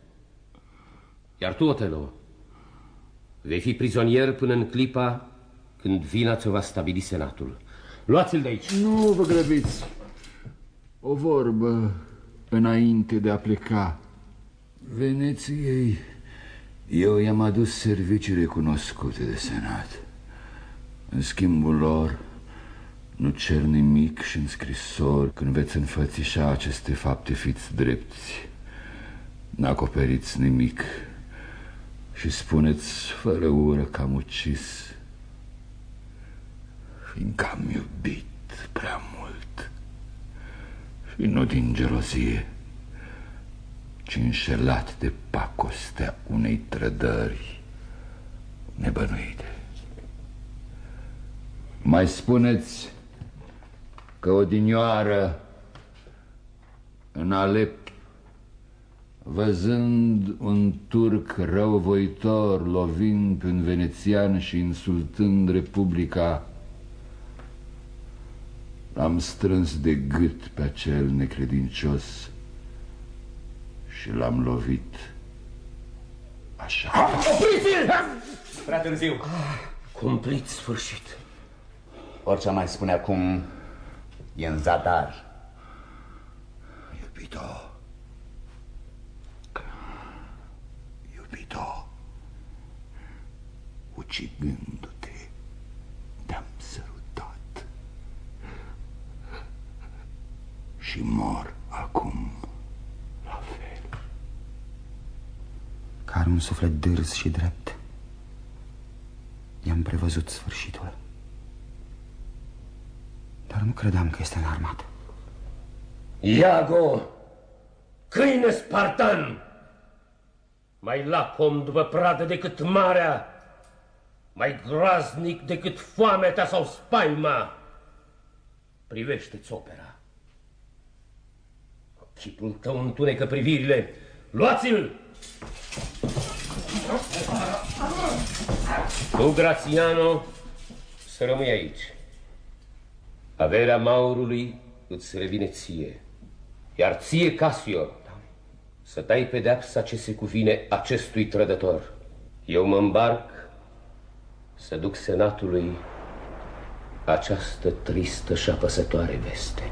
Iar tu, Otelo, vei fi prizonier până în clipa când vina ți-o va stabili senatul. Luați-l de aici. Nu vă grăbiți. O vorbă înainte de a pleca. Veneției eu i-am adus servicii recunoscute de senat. În schimbul lor nu cer nimic și în scrisori. Când veți înfățișa aceste fapte, fiți drepți. N-acoperiți nimic și spuneți fără ură că am ucis, fiindcă am iubit prea mult. Și nu din gelozie, ci înșelat de pacostea unei trădări nebănuite. Mai spuneți că odinioară în Alep, văzând un turc răuvoitor lovind pe un venețian și insultând Republica, l-am strâns de gât pe acel necredincios și l-am lovit așa. Opriți-l! Prea târziu. Cumplit sfârșit. Orice mai spune acum e în zadar. Iubito, iubito, ucigându-te, te-am sărutat și mor acum la fel. Care un suflet dârz și drept, i-am prevăzut sfârșitul. Dar nu credeam că este înarmat. Iago, câine spartan, mai lacom după pradă decât marea, mai groaznic decât foametea sau spaima, privește-ți opera. Chipul tău întunecă privirile. Luați-l! Tu, Grațiano, să rămâi aici. Averea Maurului îți revine ție, iar ție, Casio, să dai pedeapsa ce se cuvine acestui trădător. Eu mă îmbarc să duc senatului această tristă și apăsătoare veste.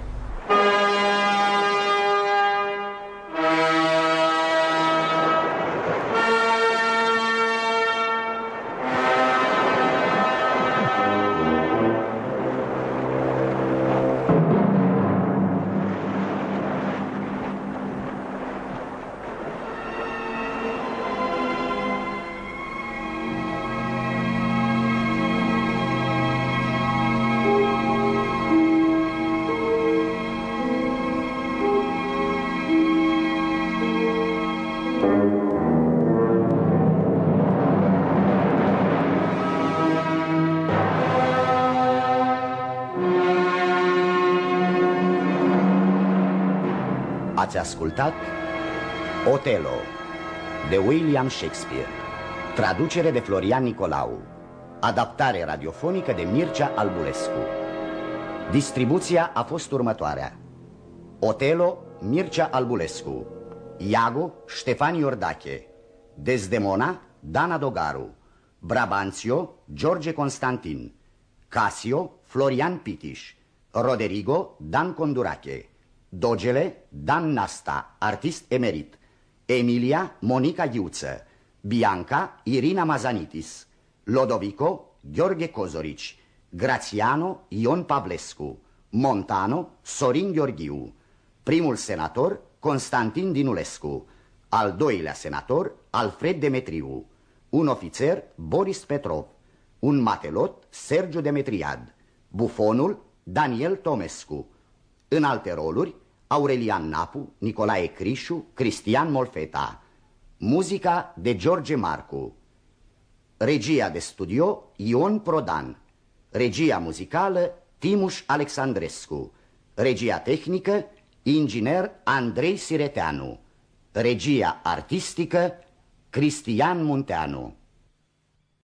Ați ascultat Otelo de William Shakespeare, Traducere de Florian Nicolau. Adaptare radiofonică de Mircea Albulescu. Distribuția a fost următoarea: Otelo, Mircea Albulescu; Iago, Ștefan Iordache; Desdemona, Dana Dogaru; Brabanțio, George Constantin; Casio, Florian Pitiș; Roderigo, Dan Condurache; Dogele, Dan Nasta, artist emerit; Emilia, Monica Ghiuță; Bianca, Irina Mazanitis; Lodovico, Gheorghe Cozorici; Grațiano, Ion Pavlescu; Montano, Sorin Gheorghiu; primul senator, Constantin Dinulescu; al doilea senator, Alfred Demetriu; un ofițer, Boris Petrov; un matelot, Sergiu Demetriad; bufonul, Daniel Tomescu. În alte roluri, Aurelian Napu, Nicolae Crișu, Cristian Molfeta. Muzica de George Marcu. Regia de studio, Ion Prodan. Regia muzicală, Timuș Alexandrescu. Regia tehnică, inginer Andrei Sireteanu. Regia artistică, Cristian Munteanu.